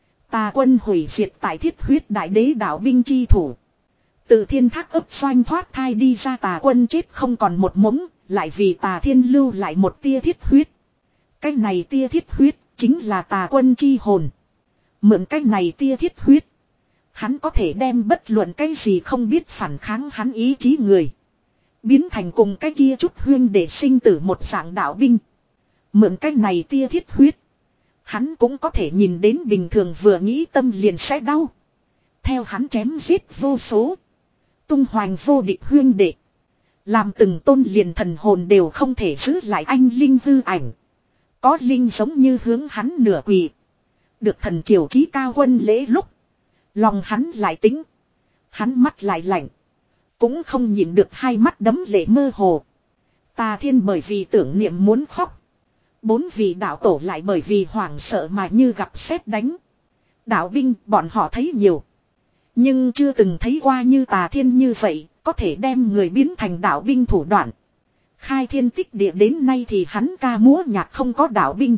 Tà Quân hủy diệt tại thiết huyết đại đế đạo binh chi thủ. Từ thiên thác ấp xoanh thoát thai đi ra Tà Quân chết không còn một mống, lại vì Tà Thiên lưu lại một tia thiết huyết. Cái này tia thiết huyết chính là Tà Quân chi hồn. Mượn cái này tia thiết huyết. Hắn có thể đem bất luận cái gì không biết phản kháng hắn ý chí người. Biến thành cùng cái kia chút huyên để sinh tử một dạng đạo binh. Mượn cái này tia thiết huyết. Hắn cũng có thể nhìn đến bình thường vừa nghĩ tâm liền sẽ đau. Theo hắn chém giết vô số. Tung hoành vô địch huyên đệ. Làm từng tôn liền thần hồn đều không thể giữ lại anh linh hư ảnh. Có linh giống như hướng hắn nửa quỳ. Được thần triều chí cao quân lễ lúc. Lòng hắn lại tính. Hắn mắt lại lạnh. Cũng không nhìn được hai mắt đấm lệ mơ hồ. Tà Thiên bởi vì tưởng niệm muốn khóc. Bốn vị đạo tổ lại bởi vì hoảng sợ mà như gặp sét đánh. Đạo binh bọn họ thấy nhiều. Nhưng chưa từng thấy qua như Tà Thiên như vậy. Có thể đem người biến thành đạo binh thủ đoạn. Khai thiên tích địa đến nay thì hắn ca múa nhạc không có đạo binh.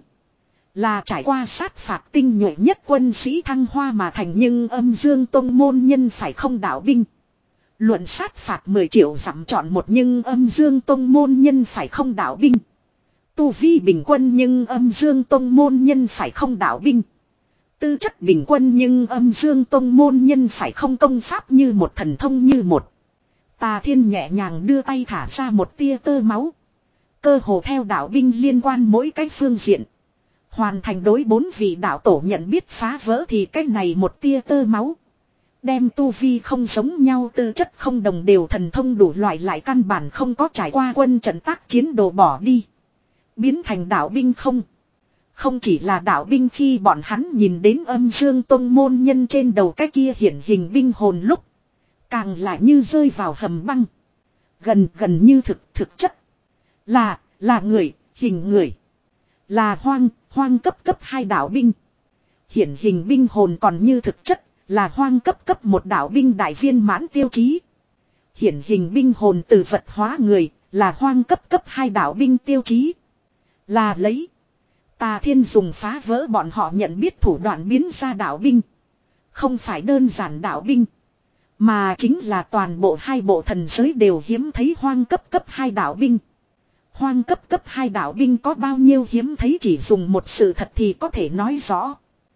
Là trải qua sát phạt tinh nhuệ nhất quân sĩ thăng hoa mà thành, nhưng âm dương tông môn nhân phải không đạo binh. Luận sát phạt mười triệu dặm chọn một, nhưng âm dương tông môn nhân phải không đạo binh. Tu vi bình quân nhưng âm dương tông môn nhân phải không đạo binh. Tư chất bình quân nhưng âm dương tông môn nhân phải không công pháp như một, thần thông như một. Tà Thiên nhẹ nhàng đưa tay thả ra một tia tơ máu. Cơ hồ theo đạo binh liên quan mỗi cái phương diện. Hoàn thành đối bốn vị đạo tổ nhận biết phá vỡ thì cái này một tia tơ máu. Đem tu vi không giống nhau, tư chất không đồng đều, thần thông đủ loại lại căn bản không có trải qua quân trận tác chiến đồ bỏ đi. Biến thành đạo binh không. Không chỉ là đạo binh, khi bọn hắn nhìn đến âm dương tông môn nhân trên đầu cái kia hiển hình binh hồn lúc. Càng lại như rơi vào hầm băng. Gần gần như thực thực chất. Là, là người, hình người. Là hoang, hoang cấp cấp hai đạo binh. Hiển hình binh hồn còn như thực chất, là hoang cấp cấp một đạo binh đại viên mãn tiêu chí. Hiển hình binh hồn từ vật hóa người, là hoang cấp cấp hai đạo binh tiêu chí. Là lấy. Tà Thiên dùng phá vỡ bọn họ nhận biết thủ đoạn biến ra đạo binh. Không phải đơn giản đạo binh. Mà chính là toàn bộ hai bộ thần giới đều hiếm thấy hoang cấp cấp hai đạo binh. Hoang cấp cấp hai đạo binh có bao nhiêu hiếm thấy, chỉ dùng một sự thật thì có thể nói rõ.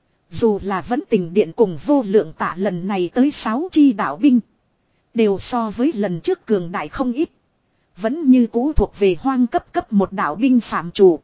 Dù là Vẫn Tình Điện cùng Vô Lượng Tạ lần này tới sáu chi đạo binh. Đều so với lần trước cường đại không ít. Vẫn như cũ thuộc về hoang cấp cấp một đạo binh phạm chủ.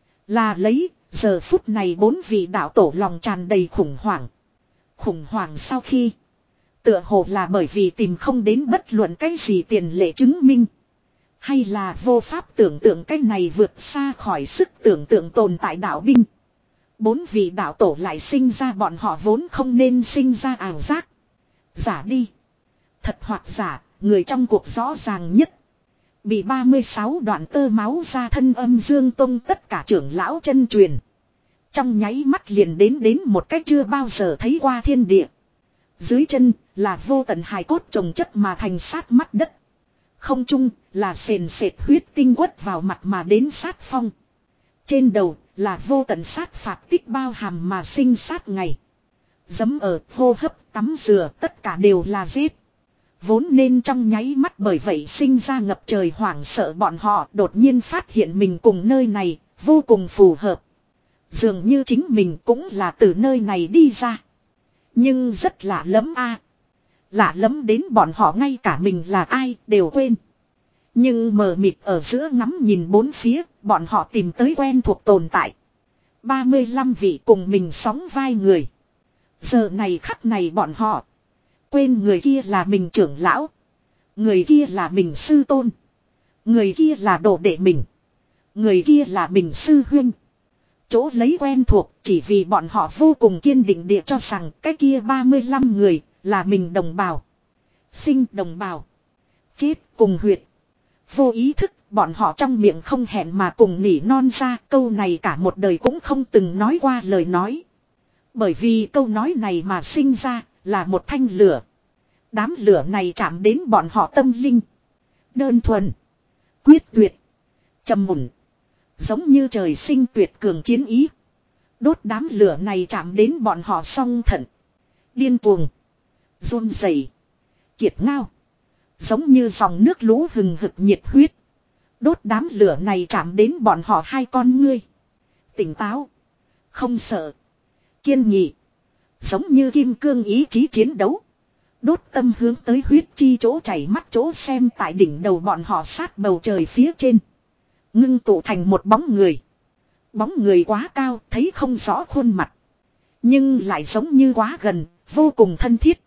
Là lấy, giờ phút này bốn vị đạo tổ lòng tràn đầy khủng hoảng. Khủng hoảng sau khi. Tựa hồ là bởi vì tìm không đến bất luận cái gì tiền lệ chứng minh. Hay là vô pháp tưởng tượng cái này vượt xa khỏi sức tưởng tượng tồn tại đạo binh. Bốn vị đạo tổ lại sinh ra bọn họ vốn không nên sinh ra ảo giác. Giả đi. Thật hoặc giả, người trong cuộc rõ ràng nhất. Bị ba mươi sáu đoạn tơ máu ra thân âm dương tông tất cả trưởng lão chân truyền. Trong nháy mắt liền đến đến một cách chưa bao giờ thấy qua thiên địa. Dưới chân là vô tận hài cốt trồng chất mà thành sát mắt đất. Không trung là sền sệt huyết tinh quất vào mặt mà đến sát phong. Trên đầu là vô tận sát phạt tích bao hàm mà sinh sát ngày. Dấm ở, hô hấp, tắm rửa tất cả đều là giết. Vốn nên trong nháy mắt bởi vậy sinh ra ngập trời hoảng sợ, bọn họ đột nhiên phát hiện mình cùng nơi này vô cùng phù hợp. Dường như chính mình cũng là từ nơi này đi ra. Nhưng rất lạ lẫm a, à. Lạ lẫm đến bọn họ ngay cả mình là ai đều quên. Nhưng mờ mịt ở giữa ngắm nhìn bốn phía, bọn họ tìm tới quen thuộc tồn tại. ba mươi lăm vị cùng mình sóng vai người. Giờ này khắc này bọn họ quên người kia là mình trưởng lão. Người kia là mình sư tôn. Người kia là đồ đệ mình. Người kia là mình sư huynh. Chỗ lấy quen thuộc chỉ vì bọn họ vô cùng kiên định địa cho rằng cái kia ba mươi lăm người là mình đồng bào. Sinh đồng bào. Chết cùng huyệt. Vô ý thức bọn họ trong miệng không hẹn mà cùng nỉ non ra câu này cả một đời cũng không từng nói qua lời nói. Bởi vì câu nói này mà sinh ra là một thanh lửa. Đám lửa này chạm đến bọn họ tâm linh. Đơn thuần. Quyết tuyệt. Trầm mùn. Giống như trời sinh tuyệt cường chiến ý. Đốt đám lửa này chạm đến bọn họ song thận. Điên cuồng. Run rẩy. Kiệt ngao. Giống như dòng nước lũ hừng hực nhiệt huyết. Đốt đám lửa này chạm đến bọn họ hai con ngươi. Tỉnh táo. Không sợ. Kiên nghị. Giống như kim cương ý chí chiến đấu. Đốt tâm hướng tới huyết chi chỗ chảy mắt chỗ xem tại đỉnh đầu bọn họ sát bầu trời phía trên. Ngưng tụ thành một bóng người. Bóng người quá cao thấy không rõ khuôn mặt. Nhưng lại giống như quá gần, vô cùng thân thiết.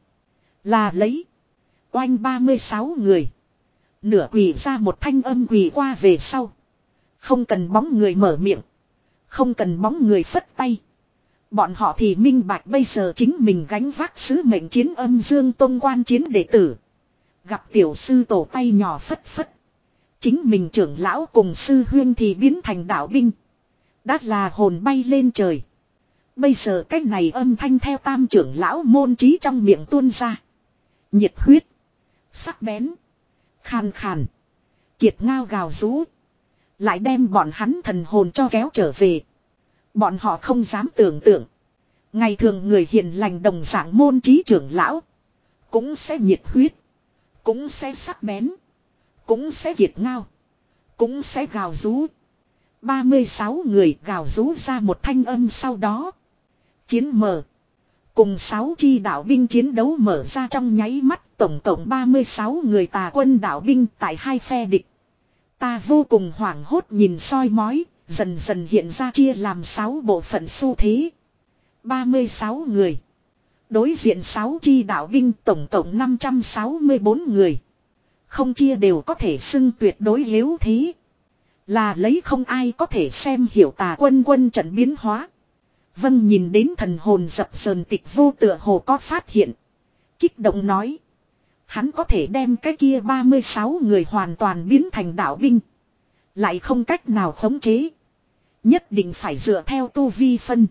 Là lấy. Oanh ba mươi sáu người. Nửa quỳ ra một thanh âm quỳ qua về sau. Không cần bóng người mở miệng. Không cần bóng người phất tay. Bọn họ thì minh bạch bây giờ chính mình gánh vác sứ mệnh chiến âm dương tông quan chiến đệ tử. Gặp tiểu sư tổ tay nhỏ phất phất. Chính mình trưởng lão cùng sư huyên thì biến thành đạo binh. Đã là hồn bay lên trời. Bây giờ cái này âm thanh theo tam trưởng lão môn trí trong miệng tuôn ra. Nhiệt huyết. Sắc bén. Khàn khàn. Kiệt ngao gào rú. Lại đem bọn hắn thần hồn cho kéo trở về. Bọn họ không dám tưởng tượng. Ngày thường người hiền lành đồng dạng môn trí trưởng lão. Cũng sẽ nhiệt huyết. Cũng sẽ sắc bén. Cũng sẽ kiệt ngao. Cũng sẽ gào rú. ba mươi sáu người gào rú ra một thanh âm sau đó. Chiến mở. Cùng sáu chi đạo binh chiến đấu mở ra trong nháy mắt. Tổng cộng ba mươi sáu người tà quân đạo binh tại hai phe địch. Ta vô cùng hoảng hốt nhìn soi mói. Dần dần hiện ra chia làm sáu bộ phận xu thế. ba mươi sáu người. Đối diện sáu chi đạo binh tổng cộng năm trăm sáu mươi bốn người. Không chia đều có thể xưng tuyệt đối yếu thế. Là lấy không ai có thể xem hiểu tà quân quân trận biến hóa. Vâng nhìn đến thần hồn dập sờn tịch vô tựa hồ có phát hiện. Kích động nói. Hắn có thể đem cái kia ba mươi sáu người hoàn toàn biến thành đạo binh. Lại không cách nào khống chế. Nhất định phải dựa theo tu vi phân.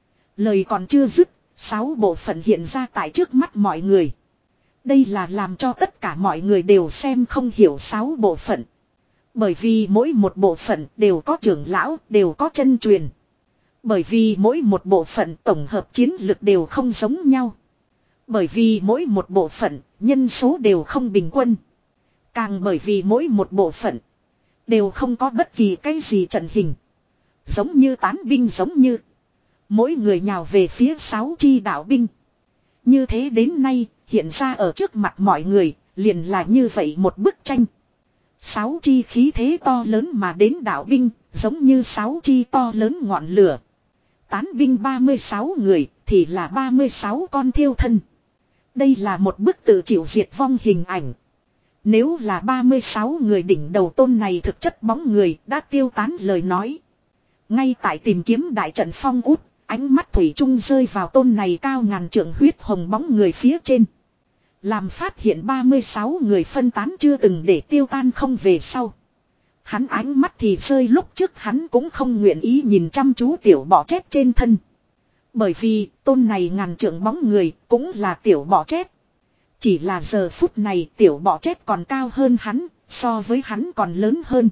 Lời còn chưa dứt. Sáu bộ phận hiện ra tại trước mắt mọi người. Đây là làm cho tất cả mọi người đều xem không hiểu sáu bộ phận. Bởi vì mỗi một bộ phận đều có trưởng lão, đều có chân truyền. Bởi vì mỗi một bộ phận tổng hợp chiến lực đều không giống nhau. Bởi vì mỗi một bộ phận nhân số đều không bình quân. Càng bởi vì mỗi một bộ phận đều không có bất kỳ cái gì trận hình. Giống như tán binh giống như. Mỗi người nhào về phía sáu chi đạo binh. Như thế đến nay hiện ra ở trước mặt mọi người liền là như vậy một bức tranh. Sáu chi khí thế to lớn mà đến đạo binh giống như sáu chi to lớn ngọn lửa. Tán binh ba mươi sáu người thì là ba mươi sáu con thiêu thân. Đây là một bức tự chịu diệt vong hình ảnh. Nếu là ba mươi sáu người đỉnh đầu tôn này thực chất bóng người đã tiêu tán lời nói. Ngay tại tìm kiếm đại trận phong út, ánh mắt thủy chung rơi vào tôn này cao ngàn trượng huyết hồng bóng người phía trên. Làm phát hiện ba mươi sáu người phân tán chưa từng để tiêu tan không về sau. Hắn ánh mắt thì rơi lúc trước hắn cũng không nguyện ý nhìn chăm chú tiểu bọ chét trên thân. Bởi vì tôn này ngàn trượng bóng người cũng là tiểu bọ chét. Chỉ là giờ phút này tiểu bọ chét còn cao hơn hắn, so với hắn còn lớn hơn.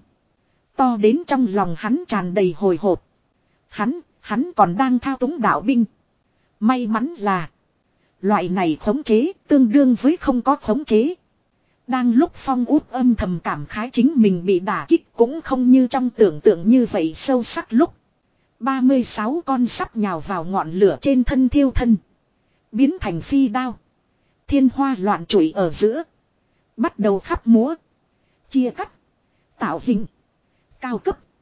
To đến trong lòng hắn tràn đầy hồi hộp. Hắn, hắn còn đang thao túng đạo binh. May mắn là loại này khống chế tương đương với không có khống chế. Đang lúc Phong Út âm thầm cảm khái chính mình bị đả kích cũng không như trong tưởng tượng như vậy sâu sắc lúc. ba mươi sáu con sắp nhào vào ngọn lửa trên thân thiêu thân. Biến thành phi đao. Thiên hoa loạn trụy ở giữa. Bắt đầu khắp múa. Chia cắt. Tạo hình. Cao cấp.